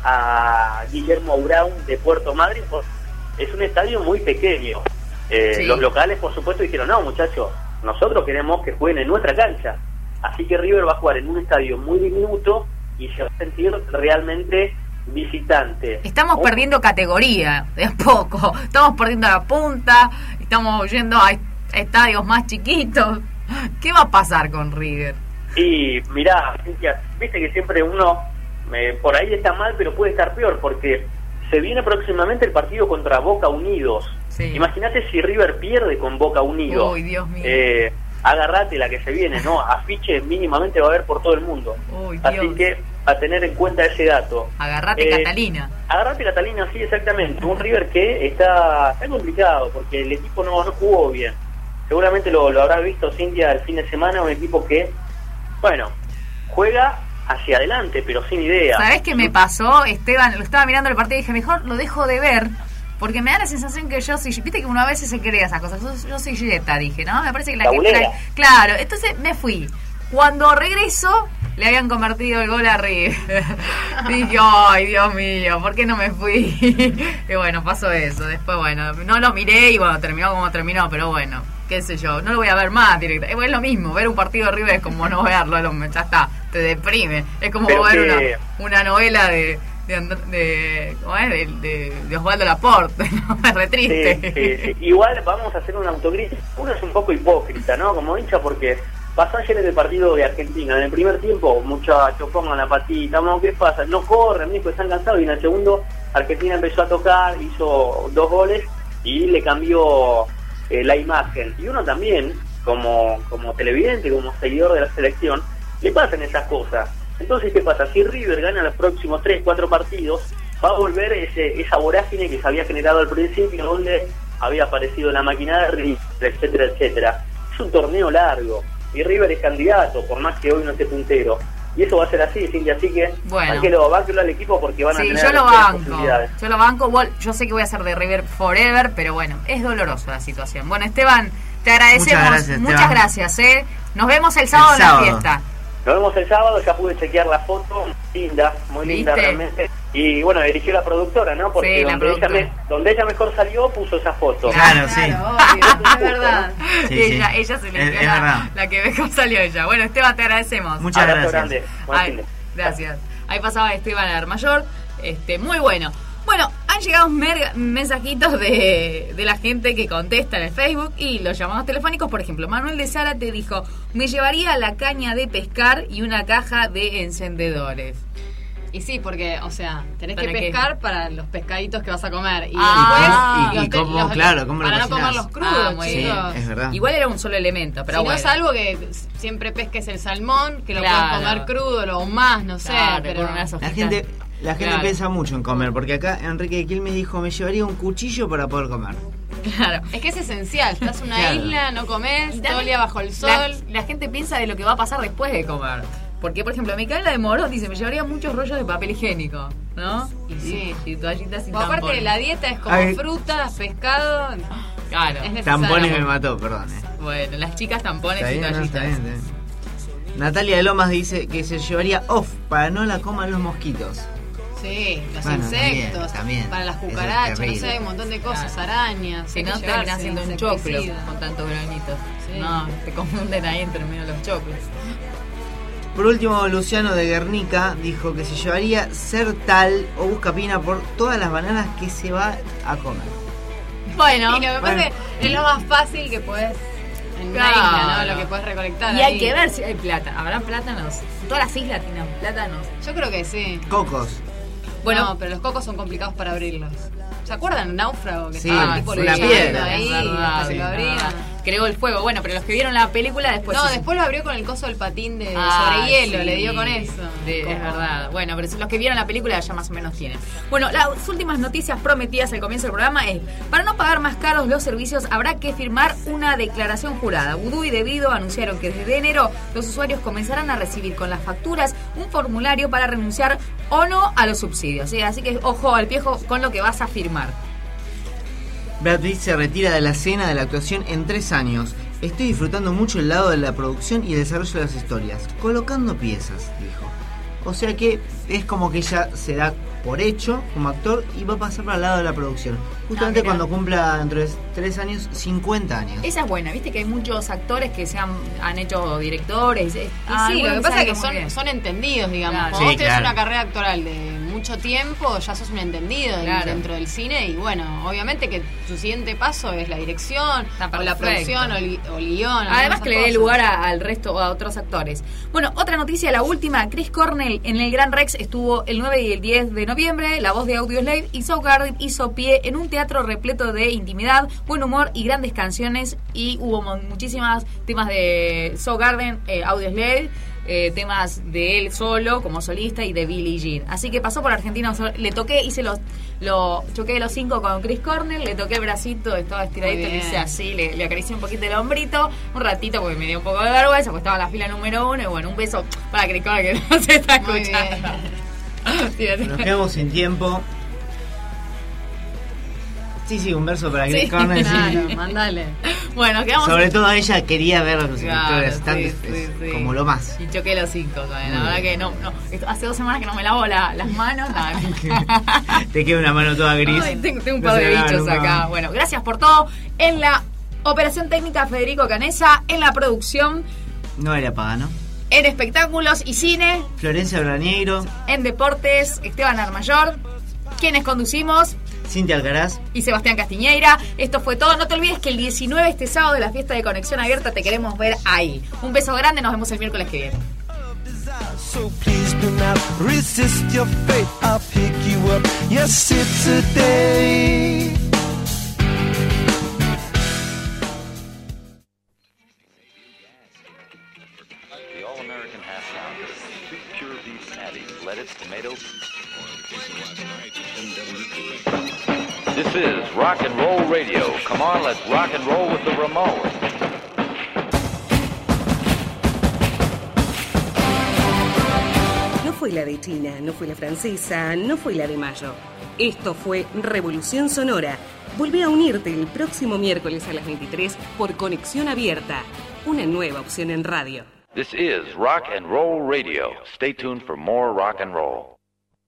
a Guillermo Brown de Puerto Madryn, porque es un estadio muy pequeño. Sí. Los locales, por supuesto, dijeron, no, muchachos, nosotros queremos que jueguen en nuestra cancha. Así que River va a jugar en un estadio muy diminuto y se va a sentir realmente visitante. Estamos perdiendo categoría de a poco. Estamos perdiendo la punta, estamos yendo a estadios más chiquitos. ¿Qué va a pasar con River? Y mirá, Cintia, viste que siempre uno por ahí está mal, pero puede estar peor, porque se viene próximamente el partido contra Boca Unidos. Sí. Imagínate si River pierde con Boca Unidos. Uy, Dios mío. Agárrate la que se viene, ¿no? Afiche mínimamente va a haber por todo el mundo. Uy, así que a tener en cuenta ese dato. Agarrate Catalina. Agarrate Catalina, sí, exactamente. Un River que está complicado porque el equipo no jugó bien. Seguramente lo habrás visto, Cintia, el fin de semana. Un equipo que, bueno, juega hacia adelante, pero sin idea. ¿Sabés qué me pasó, Esteban? Lo estaba mirando el partido y dije, mejor lo dejo de ver. Porque me da la sensación que yo soy... Viste que uno a veces se cree esas cosas. Yo soy Gilletta, dije, ¿no? Me parece que la gente... Claro, entonces me fui. Cuando regreso, le habían convertido el gol a River. Dije, ay, Dios mío, ¿por qué no me fui? Y bueno, pasó eso. Después, bueno, no lo miré y bueno, terminó como terminó. Pero bueno, qué sé yo, no lo voy a ver más directamente. Es lo mismo, ver un partido de River es como no verlo. Ya está, te deprime. Es como ver una novela de Osvaldo Laporte, ¿no? Es re triste. Sí. Igual vamos a hacer una autocrítica. Uno es un poco hipócrita, ¿no? Como hincha, porque pasó ayer en el partido de Argentina. En el primer tiempo, muchachos, pongan la patita, ¿no? ¿Qué pasa? No corren, mismo están cansados. Y en el segundo, Argentina empezó a tocar, hizo 2 goles y le cambió la imagen. Y uno también, como televidente, como seguidor de la selección, le pasan esas cosas. Entonces, ¿qué pasa? Si River gana los próximos 3-4 partidos, va a volver esa vorágine que se había generado al principio, donde había aparecido la máquina de River, etcétera, etcétera. Es un torneo largo, y River es candidato, por más que hoy no esté puntero. Y eso va a ser así, Cintia, así que bueno, bánquelo al equipo porque van a tener posibilidades. Yo lo banco, yo sé que voy a ser de River forever, pero bueno, es dolorosa la situación. Bueno, Esteban, te agradecemos, muchas gracias. Nos vemos el sábado en la fiesta. Nos vemos el sábado, ya pude chequear la foto, muy linda realmente. Y bueno, eligió la productora, ¿no? Porque sí, donde ella mejor salió, puso esa foto. Claro, sí. Obvio, es verdad. Sí, ella se eligió la que mejor salió ella. Bueno, Esteban, te agradecemos. Muchas gracias. Grande. Gracias. Ahí pasaba Esteban Armayor. Muy bueno. Bueno, han llegado mensajitos de la gente que contesta en el Facebook y los llamados telefónicos. Por ejemplo, Manuel de Sara te dijo, me llevaría la caña de pescar y una caja de encendedores. Y sí, porque, o sea, tenés que pescar para los pescaditos que vas a comer. Y después para no comerlos crudos, sí, es verdad. Igual era un solo elemento, pero no es algo que siempre pesques el salmón, que lo puedes comer crudo o más, no sé. Pero la gente piensa mucho en comer, porque acá Enrique de Quilmes dijo, me llevaría un cuchillo para poder comer. Claro. Es que es esencial, estás en una isla, no comés, todo el día bajo el sol. La gente piensa de lo que va a pasar después de comer. Porque, por ejemplo, Micaela de Morón dice, me llevaría muchos rollos de papel higiénico, ¿no? Y sí. Y toallitas y tampones. Aparte, la dieta es como frutas, pescado. Claro. Es tampones me mató, perdón. Bueno, las chicas tampones y toallitas. Natalia de Lomas dice que se llevaría off para no la coman los mosquitos. Sí, los insectos, también. Para las cucarachas, no sé, hay un montón de cosas, arañas. Si no, termina haciendo un choclo con tantos granitos. Sí. No, te confunden ahí entre medio de los choclos. Por último, Luciano de Guernica dijo que se llevaría Sertal o Buscapina por todas las bananas que se va a comer. Bueno, me parece es lo más fácil que puedes en una isla, ¿no? Lo que puedes recolectar. Y hay que ver si hay plata. ¿Habrá plátanos? ¿Todas las islas tienen plátanos? Yo creo que sí. Cocos. Bueno, no, pero los cocos son complicados para abrirlos. ¿Se acuerdan? Náufrago, que Sí, estaba tipo una leyendo piedra. ahí, hasta que lo abrían. Creó el fuego. Bueno, pero los que vieron la película después... No, después lo abrió con el coso del patín de Ah, sobre hielo, sí. le dio con eso. Es Como- verdad. Bueno, pero los que vieron la película ya más o menos tienen. Bueno, las últimas noticias prometidas al comienzo del programa es: para no pagar más caros los servicios habrá que firmar una declaración jurada. Vudú y Debido anunciaron que desde enero los usuarios comenzarán a recibir con las facturas un formulario para renunciar o no a los subsidios. ¿Sí? Así que ojo al piojo con lo que vas a firmar. Brad Pitt se retira de la escena de la actuación en 3 años. Estoy disfrutando mucho el lado de la producción y el desarrollo de las historias, colocando piezas, dijo. O sea que es como que ella se da por hecho como actor y va a pasar para el lado de la producción. Justamente mira. cuando cumpla dentro de 3 años, 50 años. Esa es buena, viste que hay muchos actores que han hecho directores. Y sí, lo que pasa es que son entendidos, digamos. Claro. Cuando Sí, vos tenés claro. una carrera actoral de mucho tiempo, ya sos un entendido Claro. dentro del cine. Y bueno, obviamente que tu siguiente paso es la dirección, o la perfecto. producción, o el guión. Además que le dé cosas. lugar al resto o a otros actores. Bueno, otra noticia, la última. Chris Cornell en el Gran Rex estuvo el 9 y el 10 de noviembre. La voz de Audioslave y Soundgarden hizo pie en un teatro repleto de intimidad, buen humor y grandes canciones. Y hubo muchísimos temas de Soundgarden, Audioslave, temas de él solo como solista y de Billie Jean. Así que pasó por Argentina, le toqué, choqué los 5 con Chris Cornell, le toqué el bracito, estaba estiradito, Muy le hice bien. así, le acaricié un poquito el hombrito, un ratito porque me dio un poco de vergüenza, porque estaba en la fila número 1 y bueno, un beso para Chris Cornell que no se está Muy escuchando. Nos quedamos sin tiempo. Sí, un verso para Chris Cornell. Sí. Claro, mandale. Bueno, quedamos Sobre todo ella quería ver a los Claro, escritores, tanto, sí. como lo más. Y choqué los 5, la verdad que no. Hace 2 semanas que no me lavo las manos. Te queda una mano toda gris. Ay, tengo un No par se de ve nada bichos nunca acá. más. Bueno, gracias por todo. En la operación técnica, Federico Canesa. En la producción, Noelia Pagano. en espectáculos y cine. Florencia Braniero. En deportes, Esteban Armayor. Quienes conducimos, Cintia Alcaraz. y Sebastián Castiñeira. Esto fue todo. No te olvides que el 19, este sábado, de la fiesta de Conexión Abierta, te queremos ver ahí. Un beso grande, nos vemos el miércoles que viene. So please do not resist your fate. I'll pick you up. Yes, it's a day. The All-American half pound of 2 pure beef patties, lettuce, tomato. This is Rock and Roll Radio. Come on, let's rock and roll with the Ramones. No fue la de China, no fue la francesa, no fue la de Mayo. Esto fue Revolución Sonora. Volvé a unirte el próximo miércoles a las 23 por Conexión Abierta, una nueva opción en radio. This is Rock and Roll Radio. Stay tuned for more rock and roll.